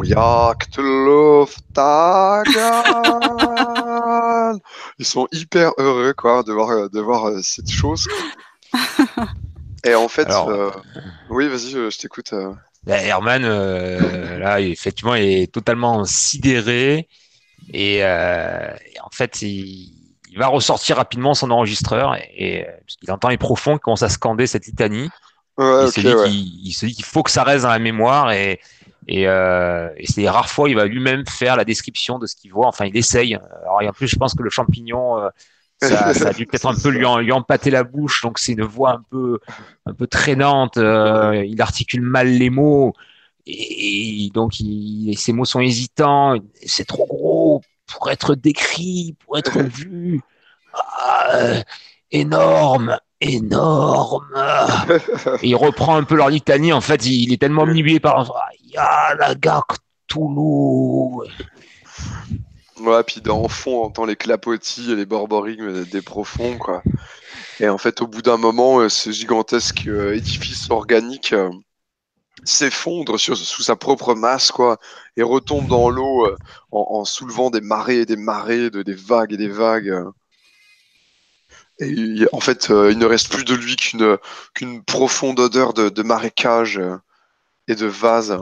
Yaktloftaghan. Ils sont hyper heureux, quoi, de voir, de voir euh, cette chose. Et en fait, Alors, euh... oui, vas-y, je, je t'écoute. Euh... Herman, euh, là, effectivement, est totalement sidéré. Et, euh, et en fait, il, il va ressortir rapidement son enregistreur et, et parce qu'il entend les profonds qui commencent à scander cette litanie. Ouais, Il se ok, dit ouais. qu'il il se dit qu'il faut que ça reste dans la mémoire et et, euh, et c'est les rares fois où il va lui-même faire la description de ce qu'il voit. Enfin, il essaye. Alors, et en plus, je pense que le champignon, euh, ça, ça a dû peut-être C'est un peu lui, ça. en, lui empâter la bouche. Donc, c'est une voix un peu, un peu traînante. Euh, il articule mal les mots et, et donc il, ses mots sont hésitants. C'est trop gros pour être décrit, pour être vu. Ah, énorme, énorme. Et il reprend un peu leur litanie. En fait, il, il est tellement omnibulé par Ya la gare Cthulhu. Ouais, puis dans le fond, on entend les clapotis et les borborigmes des profonds, quoi. Et en fait, au bout d'un moment, euh, ce gigantesque euh, édifice organique euh, s'effondre sur- sous sa propre masse, quoi, et retombe dans l'eau euh, en, en soulevant des marées et des marées, de, des vagues et des vagues. euh. Et il- en fait, euh, il ne reste plus de lui qu'une qu'une profonde odeur de, de marécage euh, et de vase.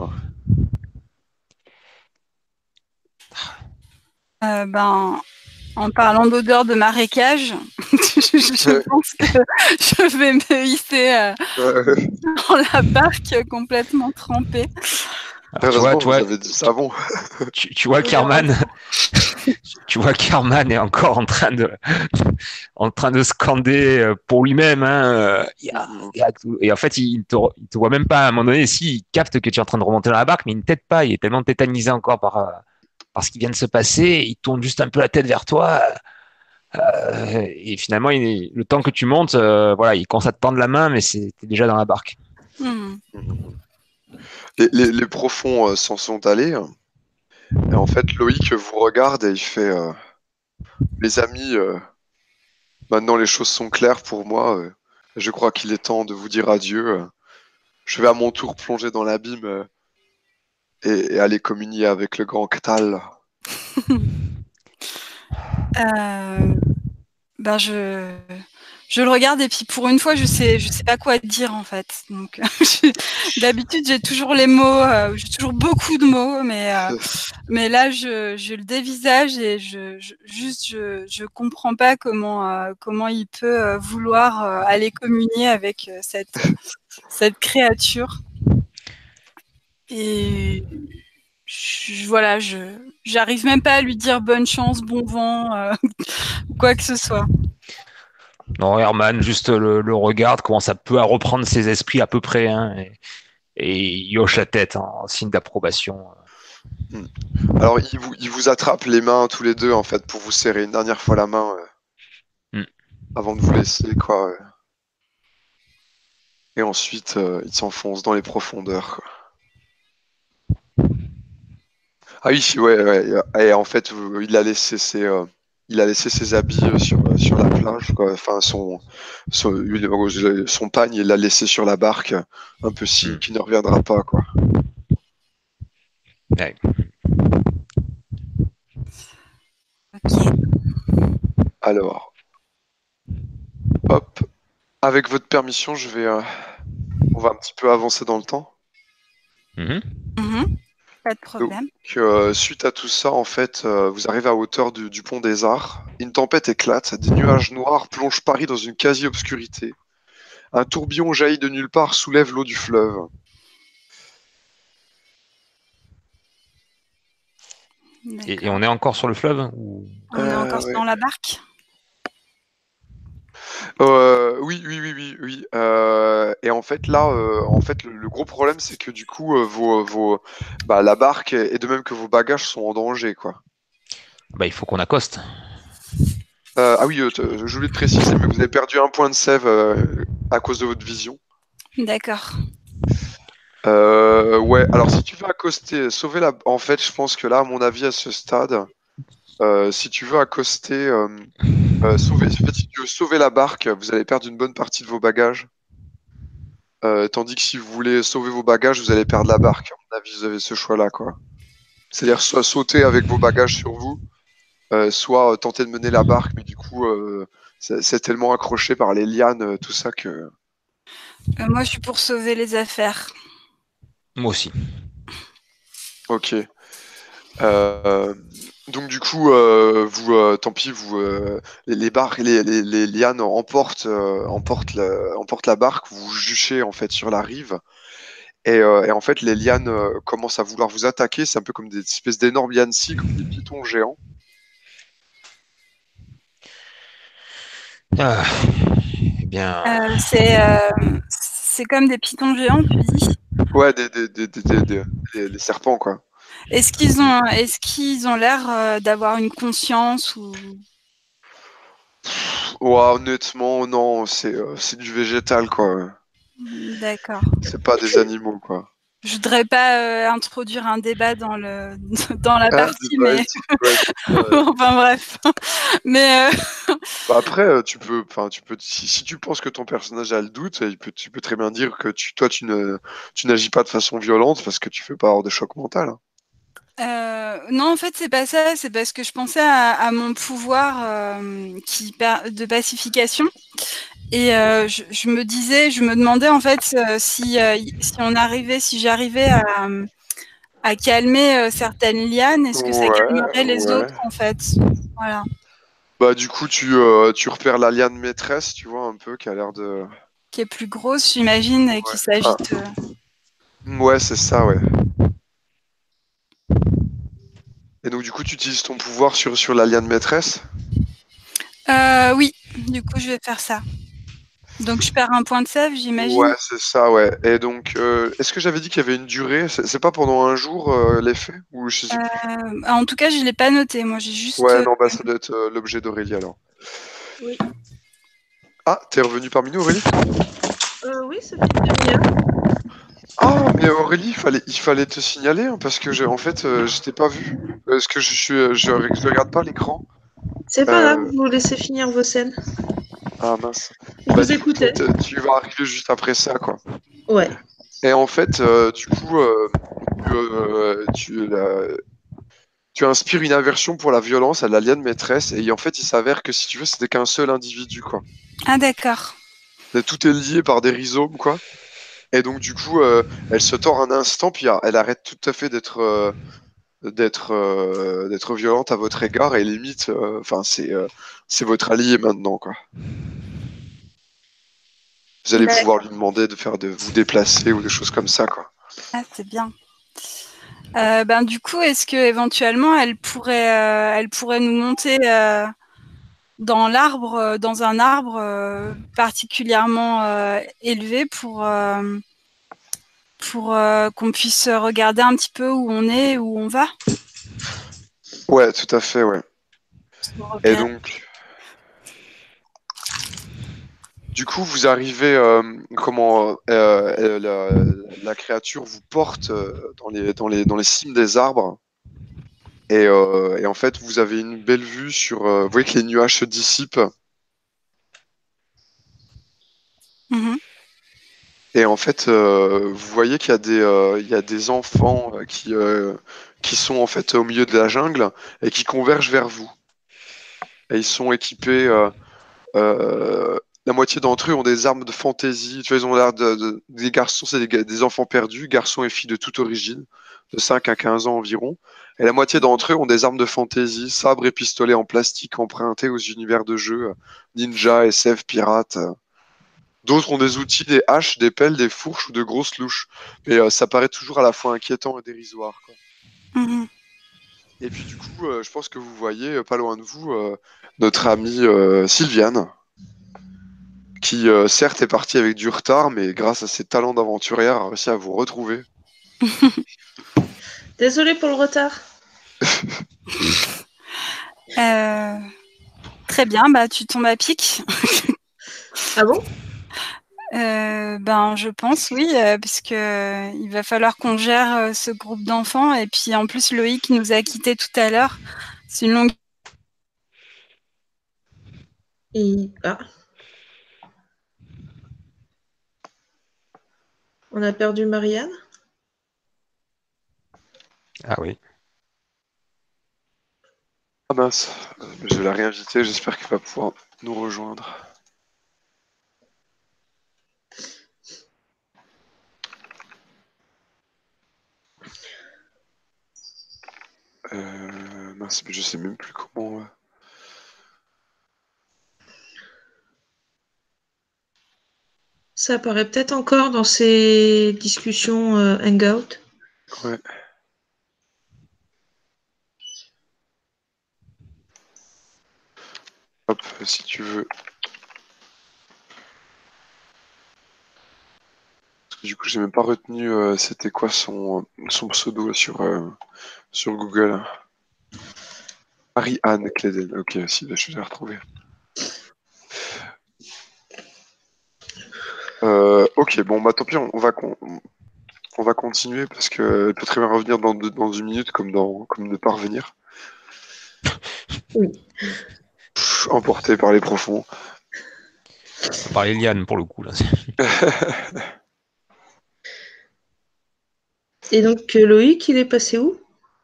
Euh, ben, en parlant d'odeur de marécage, je, je pense que je vais me hisser euh, dans la barque complètement trempée. Alors, tu vois, Heureusement, tu vous vois, avez du savon. tu, tu vois Oui, Kerman, tu vois Kerman est encore en train de, en train de scander euh, pour lui-même. Hein, euh, Ya, ya, et en fait, il te, il te voit même pas. À un moment donné, si il capte que tu es en train de remonter dans la barque, mais il ne t'aide pas. Il est tellement tétanisé encore par, euh, par ce qui vient de se passer. Il tourne juste un peu la tête vers toi. Euh, et finalement, il, le temps que tu montes, euh, voilà, il commence à te tendre la main, mais c'était déjà dans la barque. Mmh. Les, les- les profonds euh, s'en sont allés. Et en fait, Loïc vous regarde et il fait euh, mes amis, euh, maintenant les choses sont claires pour moi. euh, je crois qu'il est temps de vous dire adieu. euh. Je vais à mon tour plonger dans l'abîme euh, et, et aller communier avec le grand Ktal. Euh, ben je, je le regarde et puis pour une fois, je sais, je sais pas quoi dire en fait. Donc, je- d'habitude, j'ai toujours les mots, euh, j'ai toujours beaucoup de mots, mais euh, mais là, je, je le dévisage et je, je juste, je, je comprends pas comment euh, comment il peut euh, vouloir euh, aller communier avec euh, cette cette créature. Et je, voilà, je j'arrive même pas à lui dire bonne chance, bon vent, euh, ou quoi que ce soit. Non, Herman juste le, le regarde, commence un peu à reprendre ses esprits à peu près, hein, et, et il hoche la tête hein, en signe d'approbation. Hmm. Alors, il vous, il vous attrape les mains tous les deux, en fait, pour vous serrer une dernière fois la main euh, Mm. avant de vous laisser, quoi. euh. Et ensuite, euh, il s'enfonce dans les profondeurs, quoi. Ah oui, ouais, ouais. Et en fait, vous- il a laissé ses, euh, il a laissé ses habits euh, sur, euh, sur la plage, quoi. Enfin, son, son, une- son pagne, il l'a laissé sur la barque, un peu signe Mm. qu'il ne reviendra pas, quoi. Ouais. Ok. Alors, hop. Avec votre permission, je vais, euh, on va un petit peu avancer dans le temps. Mhm. Mhm. Pas de Donc, problème. euh, suite à tout ça, en fait, euh, vous arrivez à hauteur du, du pont des Arts. Une tempête éclate, des nuages noirs plongent Paris dans une quasi-obscurité. Un tourbillon jaillit de nulle part, soulève l'eau du fleuve. Et, et D'accord. on est encore sur le fleuve ou... On est Euh, encore ouais. dans la barque? Euh, oui, oui, oui, oui, oui. Euh, et en fait, là, euh, en fait, le, le gros problème, c'est que du coup, euh, vos, vos, bah, la barque et de même que vos bagages sont en danger, quoi. Bah, il faut qu'on accoste. Euh, ah oui, euh, t- je voulais te préciser, mais vous avez perdu un point de save euh, à cause de votre vision. D'accord. Euh, ouais, alors si tu veux accoster, sauver la... En fait, je pense que là, à mon avis, à ce stade, euh, si tu veux accoster, euh, euh, sauver... en fait, si tu veux sauver la barque, vous allez perdre une bonne partie de vos bagages. Euh, tandis que si vous voulez sauver vos bagages, vous allez perdre la barque. À mon avis, vous avez ce choix-là, quoi. C'est-à-dire soit sauter avec vos bagages sur vous, euh, soit euh, tenter de mener la barque, mais du coup, euh, c'est c'est tellement accroché par les lianes, euh, tout ça que... Euh, moi, je suis pour sauver les affaires. Moi aussi. Ok. Euh, donc du coup, euh, vous, euh, tant pis, vous, euh, les, les barques, les, les, les lianes emportent, euh, emportent, la, emportent la barque, vous juchez en fait sur la rive, et, euh, et en fait les lianes euh, commencent à vouloir vous attaquer. C'est un peu comme des espèces d'énormes lianes-ci, comme des pitons géants. Ah, eh bien, Euh, c'est euh, c'est comme des pitons géants, tu dis. Ouais, des, des, des, des, des- des- des- des serpents quoi. Est-ce qu'ils ont, est-ce qu'ils ont l'air euh, d'avoir une conscience ou... Ouais, honnêtement, non, c'est euh, c'est du végétal quoi. D'accord. C'est pas des animaux quoi. Je voudrais pas euh, introduire un débat dans le dans la Ah, partie, bah, mais éthique, ouais, c'est ça, ouais. enfin bref. Mais euh, Bah après, euh, tu peux, enfin, tu peux, si, si tu penses que ton personnage a le doute, il peut, tu peux très bien dire que tu, toi, tu ne, tu n'agis pas de façon violente parce que tu fais pas avoir de choc mental, hein. euh, non, en fait, c'est pas ça. C'est parce que je pensais à, à mon pouvoir euh, qui per- de pacification. Et euh, je, je me disais, je me demandais en fait euh, si, euh, si on arrivait, si j'arrivais à, à calmer euh, certaines lianes, est-ce que ça Ouais, calmerait les ouais. autres en fait? Voilà, Bah du coup, tu, euh, tu repères la liane maîtresse, tu vois un peu, qui a l'air de. qui est plus grosse, j'imagine, et qui Ouais. Ah, s'agite. euh. ouais, c'est ça, ouais. Et donc du coup, tu utilises ton pouvoir sur, sur la liane maîtresse? Euh, oui, du coup, je vais faire ça. Donc, je perds un point de save, Ouais, j'imagine. c'est ça, ouais. Et donc, euh, est-ce que j'avais dit qu'il y avait une durée? C'est c'est pas pendant un jour euh, l'effet? Ou je sais plus. Euh, en tout cas, je l'ai pas noté. Moi, j'ai juste. Ouais, euh, non, bah ça doit être euh, l'objet d'Aurélie alors. Oui. Ah, t'es revenu parmi nous, Aurélie? Euh, oui, ça fait une demi-heure. Ah, mais Aurélie, il fallait, il fallait te signaler hein, parce que j'ai, en fait, euh, je t'ai pas vu. Parce que je suis, euh, je, je regarde pas l'écran. C'est pas grave, Euh, vous laissez finir vos scènes. ah mince. Je Bah vous du coup, toi, écoutais. t- tu vas arriver juste après ça, quoi. Ouais. Et en fait, euh, du coup, euh, tu, euh, tu, euh, tu inspires une aversion pour la violence à l'alien maîtresse. Et en fait, il s'avère que si tu veux, c'était qu'un seul individu, quoi. Ah, d'accord. Et tout est lié par des rhizomes, quoi. Et donc, du coup, euh, elle se tord un instant, puis euh, elle arrête tout à fait d'être euh, d'être euh, d'être violente à votre égard et limite, euh, enfin, c'est euh, c'est votre allié maintenant, quoi. Vous allez pouvoir D'accord. lui demander de faire de vous déplacer ou des choses comme ça, quoi. Ah, c'est bien. Euh, ben, du coup, est-ce que éventuellement, elle pourrait, euh, elle pourrait nous monter euh, dans l'arbre, euh, dans un arbre euh, particulièrement euh, élevé pour euh, pour euh, qu'on puisse regarder un petit peu où on est, où on va, Ouais, tout à fait, ouais. se Et repérer. donc, du coup, vous arrivez, euh, comment euh, euh, la, la créature vous porte euh, dans les dans les dans les cimes des arbres. Et, euh, et en fait, vous avez une belle vue sur. Euh, vous voyez que les nuages se dissipent. Mhm. Et en fait, euh, vous voyez qu'il y a des, euh, il y a des enfants euh, qui, euh, qui sont en fait au milieu de la jungle et qui convergent vers vous. Et ils sont équipés. Euh, euh, la moitié d'entre eux ont des armes de fantaisie. Tu vois, ils ont l'air de, de- des garçons, c'est des, ga- des enfants perdus, garçons et filles de toute origine, de cinq à quinze ans environ. Et la moitié d'entre eux ont des armes de fantaisie, sabres et pistolets en plastique empruntés aux univers de jeux, euh, ninja, S F, pirates. euh. D'autres ont des outils, des haches, des pelles, des fourches ou de grosses louches. Mais euh, ça paraît toujours à la fois inquiétant et dérisoire, quoi. Mhm. Et puis du coup, euh, je pense que vous voyez, euh, pas loin de vous, euh, notre amie euh, Sylviane, qui euh, certes est partie avec du retard, mais grâce à ses talents d'aventurière, a réussi à vous retrouver. Désolée pour le retard. Euh, très bien, bah tu tombes à pic. Ah bon? Euh, ben je pense oui, euh, puisque euh, il va falloir qu'on gère euh, ce groupe d'enfants et puis en plus Loïc nous a quittés tout à l'heure. C'est une longue. Et... Ah, on a perdu Marianne. Ah oui. Ah mince, euh, je vais la réinviter, j'espère qu'elle va pouvoir nous rejoindre. Euh, mince, mais je sais même plus comment. euh. Ça apparaît peut-être encore dans ces discussions euh, Hangout. Ouais. Hop, si tu veux. Parce que du coup, j'ai même pas retenu euh, c'était quoi son, son pseudo sur, euh, sur Google. Marie-Anne Cléden. Ok, si, là, je vais la retrouver. Euh, ok, bon, bah tant pis, on, on va, con- on va continuer parce qu'elle peut très bien revenir dans, deux- dans une minute comme, dans, comme ne pas revenir. Oui. Pff, emporté par les profonds. Par Eliane, pour le coup. Là. Et donc, euh, Loïc, il est passé où?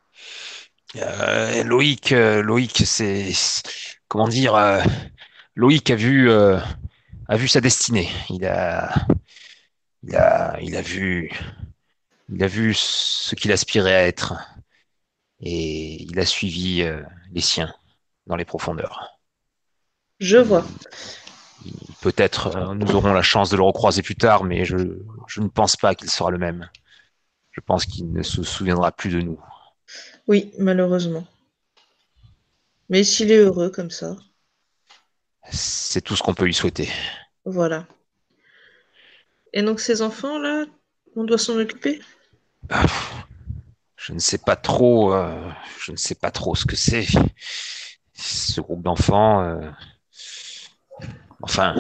Euh, Loïc, euh, Loïc, c'est comment dire, euh, Loïc a vu, euh, a vu sa destinée. Il a, il a, il a vu, il a vu ce qu'il aspirait à être et il a suivi euh, les siens dans les profondeurs. Je vois. Il- Peut-être euh, nous aurons la chance de le recroiser plus tard, mais je, je ne pense pas qu'il sera le même. Je pense qu'il ne se souviendra plus de nous. Oui, malheureusement. Mais s'il est heureux comme ça, C'est tout ce qu'on peut lui souhaiter. voilà. Et donc, ces enfants-là, on doit s'en occuper? Ah, Je ne sais pas trop, euh, je ne sais pas trop ce que c'est. Ce groupe d'enfants, euh, enfin,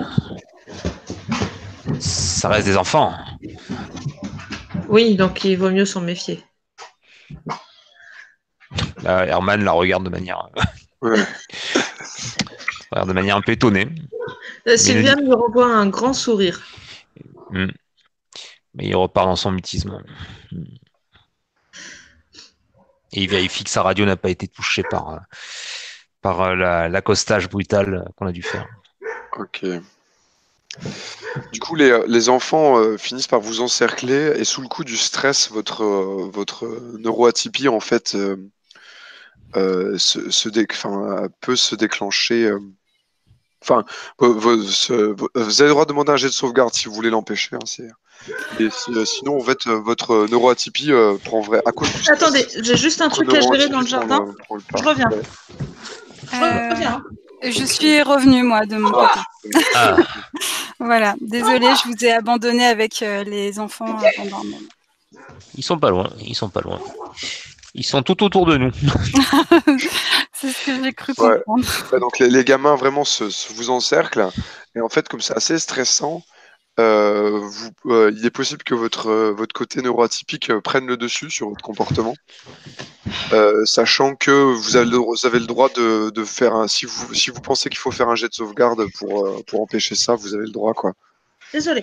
ça reste des enfants. Oui, donc il vaut mieux s'en méfier. Là, Herman la regarde de manière, Ouais. regarde de manière un peu étonnée, Euh, mais, ne dit- Sylviane lui renvoie un grand sourire. Hmm. Mais il repart dans son mutisme. Et il vérifie que sa radio n'a pas été touchée par, euh, par euh, la- l'accostage brutal qu'on a dû faire. Ok. Du coup, les, les enfants euh, finissent par vous encercler et sous le coup du stress, votre, euh, votre neuroatypie en fait euh, euh, se, se dé- enfin, peut se déclencher. euh, Enfin, vo- vo- ce- vo- vous avez le droit de demander un jet de sauvegarde si vous voulez l'empêcher. Hein, c'est- et si- euh, sinon, en fait, euh, votre neuroatypie euh, prend vrai à cause du stress. Attendez, j'ai juste un Votre truc à gérer dans le neuroatypie prend jardin. le, prend le Je pas. reviens. Ouais. Je Euh, reviens. hein. je suis revenue, moi, de mon Ah, côté. Ah, Voilà, désolée, je vous ai abandonné avec euh, les enfants euh, pendant un moment. ils sont pas loin, ils sont pas loin. Ils sont tout autour de nous. C'est ce que j'ai cru ouais. comprendre. Ouais, donc les, les gamins vraiment se, se vous encerclent et en fait, comme c'est assez stressant. Euh, vous, euh, il est possible que votre, euh, votre côté neuroatypique euh, prenne le dessus sur votre comportement, euh, sachant que vous avez le, vous avez le droit de, de faire un. Si vous, si vous pensez qu'il faut faire un jet de sauvegarde pour, euh, pour empêcher ça, vous avez le droit, quoi. Désolée.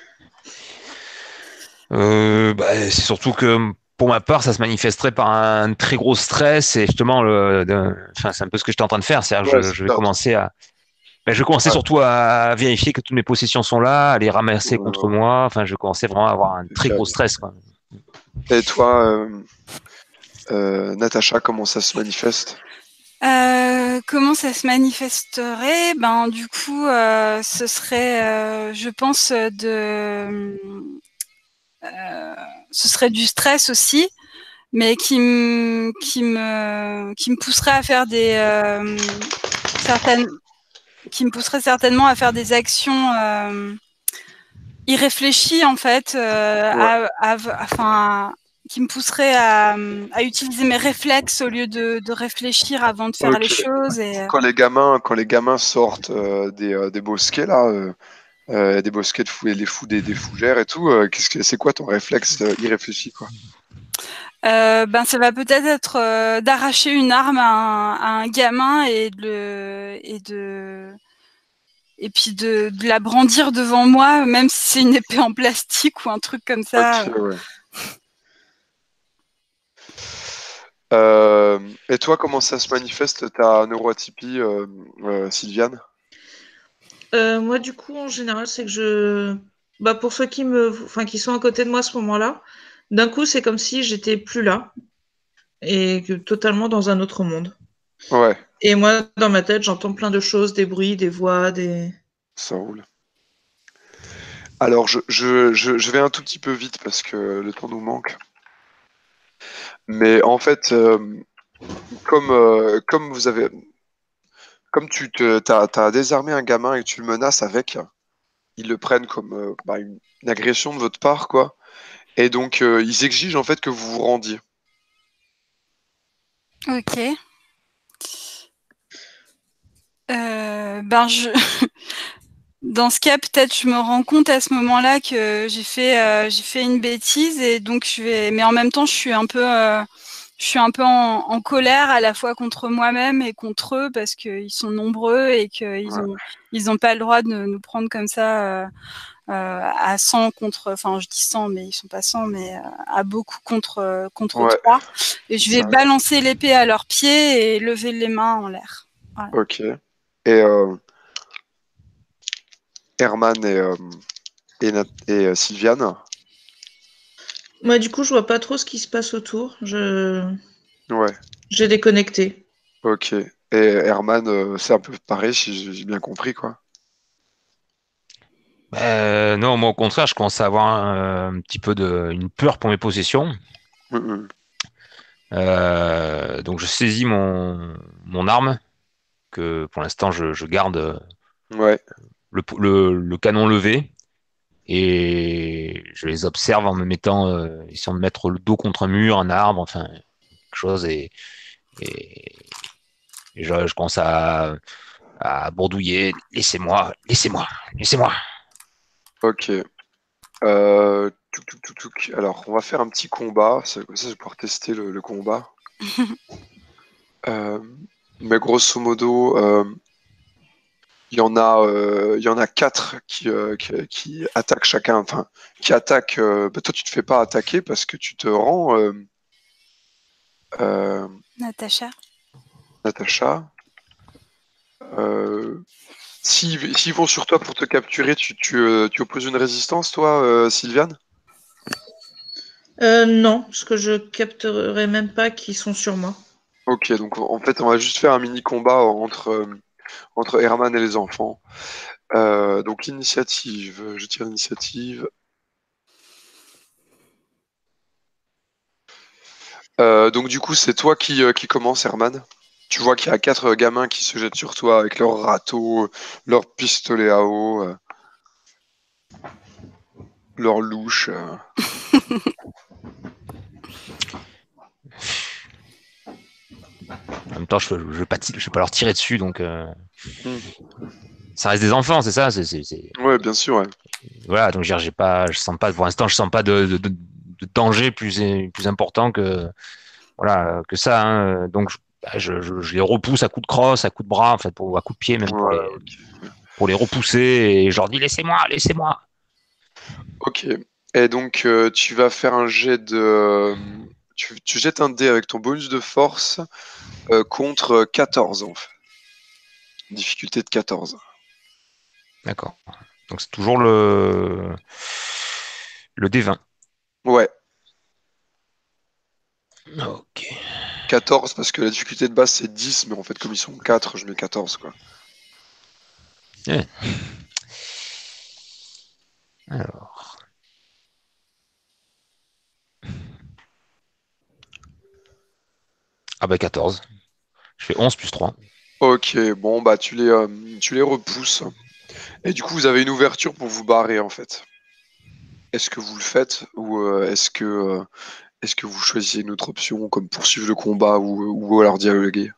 Euh, bah, c'est surtout que pour ma part, ça se manifesterait par un très gros stress et justement, le, de- enfin, c'est un peu ce que j'étais en train de faire. C'est-à-dire, Ouais, je, c'est je vais ça. commencer à, ben, je vais commencer Ouais, surtout à vérifier que toutes mes possessions sont là, à les ramasser contre ouais, moi. Enfin, je commençais vraiment à avoir un c'est très gros calme. stress, quoi. Et toi, euh, euh, Natacha, comment ça se manifeste? Euh, comment ça se manifesterait? Ben, du coup, euh, ce serait, euh, je pense, de, euh, ce serait du stress aussi, mais qui me, qui me, qui me pousserait à faire des euh, certaines, qui me pousserait certainement à faire des actions euh, irréfléchies en fait, euh, Ouais. à, à, enfin, qui me pousserait à, à utiliser mes réflexes au lieu de, de réfléchir avant de faire les Ok. choses. Et, Quand les gamins, quand les gamins sortent euh, des, euh, des bosquets là, euh, euh, des bosquets de fou, les fous des, des fougères et tout, euh, qu'est-ce que c'est quoi ton réflexe euh, irréfléchi, quoi? Euh, ben ça va peut-être être euh, d'arracher une arme à un, à un gamin et de le, et de et puis de, de la brandir devant moi, même si c'est une épée en plastique ou un truc comme ça. Ok, ouais. Euh, et toi, comment ça se manifeste ta neuroatypie, euh, euh, Sylviane? Euh, moi, du coup, en général, c'est que je. Bah, pour ceux qui me, enfin, qui sont à côté de moi à ce moment-là, d'un coup, c'est comme si j'étais plus là et que totalement dans un autre monde. Ouais, Et moi, dans ma tête, j'entends plein de choses, des bruits, des voix, des... ça roule. Alors, je, je, je, je vais un tout petit peu vite parce que le temps nous manque. Mais en fait, euh, comme, euh, comme vous avez, comme tu te, t'as, t'as désarmé un gamin et que tu le menaces avec, ils le prennent comme euh, bah, une, une agression de votre part, quoi. Et donc, euh, ils exigent en fait que vous vous rendiez. Ok. Euh, ben je, dans ce cas, peut-être je me rends compte à ce moment-là que j'ai fait, euh, j'ai fait une bêtise et donc je vais. Mais en même temps, je suis un peu, euh, je suis un peu en, en colère à la fois contre moi-même et contre eux parce qu'ils sont nombreux et qu'ils Ouais. ont, ils ont pas le droit de nous prendre comme ça. Euh, euh, à cent contre, enfin je dis cent, mais ils sont pas cent, mais euh, à beaucoup contre euh, contre Ouais, trois. Et je vais ça, balancer l'épée à leurs pieds et lever les mains en l'air. Voilà. ok. Et euh, Herman et, euh, et, Nat- et euh, Sylviane. Moi, du coup, je vois pas trop ce qui se passe autour. Je... Ouais, J'ai déconnecté. ok. Et Herman, euh, c'est un peu pareil, si j'ai j'ai bien compris, quoi. Euh, non, moi au contraire, je commence à avoir un, un petit peu de, une peur pour mes possessions. Mhm. Euh, donc je saisis mon, mon arme, que pour l'instant je, je garde Ouais, le, le, le canon levé, et je les observe en me mettant, euh, essayant de mettre le dos contre un mur, un arbre, enfin quelque chose, et, et, et je, je commence à, à bourdouiller. Laissez-moi, laissez-moi, laissez-moi. ok. Euh, touc, touc, touc, touc. Alors, on va faire un petit combat. C'est comme ça, je vais pouvoir tester le, le combat. Euh, mais grosso modo, euh, il y en a, euh, il y en a quatre qui, euh, qui, qui attaquent chacun. Enfin, qui attaquent. Euh, bah, toi, tu te fais pas attaquer parce que tu te rends, euh, euh, Natacha. Natacha. Euh, s'ils, s'ils vont sur toi pour te capturer, tu, tu, euh, tu opposes une résistance, toi, euh, Sylviane? Euh, non, parce que je capterai même pas qu'ils sont sur moi. Ok, donc en fait, on va juste faire un mini combat entre, euh, entre Herman et les enfants. Euh, donc l'initiative, je tire l'initiative. Euh, donc du coup, c'est toi qui, euh, qui commence, Herman. Tu vois qu'il y a quatre euh, gamins qui se jettent sur toi avec leurs râteaux, leurs pistolets à eau, euh, leurs louches. euh. En même temps, je ne vais pas, ti- je vais pas leur tirer dessus, donc euh, Hmm. ça reste des enfants, c'est ça. C'est, c'est- c'est- Ouais, bien sûr, ouais. Voilà, donc je veux dire, j'ai pas, je sens pas, pour l'instant, je sens pas de, de, de- de danger plus, plus important que, voilà, que ça, hein. Donc je, bah, je- je- je les repousse à coups de crosse, à coups de bras, en fait, pour, à coups de pied même pour Ouais, les, ok. pour les repousser, et je leur dis laissez-moi, laissez-moi. Ok. Et donc, euh, tu vas faire un jet de... euh, Tu, tu jettes un dé avec ton bonus de force euh, contre quatorze, en fait. Difficulté de quatorze. D'accord. Donc c'est toujours le, le D vingt. Ouais, Ok. quatorze parce que la difficulté de base c'est dix, mais en fait, comme ils sont quatre, je mets quatorze, quoi. Ouais. Alors. Ah bah quatorze. Je fais onze plus trois. Ok, bon, bah, tu les, euh, tu les repousses. Et du coup, vous avez une ouverture pour vous barrer, en fait. Est-ce que vous le faites ou euh, est-ce que, euh, est-ce que vous choisissez une autre option comme poursuivre le combat ou, ou alors dialoguer?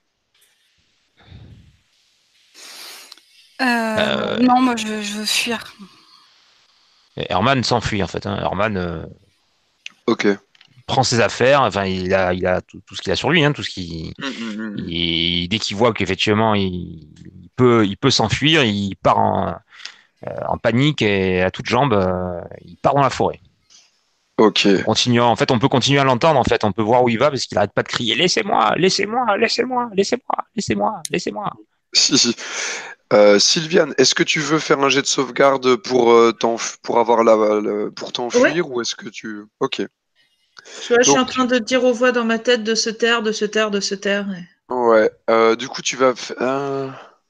Euh, Euh, non, moi je, je veux fuir. Herman s'enfuit en fait, hein. Herman euh, Ok. prend ses affaires, enfin il a, il a tout, tout ce qu'il a sur lui, hein, tout ce qui, Hum, hum, hum, hum. il- dès qu'il voit qu'effectivement il, il peut, il peut s'enfuir, il part en, euh, en panique et à toutes jambes, euh, il part dans la forêt. Ok. En continuant, en fait, on peut continuer à l'entendre. En fait, on peut voir où il va parce qu'il arrête pas de crier laissez-moi, laissez-moi, laissez-moi, laissez-moi, laissez-moi, laissez-moi. Si, si. Euh, Sylviane, est-ce que tu veux faire un jet de sauvegarde pour, euh, t'enf- pour avoir la, la- pour Ouais, t'enfuir ou est-ce que tu... Ok. tu vois, je suis en Donc, train de dire aux voix dans ma tête de se taire, de se taire, de se taire. et- Ouais. Euh, du coup, tu vas. f- euh,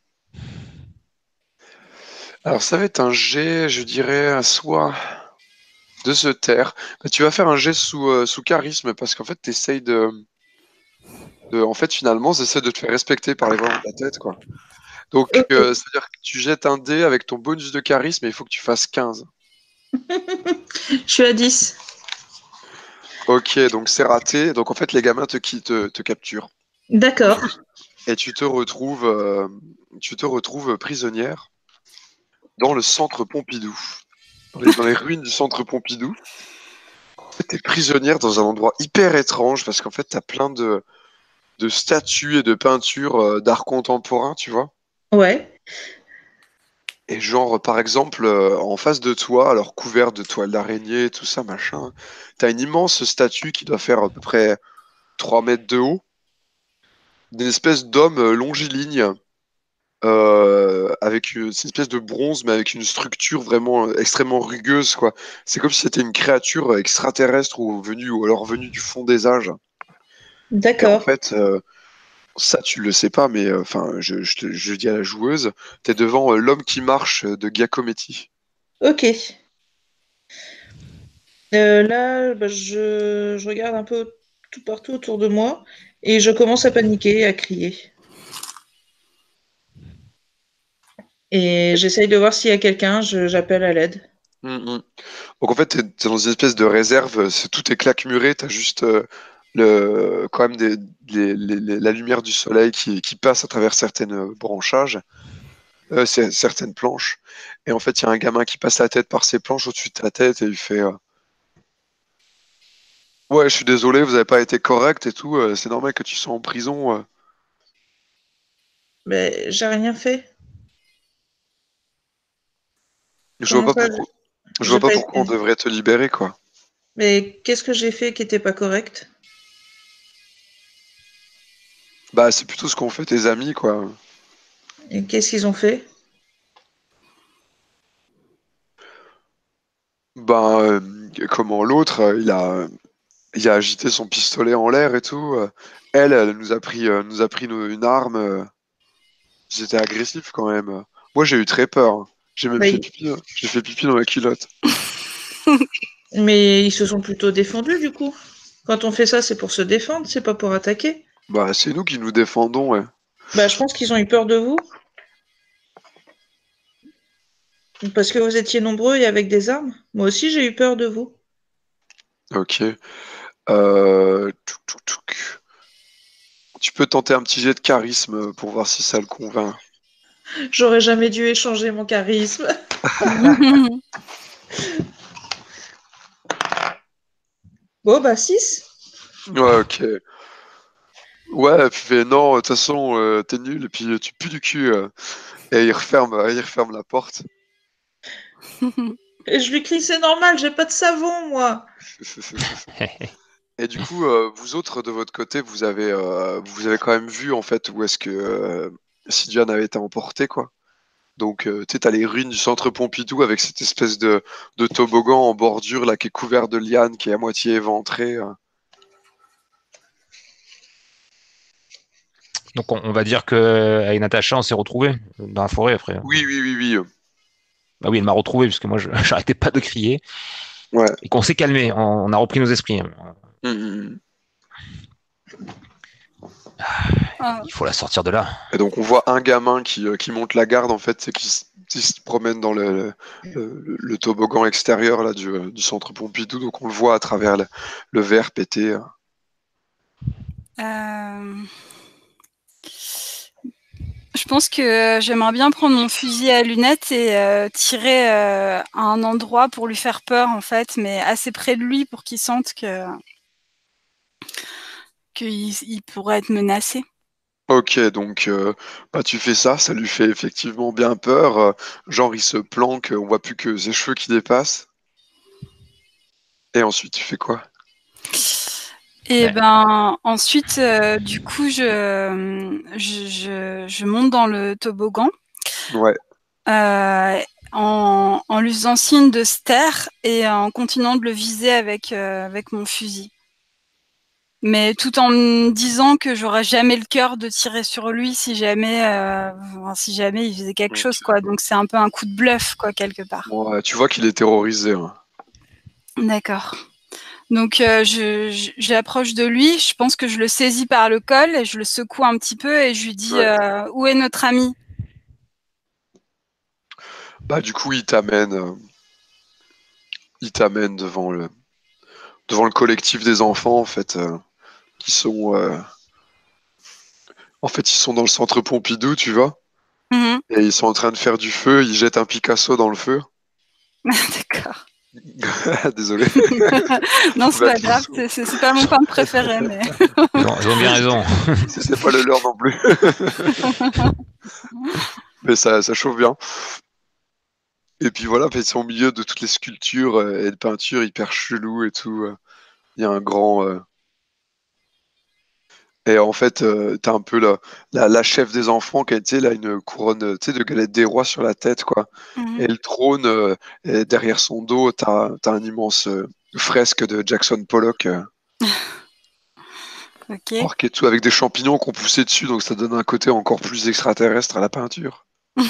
Alors, ça va être un jet, je dirais, à soit de se taire. Bah, tu vas faire un jet sous, euh, sous charisme parce qu'en fait, tu essayes de, de. En fait, finalement, j'essaie de te faire respecter par les voix dans ta tête, quoi. Donc, Ok. euh, c'est-à-dire que tu jettes un dé avec ton bonus de charisme et il faut que tu fasses quinze. Je suis à dix. Ok, donc c'est raté. Donc, en fait, les gamins te, qui te, te capturent. D'accord. Et tu te retrouves, euh, tu te retrouves prisonnière dans le centre Pompidou. Dans les, dans les ruines du centre Pompidou. En fait, t'es prisonnière dans un endroit hyper étrange parce qu'en fait, t'as plein de, de statues et de peintures euh, d'art contemporain, tu vois. Ouais. Et genre, par exemple, euh, en face de toi, alors couvert de toiles d'araignée et tout ça, machin, t'as une immense statue qui doit faire à peu près trois mètres de haut, d'une espèce d'homme euh, longiligne, euh, avec une, c'est une espèce de bronze, mais avec une structure vraiment euh, extrêmement rugueuse, quoi. C'est comme si c'était une créature extraterrestre ou venue, ou alors venue du fond des âges. Et en D'accord. fait, euh, ça, tu le sais pas, mais euh, enfin, je, je, te- je dis à la joueuse, t'es devant euh, l'homme qui marche euh, de Giacometti. Ok. Euh, là, bah, je, je regarde un peu tout partout autour de moi et je commence à paniquer, à crier. Et j'essaye de voir s'il y a quelqu'un, je- j'appelle à l'aide. Mm, mm. Donc en fait, t'es, t'es dans une espèce de réserve, euh, c'est, tout est claquemuré, t'as juste euh, le, quand même des, les- les- les- la lumière du soleil qui, qui passe à travers certaines euh, branchages, euh, c'est- certaines planches. Et en fait, il y a un gamin qui passe la tête par ces planches au-dessus de ta tête et il fait euh, ouais, je suis désolé, vous avez pas été correct et tout, euh, c'est normal que tu sois en prison. euh. Mais j'ai rien fait. Je vois Comment pas ça, pourquoi, je vois j'ai pas pas pourquoi on été. devrait te libérer, quoi. Mais qu'est-ce que j'ai fait qui était pas correct? Bah, c'est plutôt ce qu'ont fait tes amis, quoi. Et qu'est-ce qu'ils ont fait? Bah, euh, comment l'autre, euh, il a, il a agité son pistolet en l'air et tout. euh. Elle, elle nous a pris, euh, nous a pris une, une arme. euh. Ils étaient agressifs quand même. Moi, j'ai eu très peur. hein. J'ai même fait Oui. pipi. hein. J'ai fait pipi dans la culotte. Mais ils se sont plutôt défendus du coup. Quand on fait ça, c'est pour se défendre, c'est pas pour attaquer. Bah, c'est nous qui nous défendons, ouais. Bah, je pense qu'ils ont eu peur de vous parce que vous étiez nombreux et avec des armes. Moi aussi, j'ai eu peur de vous. Ok. Euh, touc, touc, touc. Tu peux tenter un petit jet de charisme pour voir si ça le convainc. J'aurais jamais dû échanger mon charisme. Bon, bah, six. Ouais, ok. Ouais, puis il fait non, de toute façon, euh, t'es nul, et puis euh, tu pues du cul. euh. Et il referme, euh, il referme la porte. Et je lui crie, c'est normal, j'ai pas de savon, moi. Et du coup, euh, vous autres, de votre côté, vous avez, euh, vous avez quand même vu, en fait, où est-ce que euh, Sidiane avait été emporté, quoi. Donc, euh, tu sais, t'as les ruines du centre Pompidou avec cette espèce de, de toboggan en bordure, là, qui est couvert de lianes, qui est à moitié éventré. euh. Donc on, on va dire que avec Natacha, on s'est retrouvés dans la forêt après. Oui, oui, oui, oui. euh. Bah oui, elle m'a retrouvé parce que moi, je j'arrêtais pas de crier Ouais. et qu'on s'est calmé. On, on a repris nos esprits. hein. Mm, mm, mm. Ah, Il faut la sortir de là. Et donc, on voit un gamin qui, euh, qui monte la garde, en fait, c'est qui, s- qui se promène dans le, le, le toboggan extérieur, là, du, euh, du centre Pompidou. Donc, on le voit à travers le, le verre pété. euh. euh, Je pense que j'aimerais bien prendre mon fusil à lunettes et euh, tirer euh, à un endroit pour lui faire peur en fait, mais assez près de lui pour qu'il sente que qu'il il pourrait être menacé. Ok, donc euh, bah, tu fais ça, ça lui fait effectivement bien peur. euh, genre, il se planque, on voit plus que ses cheveux qui dépassent. Et ensuite, tu fais quoi? Et Ouais. ben ensuite, euh, du coup, je, je, je, je monte dans le toboggan Ouais, euh, en, en lui faisant signe de se taire et en continuant de le viser avec, euh, avec mon fusil. mais tout en me disant que j'aurais jamais le cœur de tirer sur lui si jamais, euh, enfin, si jamais il faisait quelque Ok. chose, quoi. Donc c'est un peu un coup de bluff, quoi, quelque part. Ouais, tu vois qu'il est terrorisé. Hein. D'accord. Donc euh, je, je- j'approche de lui, je pense que je le saisis par le col et je le secoue un petit peu et je lui dis Ouais. euh, où est notre ami? Bah du coup, il t'amène, euh, il t'amène devant le, devant le collectif des enfants en fait, euh, qui sont, euh, en fait, ils sont dans le centre Pompidou, tu vois, Mhm. et ils sont en train de faire du feu. Ils jettent un Picasso dans le feu. D'accord. Désolé. Non, c'est Bah, pas grave, c'est, c'est, c'est pas mon peintre préféré, mais Ils ont, ils ont bien raison. c'est c'est pas le leur non plus. Mais ça, ça chauffe bien. Et puis voilà, ils sont au milieu de toutes les sculptures euh, et de peintures hyper cheloues et tout. euh. Il y a un grand. euh, Et en fait, euh, t'as un peu la, la, la chef des enfants qui a été là, une couronne euh, tu sais, de galette des rois sur la tête, quoi. Mhm. Et le trône, euh, et derrière son dos, t'as, t'as un immense euh, fresque de Jackson Pollock, euh, ok. alors qui est tout avec des champignons qu'on poussé dessus, donc ça donne un côté encore plus extraterrestre à la peinture.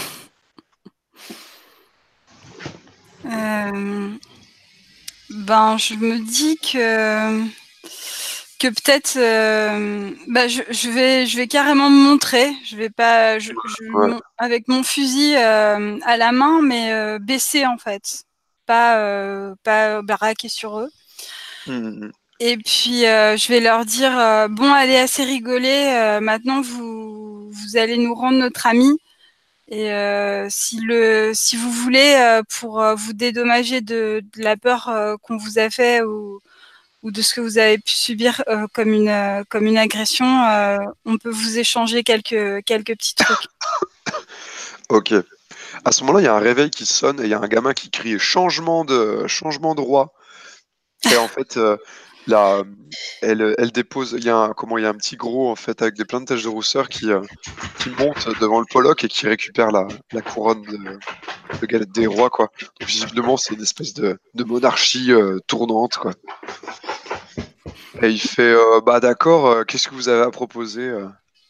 Euh, ben, je me dis que que peut-être, euh, bah, je, je vais je vais carrément me montrer. Je vais pas, je, je- Ouais. mon- avec mon fusil euh, à la main, mais euh, baissé en fait, pas euh, pas braqué sur eux. Mhm. Et puis euh, je vais leur dire euh, bon, allez, assez rigolé. euh, maintenant, vous vous allez nous rendre notre ami. Et euh, si le si vous voulez euh, pour euh, vous dédommager de, de la peur euh, qu'on vous a fait ou ou de ce que vous avez pu subir euh, comme une euh, comme une agression, euh, on peut vous échanger quelques quelques petits trucs. Ok. À ce moment-là, il y a un réveil qui sonne et il y a un gamin qui crie changement de changement de roi. Et en fait, euh, là, elle, elle dépose. Il y a un, comment il y a un petit gros en fait avec des plein de taches de rousseur qui euh, qui monte devant le Pollock et qui récupère la, la couronne de, de galette des rois, quoi. Donc, visiblement, c'est une espèce de, de monarchie euh, tournante, quoi. Et il fait, euh, bah d'accord, euh, qu'est-ce que vous avez à proposer euh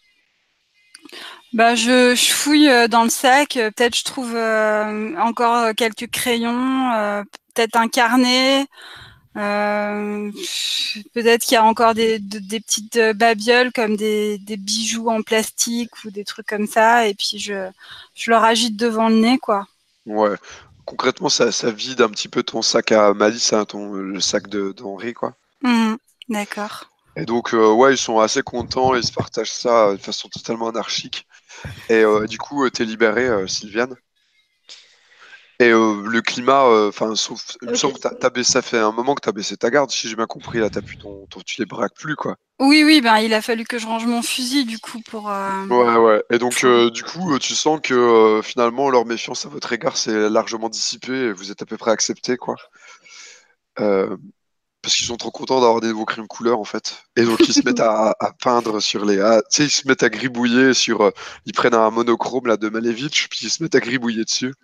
Bah je, je fouille euh, dans le sac, euh, peut-être je trouve euh, encore euh, quelques crayons, euh, peut-être un carnet. Euh, peut-être qu'il y a encore des, de- des petites euh, babioles comme des, des bijoux en plastique ou des trucs comme ça. Et puis je, je leur agite devant le nez, quoi. Ouais. Concrètement, ça, ça vide un petit peu ton sac à malice, hein, ton, le sac de d'Henri, quoi. Mhm. D'accord. Et donc, euh, ouais, ils sont assez contents, ils se partagent ça euh, de façon totalement anarchique. Et euh, du coup, euh, t'es libéré, euh, Sylviane. Et euh, le climat, euh, enfin, sauf, il me Ok. semble que t'as, t'as baissé, ça fait un moment que t'as baissé ta garde, si j'ai bien compris, là, t'as plus ton, ton- tu les braques plus, quoi. Oui, oui, ben il a fallu que je range mon fusil du coup pour. euh, Ouais, ouais. Et donc, pour- euh, du coup, euh, tu sens que euh, finalement, leur méfiance à votre égard s'est largement dissipée et vous êtes à peu près accepté, quoi. Euh, Parce qu'ils sont trop contents d'avoir des nouveaux crayons de couleur, en fait. Et donc, ils se mettent à, à peindre sur les. à- Tu sais, ils se mettent à gribouiller sur. euh, ils prennent un monochrome, là, de Malevich, puis ils se mettent à gribouiller dessus.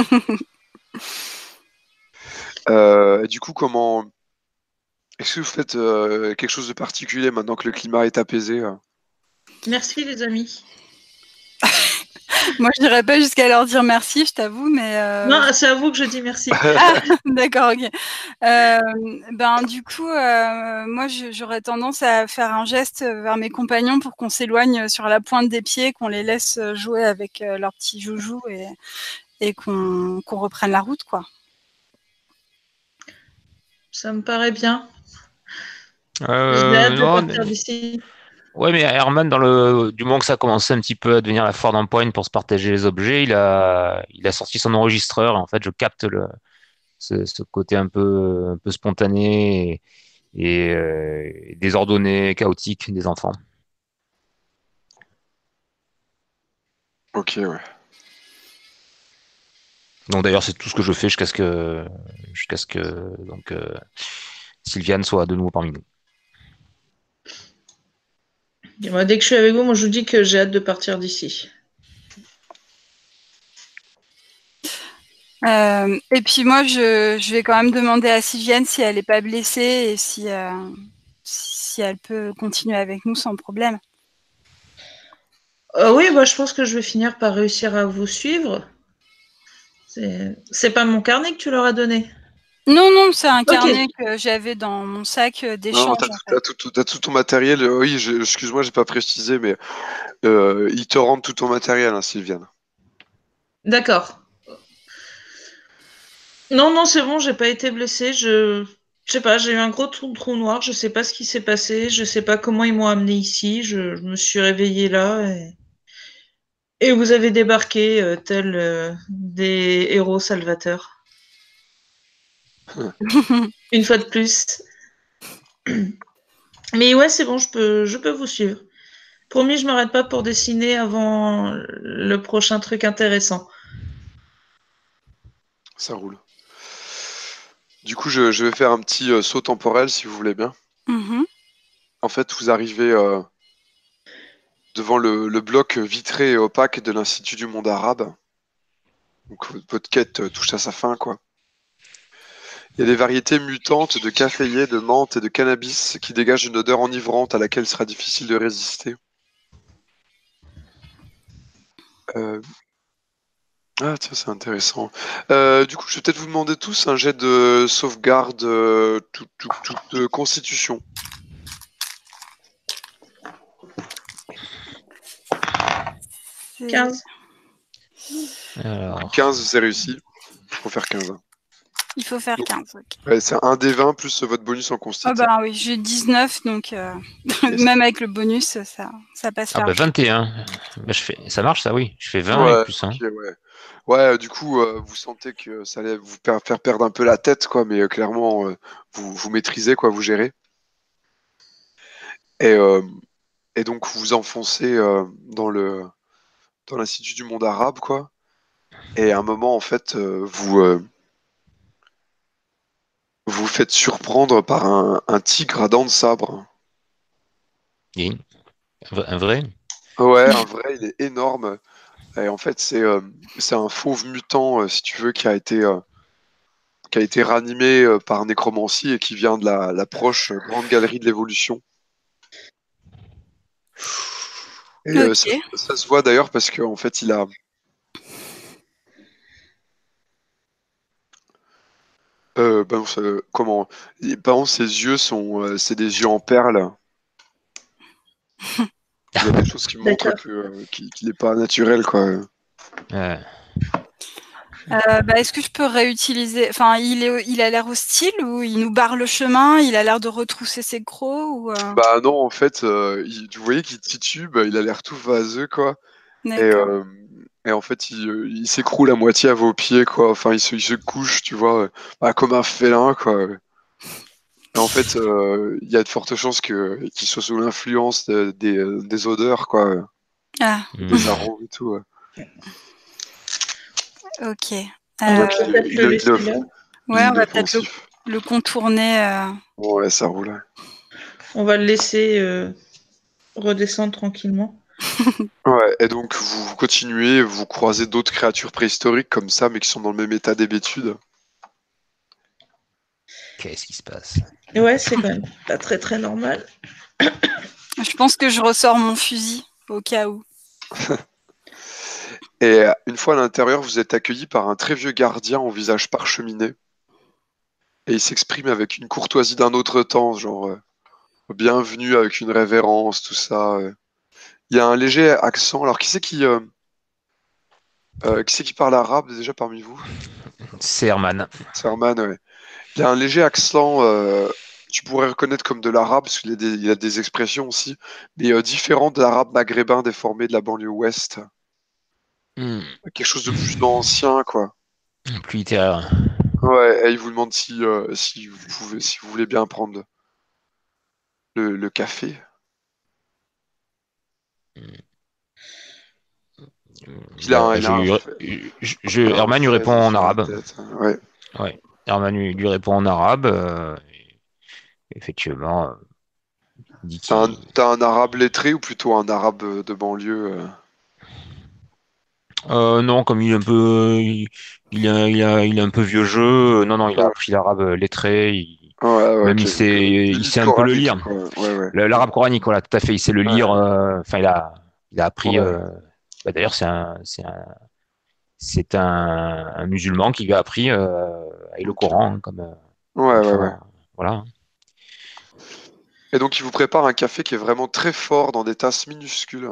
Euh, et du coup, comment. Est-ce que vous faites euh, quelque chose de particulier maintenant que le climat est apaisé euh Merci les amis. Moi, je n'irais pas jusqu'à leur dire merci, je t'avoue, mais. euh, Non, c'est à vous que je dis merci. Ah, d'accord, ok. Euh, ben du coup, euh, moi, je- j'aurais tendance à faire un geste vers mes compagnons pour qu'on s'éloigne sur la pointe des pieds, qu'on les laisse jouer avec euh, leurs petits joujoux et, et qu'on qu'on reprenne la route, quoi. Ça me paraît bien. J'ai Euh, hâte de non, partir d'ici. ouais, mais Herman, dans le, du moment que ça a commencé un petit peu à devenir la foire d'empoigne pour se partager les objets, il a, il a sorti son enregistreur. Et en fait, je capte le, ce, ce côté un peu, un peu spontané et, et, euh, désordonné, chaotique des enfants. Ok, ouais. Donc d'ailleurs, c'est tout ce que je fais jusqu'à ce que, jusqu'à ce que donc euh, Sylviane soit de nouveau parmi nous. Et moi, dès que je suis avec vous, moi, je vous dis que j'ai hâte de partir d'ici. Euh, et puis moi, je, je vais quand même demander à Sylviane si elle n'est pas blessée et si, euh, si, si elle peut continuer avec nous sans problème. Euh, oui, bah, je pense que je vais finir par réussir à vous suivre. C'est, c'est pas mon carnet que tu leur as donné. Non, non, c'est un Ok. carnet que j'avais dans mon sac Non, d'échange. t'as en tout, fait. t'as tout, t'as tout ton matériel. Euh, Oui, je- excuse-moi, j'ai pas précisé, mais euh, ils te rendent tout ton matériel, hein, Sylviane. D'accord. Non, non, c'est bon, j'ai pas été blessée. Je, je sais pas, j'ai eu un gros trou, trou noir. Je sais pas ce qui s'est passé. Je sais pas comment ils m'ont amené ici. Je, je me suis réveillée là et, et vous avez débarqué euh, tels euh, des héros salvateurs. Une fois de plus. Mais ouais, c'est bon, je peux, je peux vous suivre. Promis, je m'arrête pas pour dessiner avant le prochain truc intéressant. Ça roule. Du coup, je, je vais faire un petit euh, saut temporel, si vous voulez bien. Mhm. En fait, vous arrivez euh, devant le, le bloc vitré et opaque de l'Institut du monde arabe. Donc, votre quête euh, touche à sa fin, quoi. Il y a des variétés mutantes de caféier, de menthe et de cannabis qui dégagent une odeur enivrante à laquelle il sera difficile de résister. Euh, Ah, tiens, c'est intéressant. Euh, du coup, je vais peut-être vous demander tous un jet de sauvegarde, euh, toute tout, tout, de constitution. C'est- quinze. Alors, quinze, c'est réussi. Faut faire quinze. hein. Il faut faire Donc, quinze. ok. ouais, c'est un des vingt plus votre bonus en constit. Ah bah oui, j'ai dix-neuf, donc euh, Yes. même avec le bonus, ça, ça passe ah bah large. vingt et un. Bah, je fais... Ça marche, ça, oui. Je fais vingt et Ouais, plus un. ok, ouais. Ouais, euh, du coup, euh, vous sentez que ça allait vous per- faire perdre un peu la tête, quoi, mais euh, clairement, euh, vous, vous maîtrisez, quoi, vous gérez. Et, euh, et donc, vous vous enfoncez euh, dans le dans l'Institut du monde arabe, quoi. Et à un moment, en fait, euh, vous euh, vous vous faites surprendre par un, un tigre à dents de sabre. Et un vrai? Ouais, un vrai, il est énorme. Et en fait, c'est euh, c'est un fauve mutant, euh, si tu veux, qui a été euh, qui a été ranimé euh, par nécromancie et qui vient de la, la proche euh, grande galerie de l'évolution. Et euh, ça, Ok. ça se voit d'ailleurs parce qu'en fait, il a euh, ben, ça- comment il- par exemple, ses yeux sont euh, c'est des yeux en perles. Il y a des choses qui montrent D'accord. que euh, qu'il qu'il est pas naturel, quoi. Euh, Euh, bah, est-ce que je peux réutiliser... Enfin, il, est, il a l'air hostile ou il nous barre le chemin? Il a l'air de retrousser ses crocs ou euh, Bah non, en fait, euh, il- vous voyez qu'il titube, il a l'air tout vaseux, quoi. Et, D'accord. euh, et en fait, il, euh, il s'écroule à moitié à vos pieds, quoi. Enfin, il se, il se couche, tu vois, euh, bah, comme un félin, quoi. Et en fait, euh, il y a de fortes chances que qu'il soit sous l'influence de- des, euh, des odeurs, quoi, Ah, des hmm. arômes et tout. ouais. ok. On va Donc, Euh, il, peut-être il, le il, laisser off- là. il est ouais, on va peut-être le, inoffensif. le contourner. euh. Bon, ouais, ça roule. On va le laisser euh, redescendre tranquillement. Ouais, et donc vous continuez, vous croisez d'autres créatures préhistoriques comme ça, mais qui sont dans le même état d'hébétude. Qu'est-ce qui se passe? Et ouais, c'est quand même pas très très normal. Je pense que je ressors mon fusil au cas où. Et euh, une fois à l'intérieur, vous êtes accueilli par un très vieux gardien au visage parcheminé. Et il s'exprime avec une courtoisie d'un autre temps, genre euh, bienvenue avec une révérence, tout ça. euh. Il y a un léger accent. Alors, qui c'est qui, euh, euh, qui c'est qui parle arabe déjà parmi vous? C'est Herman. C'est Herman, ouais. Il y a un léger accent, euh, tu pourrais reconnaître comme de l'arabe, parce qu'il y a des, il y a des expressions aussi, mais euh, différent de l'arabe maghrébin déformé de la banlieue ouest. Hmm. Quelque chose de plus ancien, quoi. Plus littéraire. Ouais, et il vous demande si, euh, si vous pouvez, si vous voulez bien prendre le, le café. Il a un, Bah, il je, a un, lui- fa- je, je- il a un Herman lui fez répond en sur la arabe. tête. Ouais. Ouais. Herman lui, lui répond en arabe. euh, effectivement, euh, il dit T'as un, qu'il. t'as un arabe lettré ou plutôt un arabe euh, de banlieue euh Euh, non, comme il est un peu, il, il est, il est- il est un peu vieux jeu. euh, Non, non, il a Ouais. appris l'arabe lettré. Il, Ouais, ouais, Même ok. il Donc, sait, euh, il limite sait un peu le coranique, lire. quoi. Ouais, ouais. Le- L'arabe coranique, voilà, tout à fait. Il sait le lire. Ouais, euh, Enfin, il a, il a appris. ouais. euh, bah, d'ailleurs, c'est un, c'est un, c'est un, un musulman qui lui a appris euh, avec le Ok. Coran, hein, comme, euh, Ouais, comme ouais, ouais. font. Voilà. Et donc, il vous prépare un café qui est vraiment très fort dans des tasses minuscules.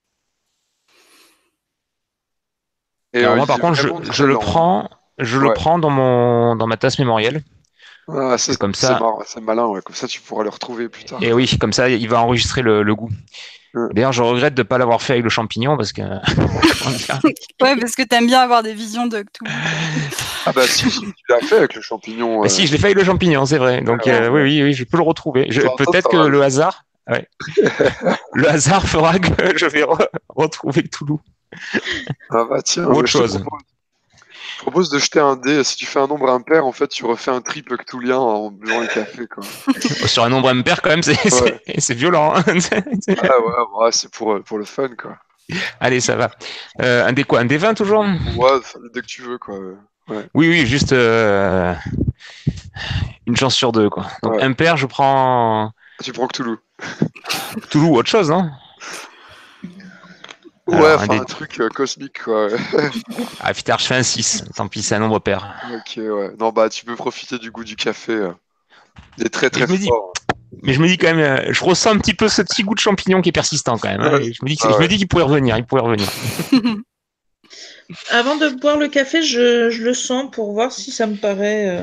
Et Alors euh, moi, il par est contre, je, vraiment je très le lent. prends, je le Ouais. prends dans mon, dans ma tasse mémorielle, Ah, parce ça, que comme c'est ça, marrant, c'est malin, ouais. Comme ça, tu pourras le retrouver plus et tard. oui, comme ça, il va enregistrer le, le goût. Ouais. D'ailleurs, je regrette de ne pas l'avoir fait avec le champignon, parce que, comment dire, Ouais, parce que t'aimes bien avoir des visions de Cthulhu, quoi. Ah bah si, si, tu l'as fait avec le champignon. bah euh, si, je l'ai fait avec le champignon, c'est vrai. Donc ouais, euh, ouais. oui, oui, oui, je peux le retrouver. Je- De temps en temps, peut-être ça que va le le- hasard, ouais, le hasard fera que je vais re- retrouver Toulouse Ah bah tiens, ou bah, autre je te chose. propose, je propose de jeter un dé. Si tu fais un nombre impair, en fait, tu refais un triple cthulhien en buvant le café, quoi. Sur un nombre impair, quand même, c'est Ouais. c'est- c'est violent, hein. Ah ouais, ouais, c'est pour, euh, pour le fun, quoi. Allez, ça va. Euh, un D quoi? Un D vingt toujours? Ouais, dès que tu veux, quoi. Ouais. Ouais. Oui, oui, juste euh, une chance sur deux, quoi. Donc Ouais. impair, je prends Tu prends Cthulhu. Toulouse ou autre chose, non? Ouais, Alors, un enfin un D... truc euh, cosmique, quoi. Ouais. Ah putain, je fais un six. Tant pis, c'est un nombre pair. Ok, ouais. Non, bah tu peux profiter du goût du café. euh. Il est très Mais très je me dis, fort. mais je me dis quand même, euh, je ressens un petit peu ce petit goût de champignon qui est persistant quand même, hein. Ouais, Et je me dis que, ah je me ouais. dis qu'il pourrait revenir, il pourrait revenir. Avant de boire le café, je, je le sens pour voir si ça me paraît euh,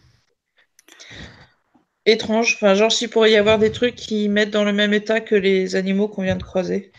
étrange. Enfin, genre s'il pourrait y avoir des trucs qui mettent dans le même état que les animaux qu'on vient de croiser.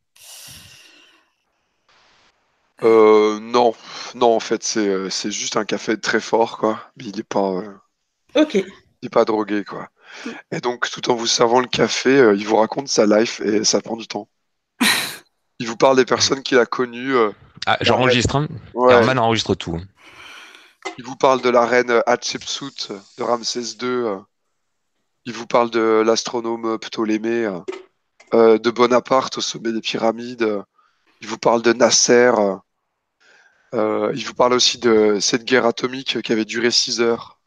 Euh, non, non, en fait, c'est euh, c'est juste un café très fort, quoi. Mais il est pas, euh, Ok. il est pas drogué, quoi. Et donc, tout en vous servant le café, euh, il vous raconte sa life et ça prend du temps. Il vous parle des personnes qu'il a connues. euh, Ah, la reine. j'enregistre, hein. Ouais. Herman enregistre tout. Il vous parle de la reine Hatshepsut, euh, de Ramsès deux. euh. Il vous parle de l'astronome Ptolémée, euh, euh, de Bonaparte au sommet des pyramides. euh. Il vous parle de Nasser. euh. Euh, il vous parle aussi de cette guerre atomique qui avait duré six heures.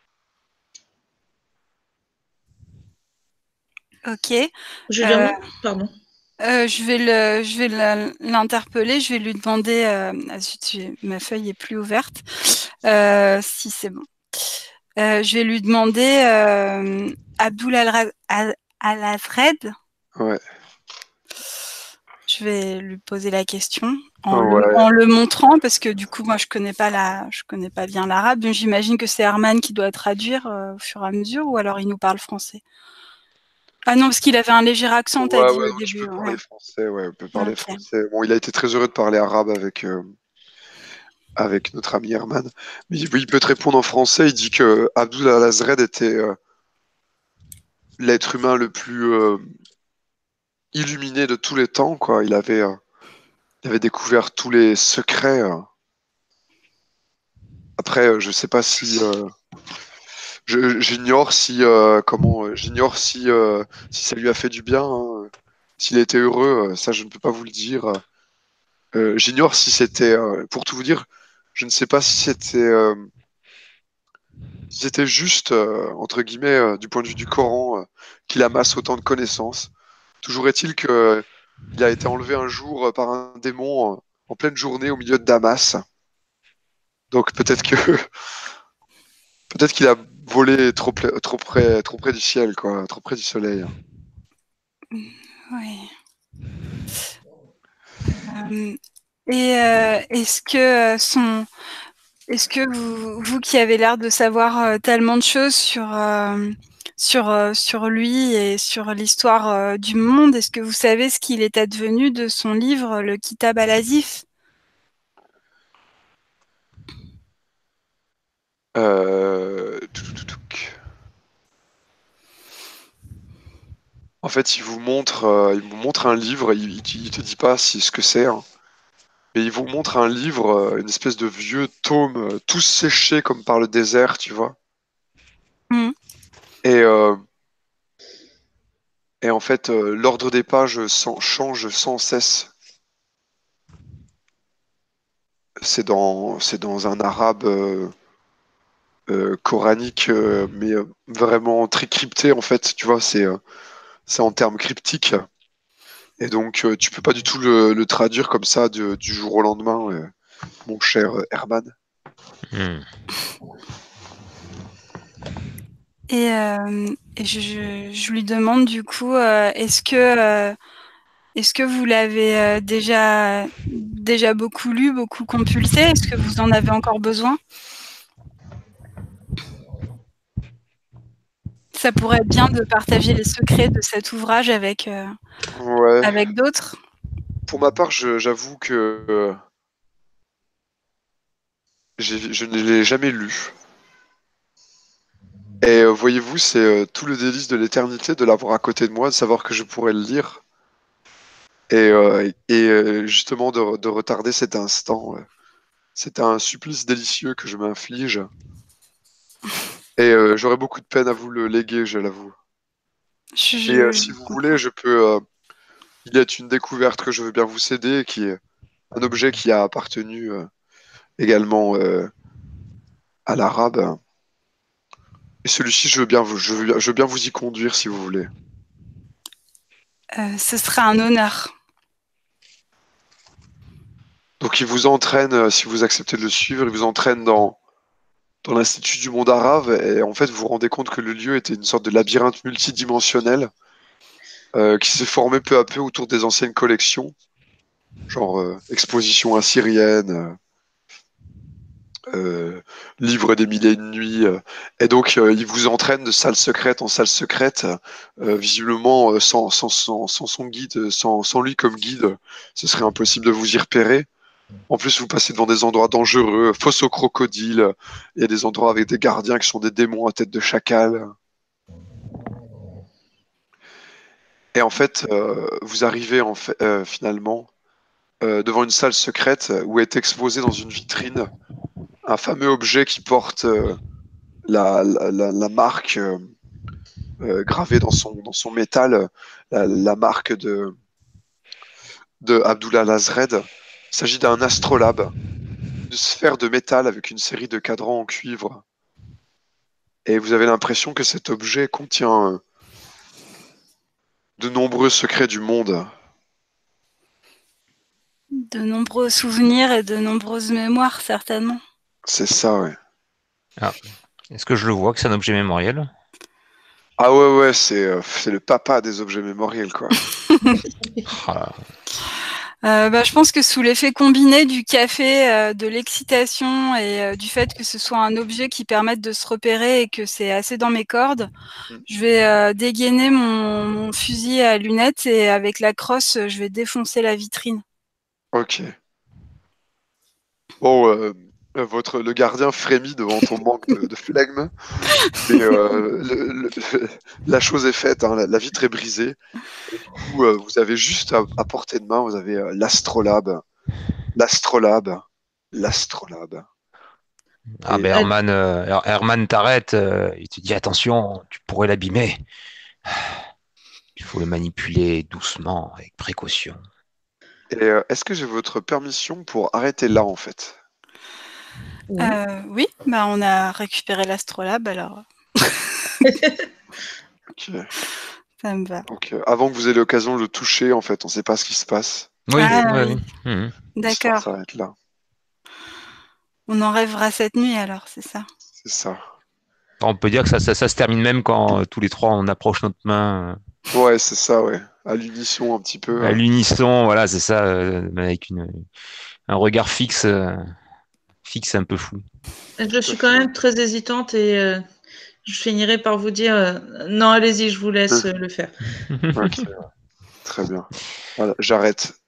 Ok. Je viens Euh, de... Pardon. euh, je vais le, je vais la- l'interpeller. Je vais lui demander. Euh, ah, zut, j'ai- ma feuille est plus ouverte. Euh, si c'est bon. Euh, je vais lui demander euh, Abdul Al- Al- Al-Azred. Ouais. Je vais lui poser la question en le, Ouais. en le montrant parce que du coup moi je connais pas la, je connais pas bien l'arabe, donc j'imagine que c'est Herman qui doit traduire euh, au fur et à mesure ou alors il nous parle français. Ah non, parce qu'il avait un léger accent, t'as Ouais, dit ouais, au non, tu début. peux Ouais. parler français, ouais, on peut parler Ok. français. Bon, il a été très heureux de parler arabe avec, euh, avec notre ami Herman. Mais il, il peut te répondre en français. Il dit que Abdul al-Azred était euh, l'être humain le plus euh, illuminé de tous les temps, quoi. Il avait, euh, il avait découvert tous les secrets. euh. Après, euh, je sais pas si, euh, je- j'ignore si, euh, comment, euh, j'ignore si, euh, si ça lui a fait du bien, hein. S'il était heureux, euh, ça, je ne peux pas vous le dire. Euh, j'ignore si c'était, euh, pour tout vous dire, je ne sais pas si c'était, euh, si c'était juste, euh, entre guillemets, euh, du point de vue du Coran, euh, qu'il amasse autant de connaissances. Toujours est-il que euh, il a été enlevé un jour euh, par un démon euh, en pleine journée au milieu de Damas. Donc peut-être que peut-être qu'il a volé trop, pla- trop près, trop près du ciel, quoi, trop près du soleil. Oui. Euh, et euh, est-ce que euh, son, est-ce que vous, vous qui avez l'air de savoir euh, tellement de choses sur euh, sur euh, sur lui et sur l'histoire euh, du monde, est-ce que vous savez ce qu'il est advenu de son livre, le Kitab al-Azif? Euh, touc, touc, touc, touc. En fait, il vous montre, euh, il vous montre un livre. Il, il, il te dit pas si ce que c'est, hein. Et il vous montre un livre, euh, une espèce de vieux tome, euh, tout séché comme par le désert, tu vois. Mhm. Et, euh, et en fait, euh, l'ordre des pages sans- change sans cesse. C'est dans, c'est dans un arabe, euh, euh, coranique, euh, mais euh, vraiment très crypté en fait. Tu vois, c'est euh, c'est en termes cryptiques. Et donc, euh, tu peux pas du tout le, le traduire comme ça de- du jour au lendemain, euh, mon cher euh, Herman. Hmm. Et, euh, et je, je- je lui demande du coup, euh, est-ce que, euh, est-ce que vous l'avez euh, déjà, déjà beaucoup lu, beaucoup compulsé? Est-ce que vous en avez encore besoin? Ça pourrait être bien de partager les secrets de cet ouvrage avec, euh, Ouais. avec d'autres. Pour ma part, je- j'avoue que euh, j'ai- je ne l'ai jamais lu. Et euh, voyez-vous, c'est euh, tout le délice de l'éternité de l'avoir à côté de moi, de savoir que je pourrais le lire. Et, euh, et euh, justement de, de retarder cet instant. euh, C'est un supplice délicieux que je m'inflige. Et euh, j'aurais beaucoup de peine à vous le léguer, je l'avoue. Je, Et euh, je- je si vous comprends. voulez, je peux. euh, il y a une découverte que je veux bien vous céder, qui est un objet qui a appartenu euh, également euh, à l'arabe. Et celui-ci, je veux bien vous, je veux bien, je veux bien vous y conduire si vous voulez. Euh, ce sera un honneur. Donc, il vous entraîne, euh, si vous acceptez de le suivre, il vous entraîne dans, dans l'Institut du monde arabe. Et en fait, vous vous rendez compte que le lieu était une sorte de labyrinthe multidimensionnel euh, qui s'est formé peu à peu autour des anciennes collections, genre euh, exposition assyrienne, euh, euh, livre des mille et une nuits. euh. Et donc, euh, il vous entraîne de salle secrète en salle secrète, euh, visiblement euh, sans, sans, sans, sans son guide, sans, sans lui comme guide, ce serait impossible de vous y repérer. En plus, vous passez devant des endroits dangereux, fosse aux crocodiles. Il y a des endroits avec des gardiens qui sont des démons à tête de chacal. Et en fait, euh, vous arrivez en fait, euh, finalement euh, devant une salle secrète où est exposé dans une vitrine un fameux objet qui porte euh, la, la, la, la marque euh, euh, gravée dans son, dans son métal, la, la marque de, de Abdullah Lazred. Il s'agit d'un astrolabe, une sphère de métal avec une série de cadrans en cuivre. Et vous avez l'impression que cet objet contient euh, de nombreux secrets du monde. De nombreux souvenirs et de nombreuses mémoires, certainement. C'est ça, ouais. Ah. Est-ce que je le vois que c'est un objet mémoriel? Ah ouais, ouais, c'est euh, c'est le papa des objets mémoriels, quoi. Ah, Euh, bah, je pense que sous l'effet combiné du café, euh, de l'excitation et euh, du fait que ce soit un objet qui permette de se repérer et que c'est assez dans mes cordes, Mm. je vais euh, dégainer mon, mon fusil à lunettes et avec la crosse, je vais défoncer la vitrine. Ok. Bon, euh, euh, votre, le gardien frémit devant ton manque de, de flegme, mais euh, le- le- la chose est faite, hein, la, la vitre est brisée. Et du coup, euh, vous avez juste à, à portée de main, vous avez euh, l'astrolabe, l'astrolabe, l'astrolabe. Ah Et ben Herman, euh, Her- Herman t'arrête, euh, il te dit attention, tu pourrais l'abîmer. Il faut le manipuler doucement, avec précaution. Et euh, est-ce que j'ai votre permission pour arrêter là, en fait? Oui. Euh, oui, bah, on a récupéré l'astrolabe, alors Ok. ça me va. Donc, euh, avant que vous ayez l'occasion de le toucher, en fait, on ne sait pas ce qui se passe. Oui, Ah oui, oui, oui. Mhm. L'histoire d'accord. s'arrête là. On en rêvera cette nuit alors, c'est ça. C'est ça. On peut dire que ça, ça, ça se termine même quand euh, tous les trois on approche notre main Ouais, c'est ça, ouais. À l'unisson, un petit peu. euh, à euh. l'unisson, voilà, c'est ça, euh, avec une, un regard fixe, euh, fixe un peu fou. Je Tout à suis quand fait. même très hésitante et euh, je finirai par vous dire euh, non, allez-y, je vous laisse euh, le faire. Ok, très bien. Voilà, j'arrête.